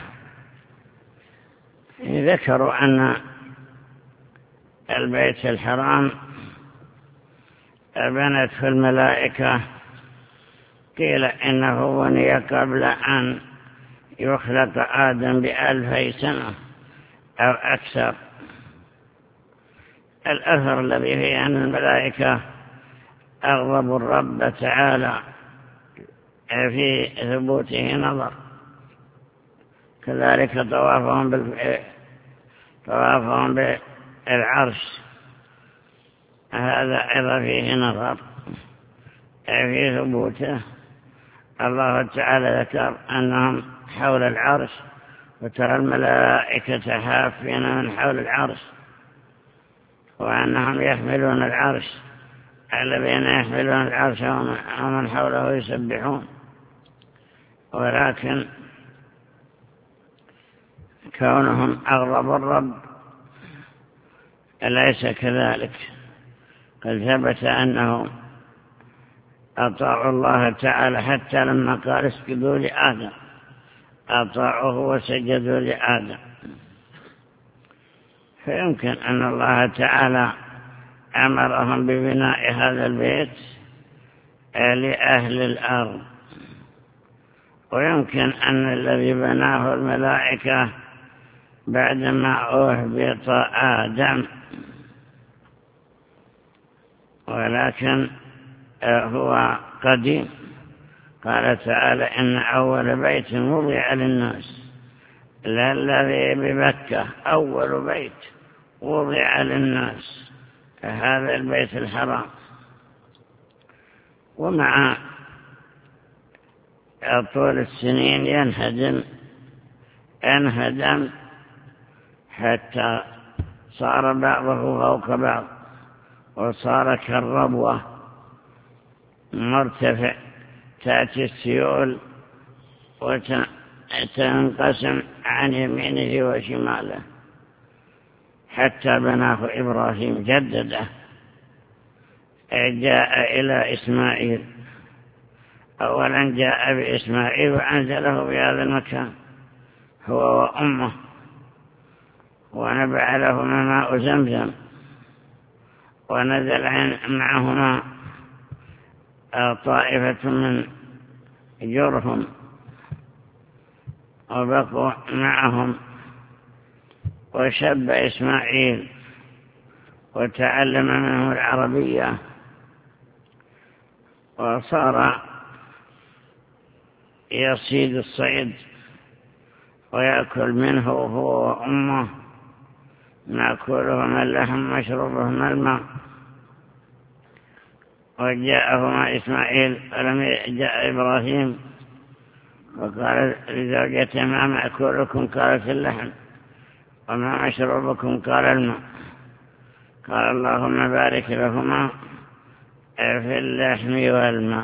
ذكروا أن البيت الحرام بنته الملائكة، قيل إنه بني قبل أن يخلق آدم بألفي سنة أو أكثر. الأثر الذي فيه أن الملائكة أغضبوا الرب تعالى في ثبوته نظر، كذلك طوافهم بال... طوافهم بالعرش هذا أيضا فيه نظر في ثبوته. الله تعالى ذكر أنهم حول العرش، وترى الملائكة حافين من حول العرش، وأنهم يحملون العرش، الذين يحملون العرش ومن حوله يسبحون. ولكن كونهم أغضبوا الرب ليس كذلك، قد ثبت أنهم أطاعوا الله تعالى حتى لما قال اسجدوا لآدم أطاعوه وسجدوا لآدم. فيمكن أن الله تعالى أمرهم ببناء هذا البيت لأهل الأرض، ويمكن أن الذي بناه الملائكة بعدما أهبط آدم، ولكن هو قديم. قال تعالى إن أول بيت وضع للناس للذي بمكة أول بيت وضع للناس هذا البيت الحرام. ومع طول السنين ينهدم انهدم حتى صار بعضه فوق بعض، وصار كالربوة مرتفع تأتي السيول وتنقسم عن يمينه وشماله، حتى بناه إبراهيم جدده جاء إلى إسماعيل. أولا جاء بإسماعيل وأنزله بهذا المكان هو وأمه، ونبع لهما ماء زمزم، ونزل معهما طائفة من جرهم وبقوا معهم. وشب إسماعيل وتعلم منه العربية، وصار يصيد الصيد ويأكل منه هو وأمه، مأكولهما اللحم مشروبهما الماء. وجاءهما إسماعيل ولم جاء إبراهيم، وقال لزوجته ما مأكولكم؟ قالت اللحم. وما مشروبكم؟ قال الماء. قال اللهم بارك لهما في اللحم والماء.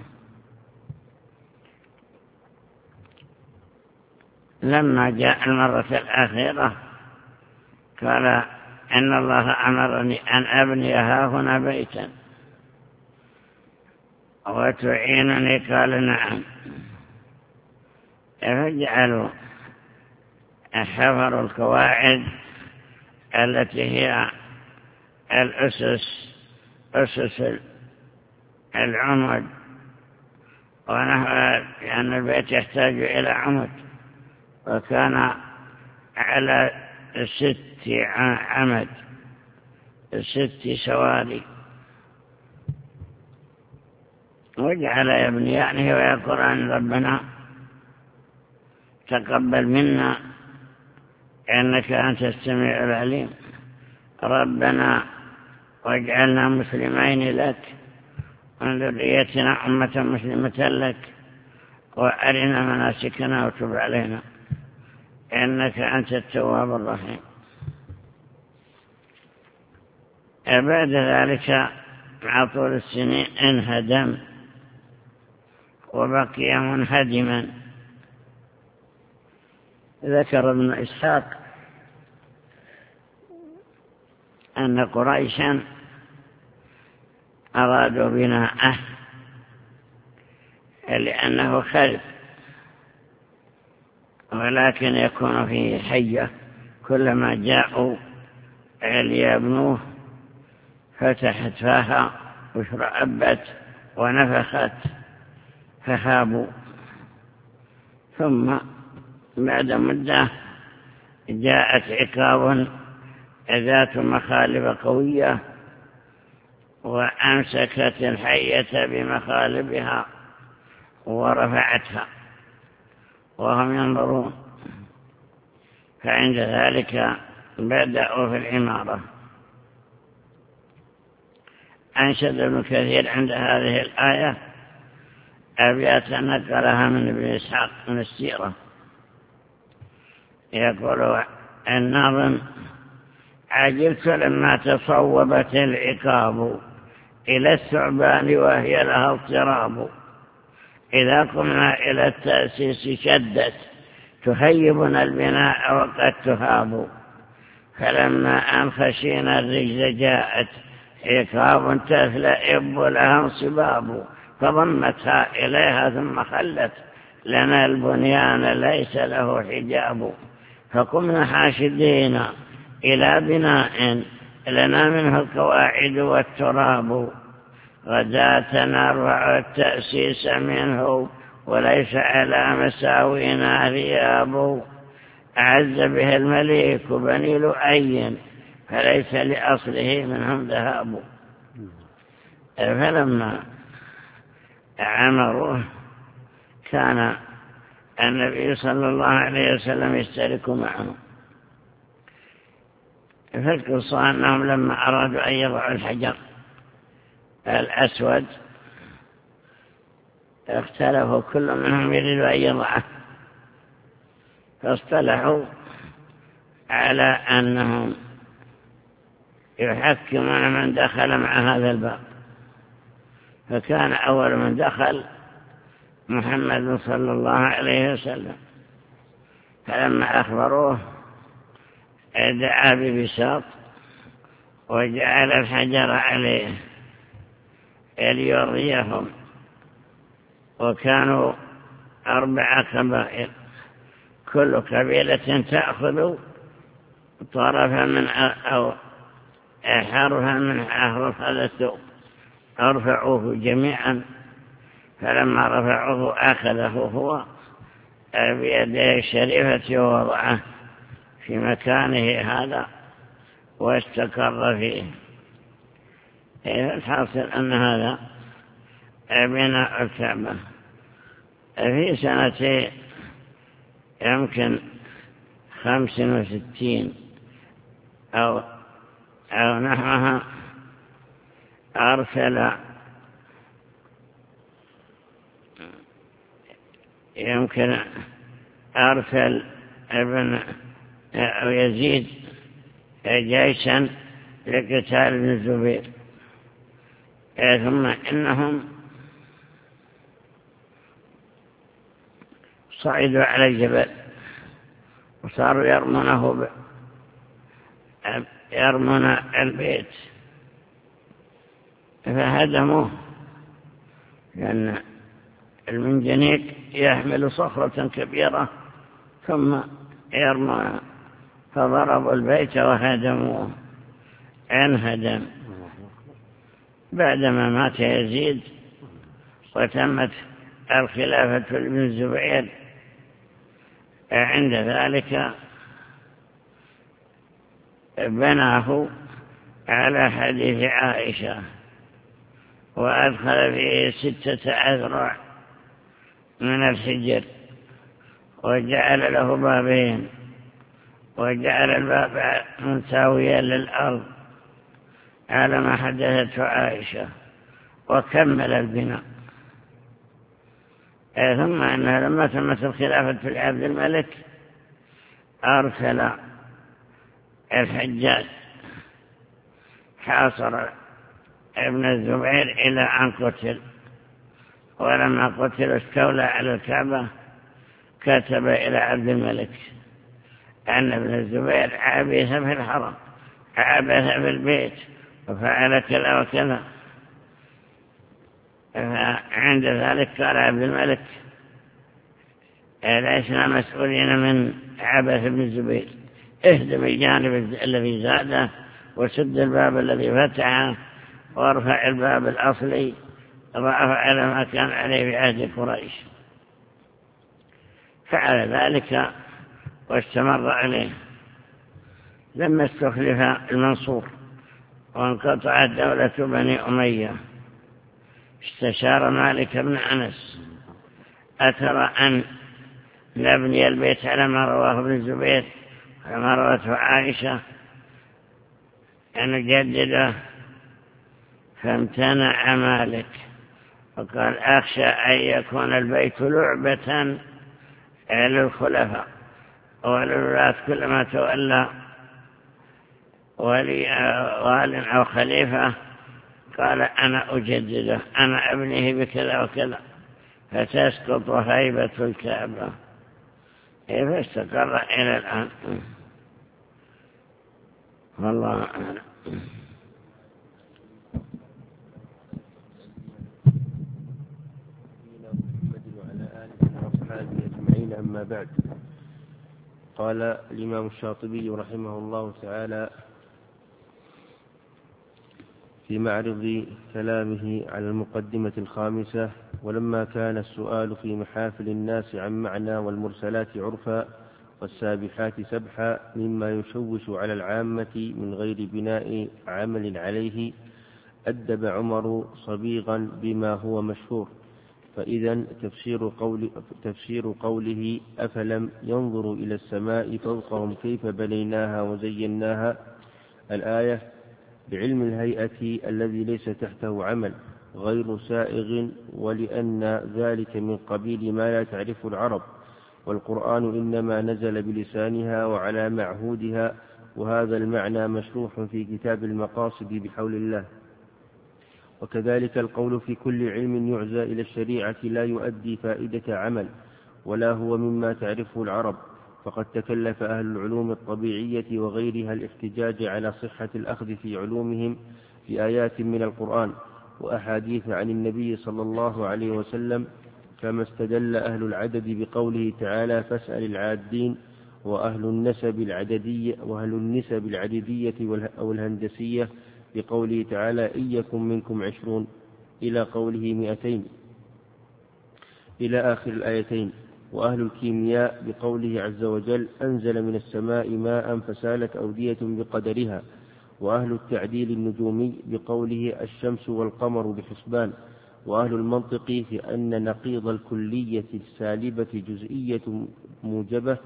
لما جاء المرة الأخيرة قال إن الله أمرني أن أبني هاهنا بيتا وتعينني. قال نعم. فجعلوا حفروا القواعد التي هي الأسس أسس العمد، ونحو لأن البيت يحتاج إلى عمد، وكان على ست عمد ست سواري. وجعل يبنيانه ويقولان ربنا تقبل منا إنك أنت السميع العليم، ربنا واجعلنا مسلمين لك ومن ذريتنا أمة مسلمة لك وأرنا مناسكنا وتب علينا إنك أنت التواب الرحيم. بعد ذلك مع طول السنين انهدم وبقي منهدما. ذكر ابن إسحاق أن قريشا أرادوا بناءه لأنه خرب، ولكن يكون فيه حية، كلما جاءوا ليبنوه فتحت فاها وشرأبت ونفخت فخابوا. ثم بعد مدة جاءت عقاب ذات مخالب قوية وأمسكت الحية بمخالبها ورفعتها وهم ينظرون، فعند ذلك بدأوا في العمارة. أنشد ابن كثير عند هذه الآية أبيات نقلها من ابن إسحاق من السيرة، يقول الناظم: عجلت لما تصوبت العقاب إلى الثعبان وهي لها اضطراب، إذا قمنا إلى التأسيس شدت تهيبنا البناء وقد تهاب، فلما أن خشينا الرجز جاءت عقاب تثلئب لها انصباب، فضمتها إليها ثم خلت لنا البنيان ليس له حجاب، فقمنا حاشدين إلى بناء لنا منه القواعد والتراب، غداة نرفع التأسيس منه وليس على مساوينا رياب، أعز به المليك بني لؤي فليس لأصله منهم ذهاب. فلما عمروه كان النبي صلى الله عليه وسلم يشترك معه، فالقصة أنهم لما أرادوا أن يضعوا الحجر الأسود اختلفوا، كل منهم يريد أن يضعه، فاصطلحوا على أنهم يحكمون من دخل مع هذا الباب. فكان أول من دخل محمد صلى الله عليه وسلم، فلما أخبروه دعا ببساط وجعل الحجر عليه ليرضيهم، وكانوا أربع قبائل، كل قبيلة تأخذ طرفا من أو حرفا من أحرف هذا الثوب، أرفعوه جميعا، فلما رفعوه أخذه هو بيده الشريفة ووضعه في مكانه هذا واستقر فيه. الحاصل أن هذا بناء الكعبة في سنة يمكن خمس وستين أو, أو نحوها أرسل يمكن أرسل ابن أو يزيد جيشا لقتال ابن الزبير، ثم إنهم صعدوا على الجبل وصاروا يرمونه ب... يرمون البيت فهدموه، لأن المنجنيق يحمل صخرة كبيرة ثم يرمون، فضربوا البيت وهدموه انهدم. بعدما مات يزيد وتمت الخلافة لابن الزبير، عند ذلك بناه على حديث عائشة وأدخل فيه ستة أذرع من الحجر، وجعل له بابين، وجعل الباب مساويا للأرض على ما حدثته عائشة، وكمل البناء. ثم أنها لما تمت الخلافة لعبد الملك أرسل الحجاج حاصر ابن الزبير إلى أن قتل، ولما قتل استولى على الكعبة، كتب إلى عبد الملك أن ابن الزبير عبث في الحرم، عبث في البيت، وفعل كذا وكذا. عند ذلك قال عبد الملك لسنا مسؤولين من عبث ابن الزبير، اهدم الجانب الذي زاده، وسد الباب الذي فتحه، وارفع الباب الأصلي رفع على ما كان عليه في عهد قريش. فعل ذلك واستمر عليه. لما استخلف المنصور وانقطعت دولة بني أمية، استشار مالك بن أنس: أترى أن نبني البيت على ما رواه ابن الزبير وما روته عائشة أن نجدده؟ فامتنع مالك وقال: أخشى أن يكون البيت لعبة للخلفاء وللولاة كلما تولى ولي وال أو خليفة قال: أنا أجدده، أنا أبنيه بكذا وكذا، فتسقط هيبة الكعبة. فاستقر إلى الآن، والله أعلم. أما بعد، قال الإمام الشاطبي رحمه الله تعالى في معرض كلامه على المقدمة الخامسة: ولما كان السؤال في محافل الناس عن معنى والمرسلات عرفا والسابحات سبحا مما يشوش على العامة من غير بناء عمل عليه، أدب عمر صبيغا بما هو مشهور. فإذا تفسير, قول تفسير قوله: أفلم ينظروا إلى السماء فوقهم كيف بنيناها وزيناها، الآية بعلم الهيئة الذي ليس تحته عمل غير سائغ، ولأن ذلك من قبيل ما لا تعرف العرب، والقرآن إنما نزل بلسانها وعلى معهودها، وهذا المعنى مشروح في كتاب المقاصد بحول الله. وكذلك القول في كل علم يعزى إلى الشريعة لا يؤدي فائدة عمل ولا هو مما تعرفه العرب، فقد تكلف أهل العلوم الطبيعية وغيرها الاحتجاج على صحة الأخذ في علومهم في آيات من القرآن وأحاديث عن النبي صلى الله عليه وسلم، كما استدل أهل العدد بقوله تعالى: فاسأل العادين، وأهل النسب العددية وأهل النسب العددية أو الهندسية بقوله تعالى: إن يكن منكم عشرون، إلى قوله مئتين إلى آخر الآيتين. وأهل الكيمياء بقوله عز وجل: أنزل من السماء ماء فسالت أودية بقدرها. وأهل التعديل النجومي بقوله: الشمس والقمر بحسبان. وأهل المنطق في أن نقيض الكلية السالبة جزئية موجبة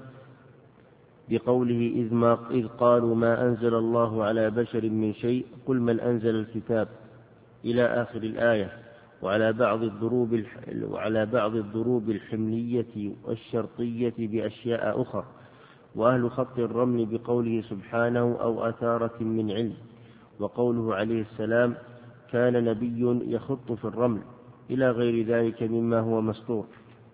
بقوله: إذ, ما إذ قالوا ما أنزل الله على بشر من شيء قل من أنزل الكتاب، إلى آخر الآية. وعلى بعض الضروب وعلى بعض الضروب الحملية والشرطية بأشياء أخرى. وأهل خط الرمل بقوله سبحانه: أو أثارة من علم. وقوله عليه السلام: كان نبي يخط في الرمل، إلى غير ذلك مما هو مسطور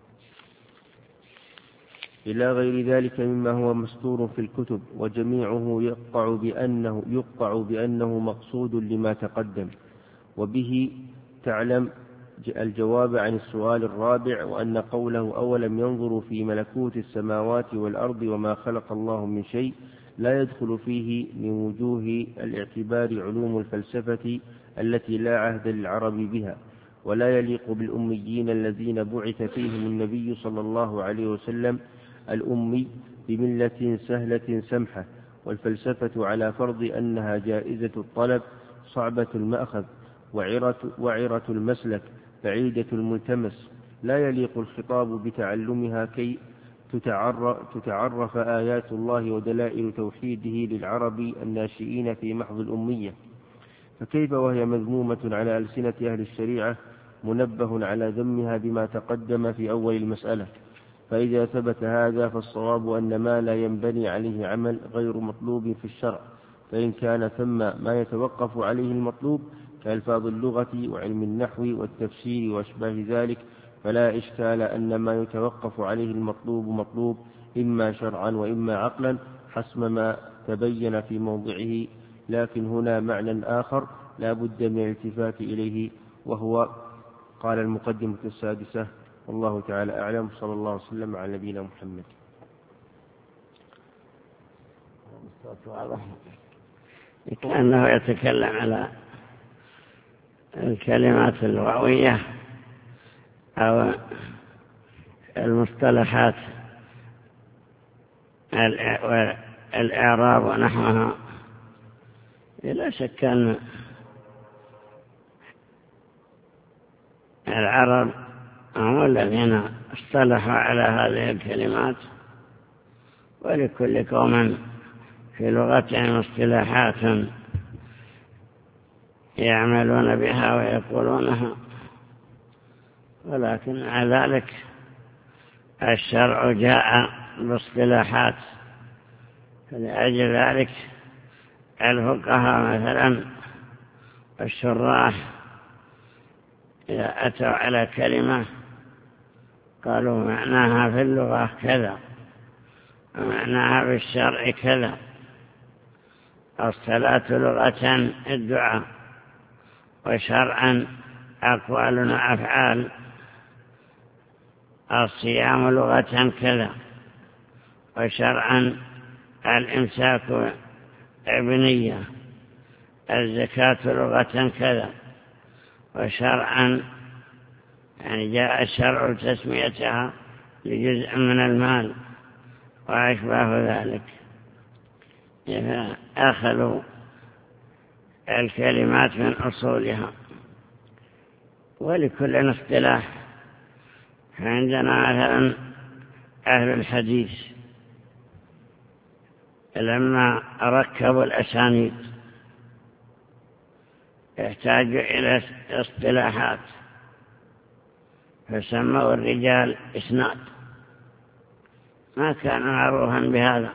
إلى غير ذلك مما هو مستور في الكتب، وجميعه يقطع بأنه, يقطع بأنه مقصود لما تقدم. وبه تعلم الجواب عن السؤال الرابع، وأن قوله: أولم ينظروا في ملكوت السماوات والأرض وما خلق الله من شيء، لا يدخل فيه من وجوه الاعتبار علوم الفلسفة التي لا عهد للعرب بها، ولا يليق بالأميين الذين بعث فيهم النبي صلى الله عليه وسلم، الأمي بملة سهلة سمحة. والفلسفة على فرض أنها جائزة الطلب صعبة المأخذ، وعرة, وعرة المسلك بعيدة الملتمس، لا يليق الخطاب بتعلمها كي تتعرف, تتعرف آيات الله ودلائل توحيده للعرب الناشئين في محض الأمية، فكيف وهي مذمومة على ألسنة أهل الشريعة منبه على ذمها بما تقدم في أول المسألة. فإذا ثبت هذا فالصواب أن ما لا ينبني عليه عمل غير مطلوب في الشرع، فإن كان ثم ما يتوقف عليه المطلوب كألفاظ اللغة وعلم النحو والتفسير وأشباه ذلك فلا إشكال أن ما يتوقف عليه المطلوب مطلوب إما شرعا وإما عقلا حسب ما تبين في موضعه، لكن هنا معنى آخر لا بد من الالتفات إليه، وهو قال المقدمة السادسة. والله تعالى أعلم، صلى الله عليه وسلم على نبينا محمد. كأنه يتكلم على الكلمات اللغوية أو المصطلحات الإعراب ونحوها. لا شك أن العرب هم الذين اصطلحوا على هذه الكلمات، ولكل قوم في لغتهم اصطلاحات يعملون بها ويقولونها، ولكن على ذلك الشرع جاء باصطلاحات. فلأجل ذلك الفقهاء مثلا الشراح إذا أتوا على كلمة قالوا معناها في اللغة كذا ومعناها في الشرع كذا. الصلاة لغة الدعاء، وشرعا أقوال وأفعال. الصيام لغة كذا، وشرعا الإمساك بنية. الزكاة لغة كذا، وشرعا يعني جاء الشرع تسميتها لجزء من المال وأشباه ذلك. أخذوا الكلمات من أصولها، ولكل اصطلاح. فعندنا مثلا أهل الحديث لما ركبوا الأسانيد يحتاجوا إلى اصطلاحات، فسموا الرجال إسناد، ما كان معروفا بهذا.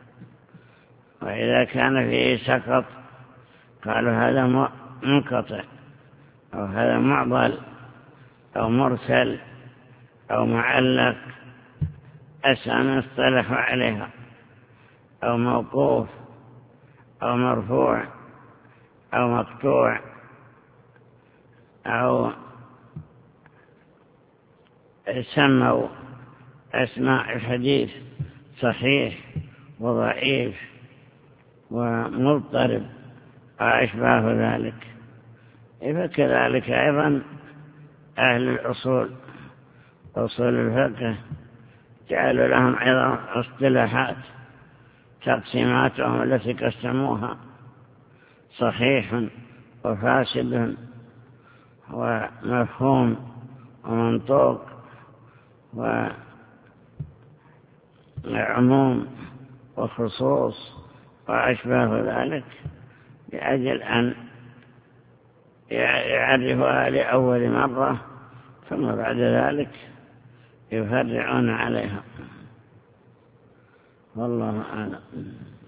وإذا كان فيه سقط قالوا هذا منقطع، أو هذا معضل، أو مرسل، أو معلق، أسامي اصطلحوا عليها، أو موقوف، أو مرفوع، أو مقطوع، أو سموا أسماء الحديث صحيح وضعيف ومضطرب وأشباه ذلك. فكذلك أيضا أهل الأصول أصول الفقه جعلوا لهم أيضا اصطلاحات تقسيماتهم التي قسموها صحيح وفاسد ومفهوم ومنطوق وعموم وخصوص وأشباه ذلك، لأجل أن يعرفها لأول مرة، ثم بعد ذلك يفرعون عليها. والله أعلم.